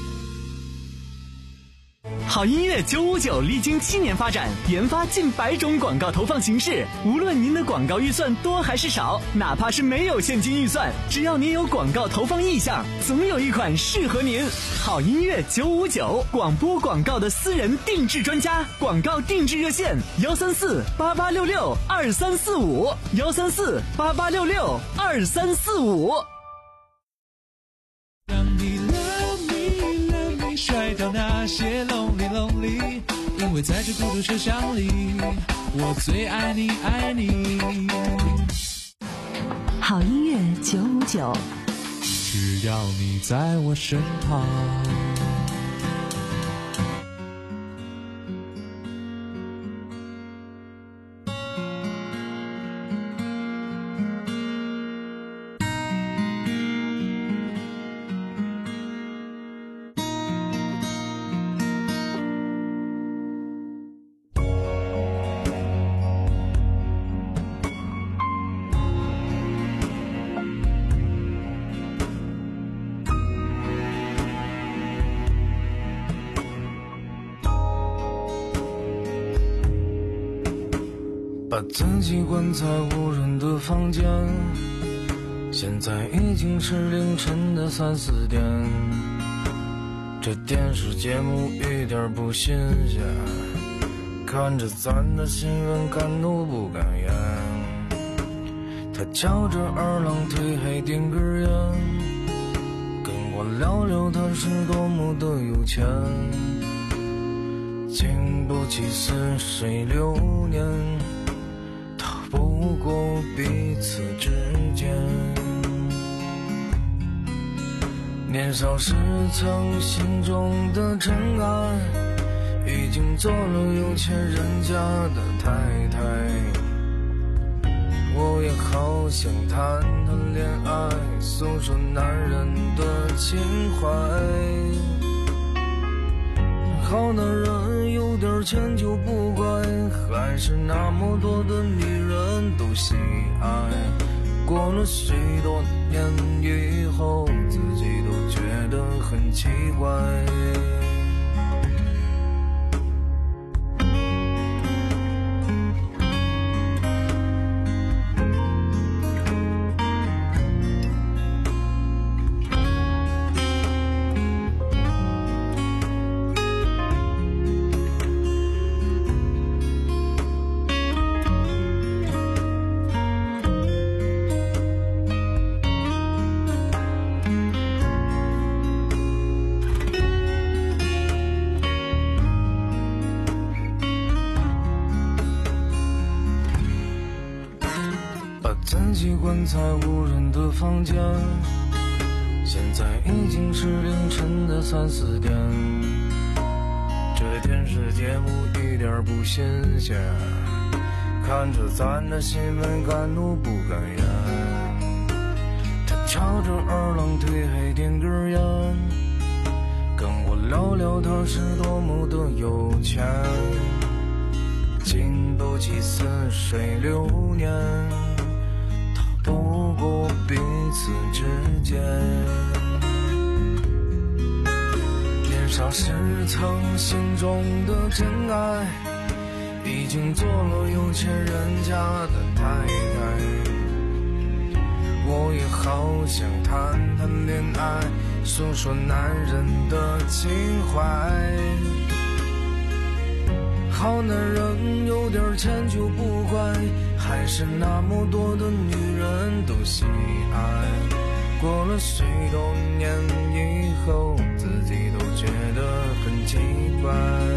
好音乐九五九历经七年发展，研发近百种广告投放形式。无论您的广告预算多还是少，哪怕是没有现金预算，只要您有广告投放意向，总有一款适合您。好音乐九五九，广播广告的私人定制专家，广告定制热线：幺三四八八六六二三四五，幺三四八八六六二三四五。 让你 love me love me 甩掉那些 lonely lonely， 因为在这孤独车厢里，我最爱你爱你。 好音乐九五九， 只要你在我身旁。 把自己关在无人的房间，现在已经是凌晨的三四点，这电视节目一点不新鲜，看着咱的新闻敢怒不敢言。他翘着二郎腿还点根烟，跟我聊聊他是多么的有钱，经不起似水流年，不过彼此之间。年少时曾心中的尘埃，已经做了有钱人家的太太。我也好想谈谈恋爱，诉说男人的情怀。好男人有点钱就不乖，还是那么多的女人都喜爱。过了许多年以后，自己都觉得很奇怪。自己关在无人的房间，现在已经是凌晨的三四点，这电视节目一点不新鲜，看着咱的新闻敢怒不敢言。他翘着二郎腿还点根烟，跟我聊聊他是多么的有钱，经不起似水流年，不过彼此之间。年少时曾心中的真爱，已经做了有钱人家的太太。我也好想谈谈恋爱，诉说男人的情怀。好男人有点钱就不乖，还是那么多的女人都喜爱。过了许多年以后，自己都觉得很奇怪。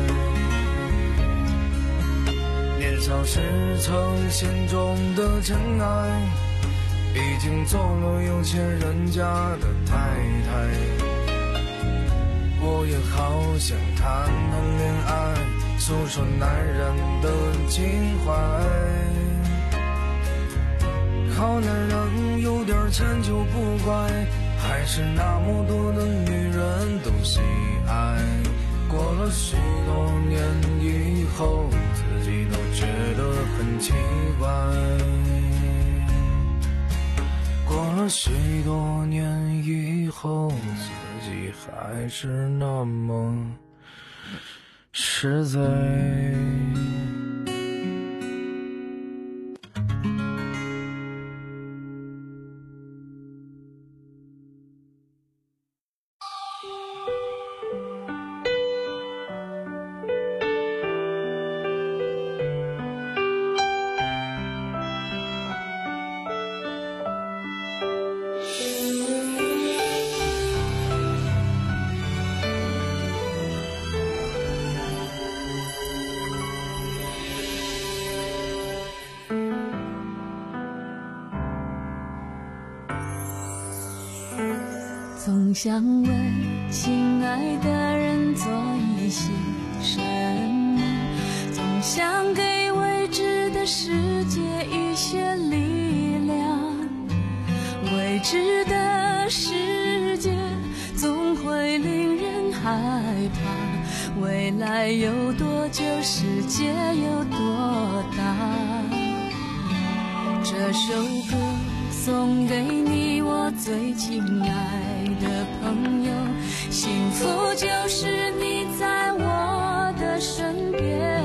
年少时曾心中的真爱，已经做了有钱人家的太太。我也好想谈谈恋爱，诉说男人的情怀。好男人有点钱就不乖， 还是那么多的女人都喜爱。过了许多年以后，自己都觉得很奇怪。过了许多年以后，自己还是那么实在。 总想为亲爱的人做一些什么，总想给未知的世界一些力量。未知的世界总会令人害怕，未来有多久，世界有多大。这首歌送给你，我最亲爱的朋友，幸福就是你在我的身边。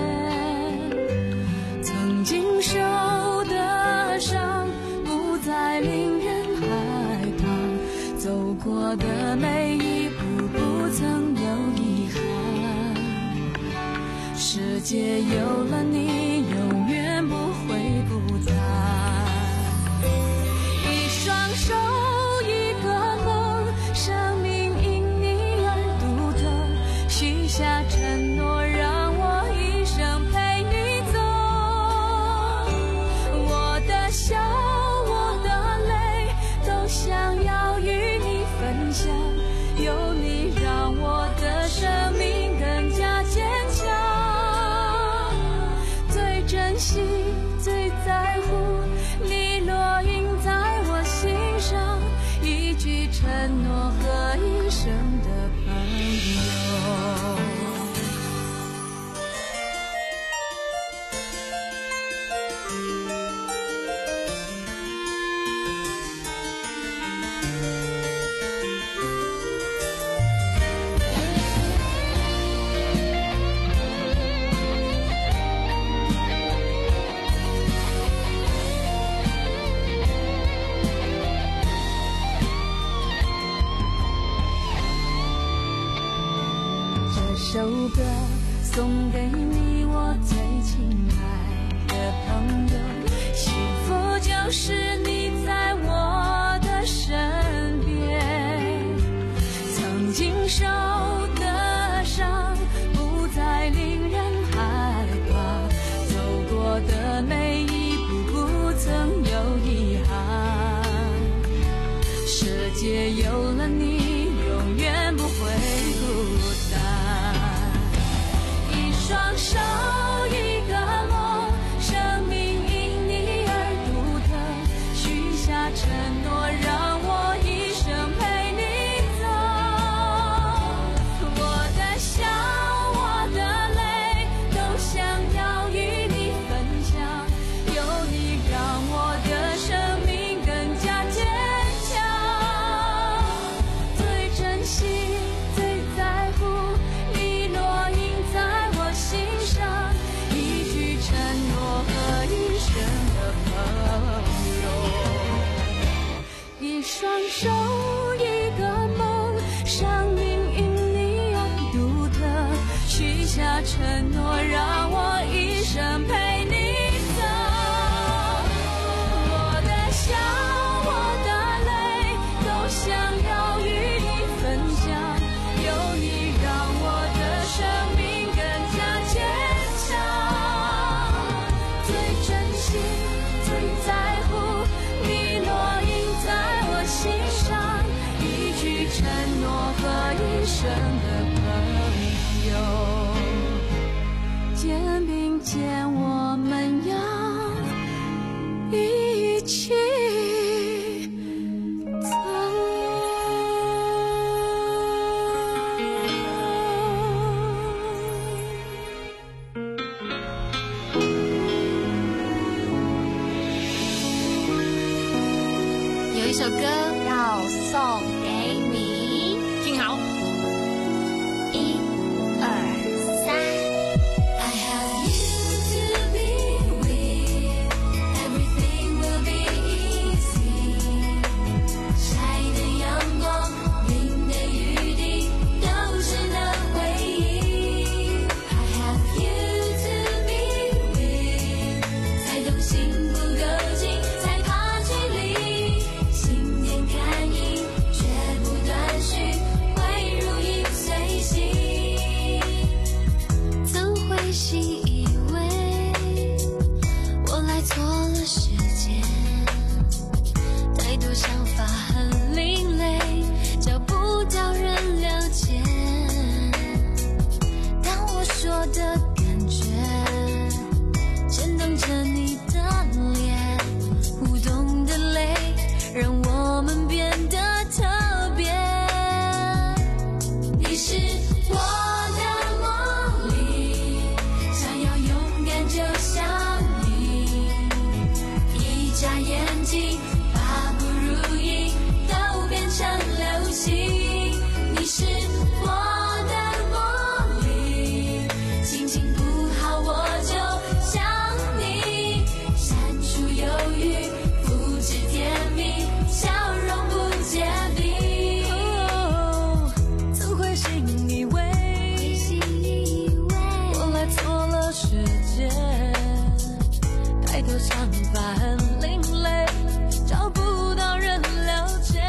曾经受的伤不再令人害怕，走过的每一步不曾有遗憾。世界有了你，永远不会孤单。双手一个梦，生命因你而独特，许下承诺让我一生陪你走。我的笑，我的泪，都想要与你分享，有你让我的生命更加坚强。最珍惜最在乎你落印在我心上，一句承诺和一生的朋友。这首歌送给你，我最亲爱的朋友，幸福就是你在我的身边。曾经受的伤不再令人害怕，走过的每一步不曾有遗憾。世界有了你，永远不会孤单。双手一个梦，生命因你而独特，许下承诺让我一生陪你走。我的笑，我的泪，都想要与你分享，有你让我的生命更加坚强。最珍惜最在乎你落印在我心上，一句承诺和一生的朋友。一双手一个梦，生命因你而独特，许下承诺让我一生陪你走。我的笑，我的泪，都想要与你分享，有你让我的生命更加坚强。最珍惜最在乎你落印在我心上，一句承诺和一生的朋友。肩并肩我们要一起走。 歌要送给你， 听好， 一二三。I have you to be with, everything will be easy。晒的阳光，淋的雨滴，都是那回忆。I have you to be with，才懂幸福够近，才怕距离。心电感应，绝不断续，会如影随形。怎会习以为我来错了时间？太多想法很另类，找不到人了解。当我说的感觉，牵动着你的脸，互动的泪，让我们变得特别。你是我的梦里，想要勇敢就像你，一眨眼睛，把不如意都变成流星。你是我的梦里，心情不好我就想你，删除犹豫，复制甜蜜，笑容不结冰。哦，怎会信以为我来错了时间？太多想法很另类，找不到人了解。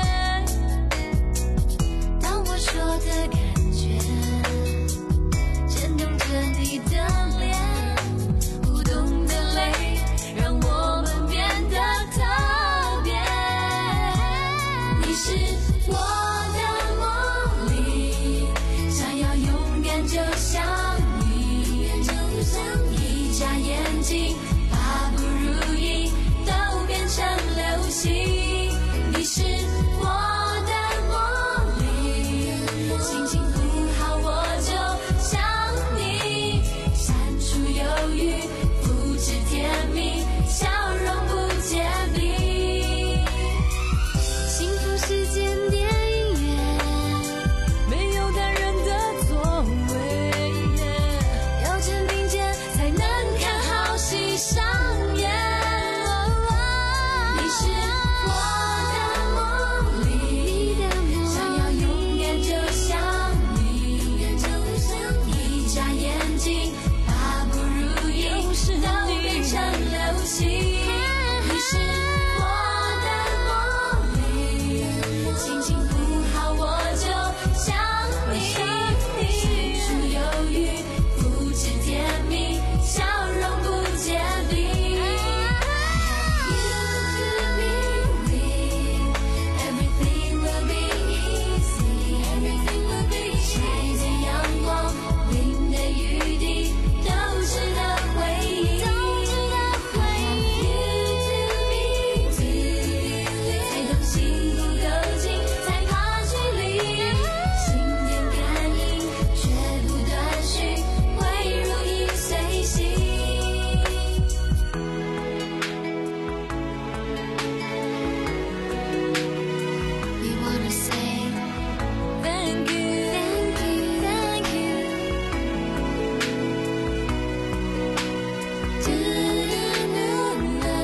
当我说的感觉，牵动着你的脸，互动的泪，让我们变得特别。你是我的梦里，想要勇敢就像你，一眨眼睛，把不如意都变成流星。你是我的梦里，心情不好我就想你，删除犹豫，复制甜蜜，笑容不结冰。幸福是间电影院，没有单人的座位，要肩并肩才能看好戏上演。你是我的梦里，想要勇敢就像你，一眨眼睛，把不如意都变成流星。你是我的梦里，心情不好我就想你，删除犹豫，复制甜蜜，笑容不结冰。Everything will be easy， 晒的阳光，淋的雨滴，都是那回忆。才懂幸福够近，才怕距离。心电感应，绝不断续，会如影随形。We wanna say thank you, thank you, thank you. Do do do do,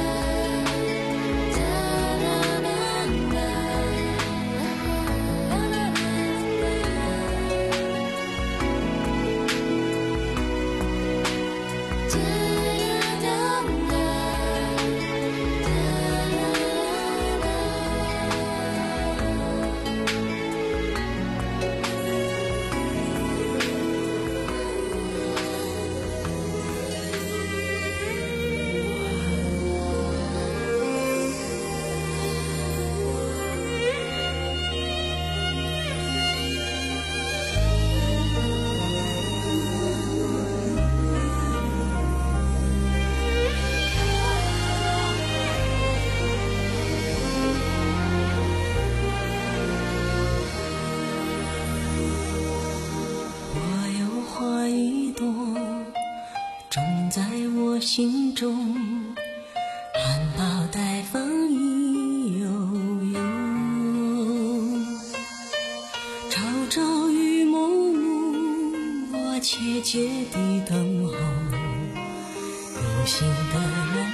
心中含苞待放意悠悠。 朝与暮，我切切地等候，有心的人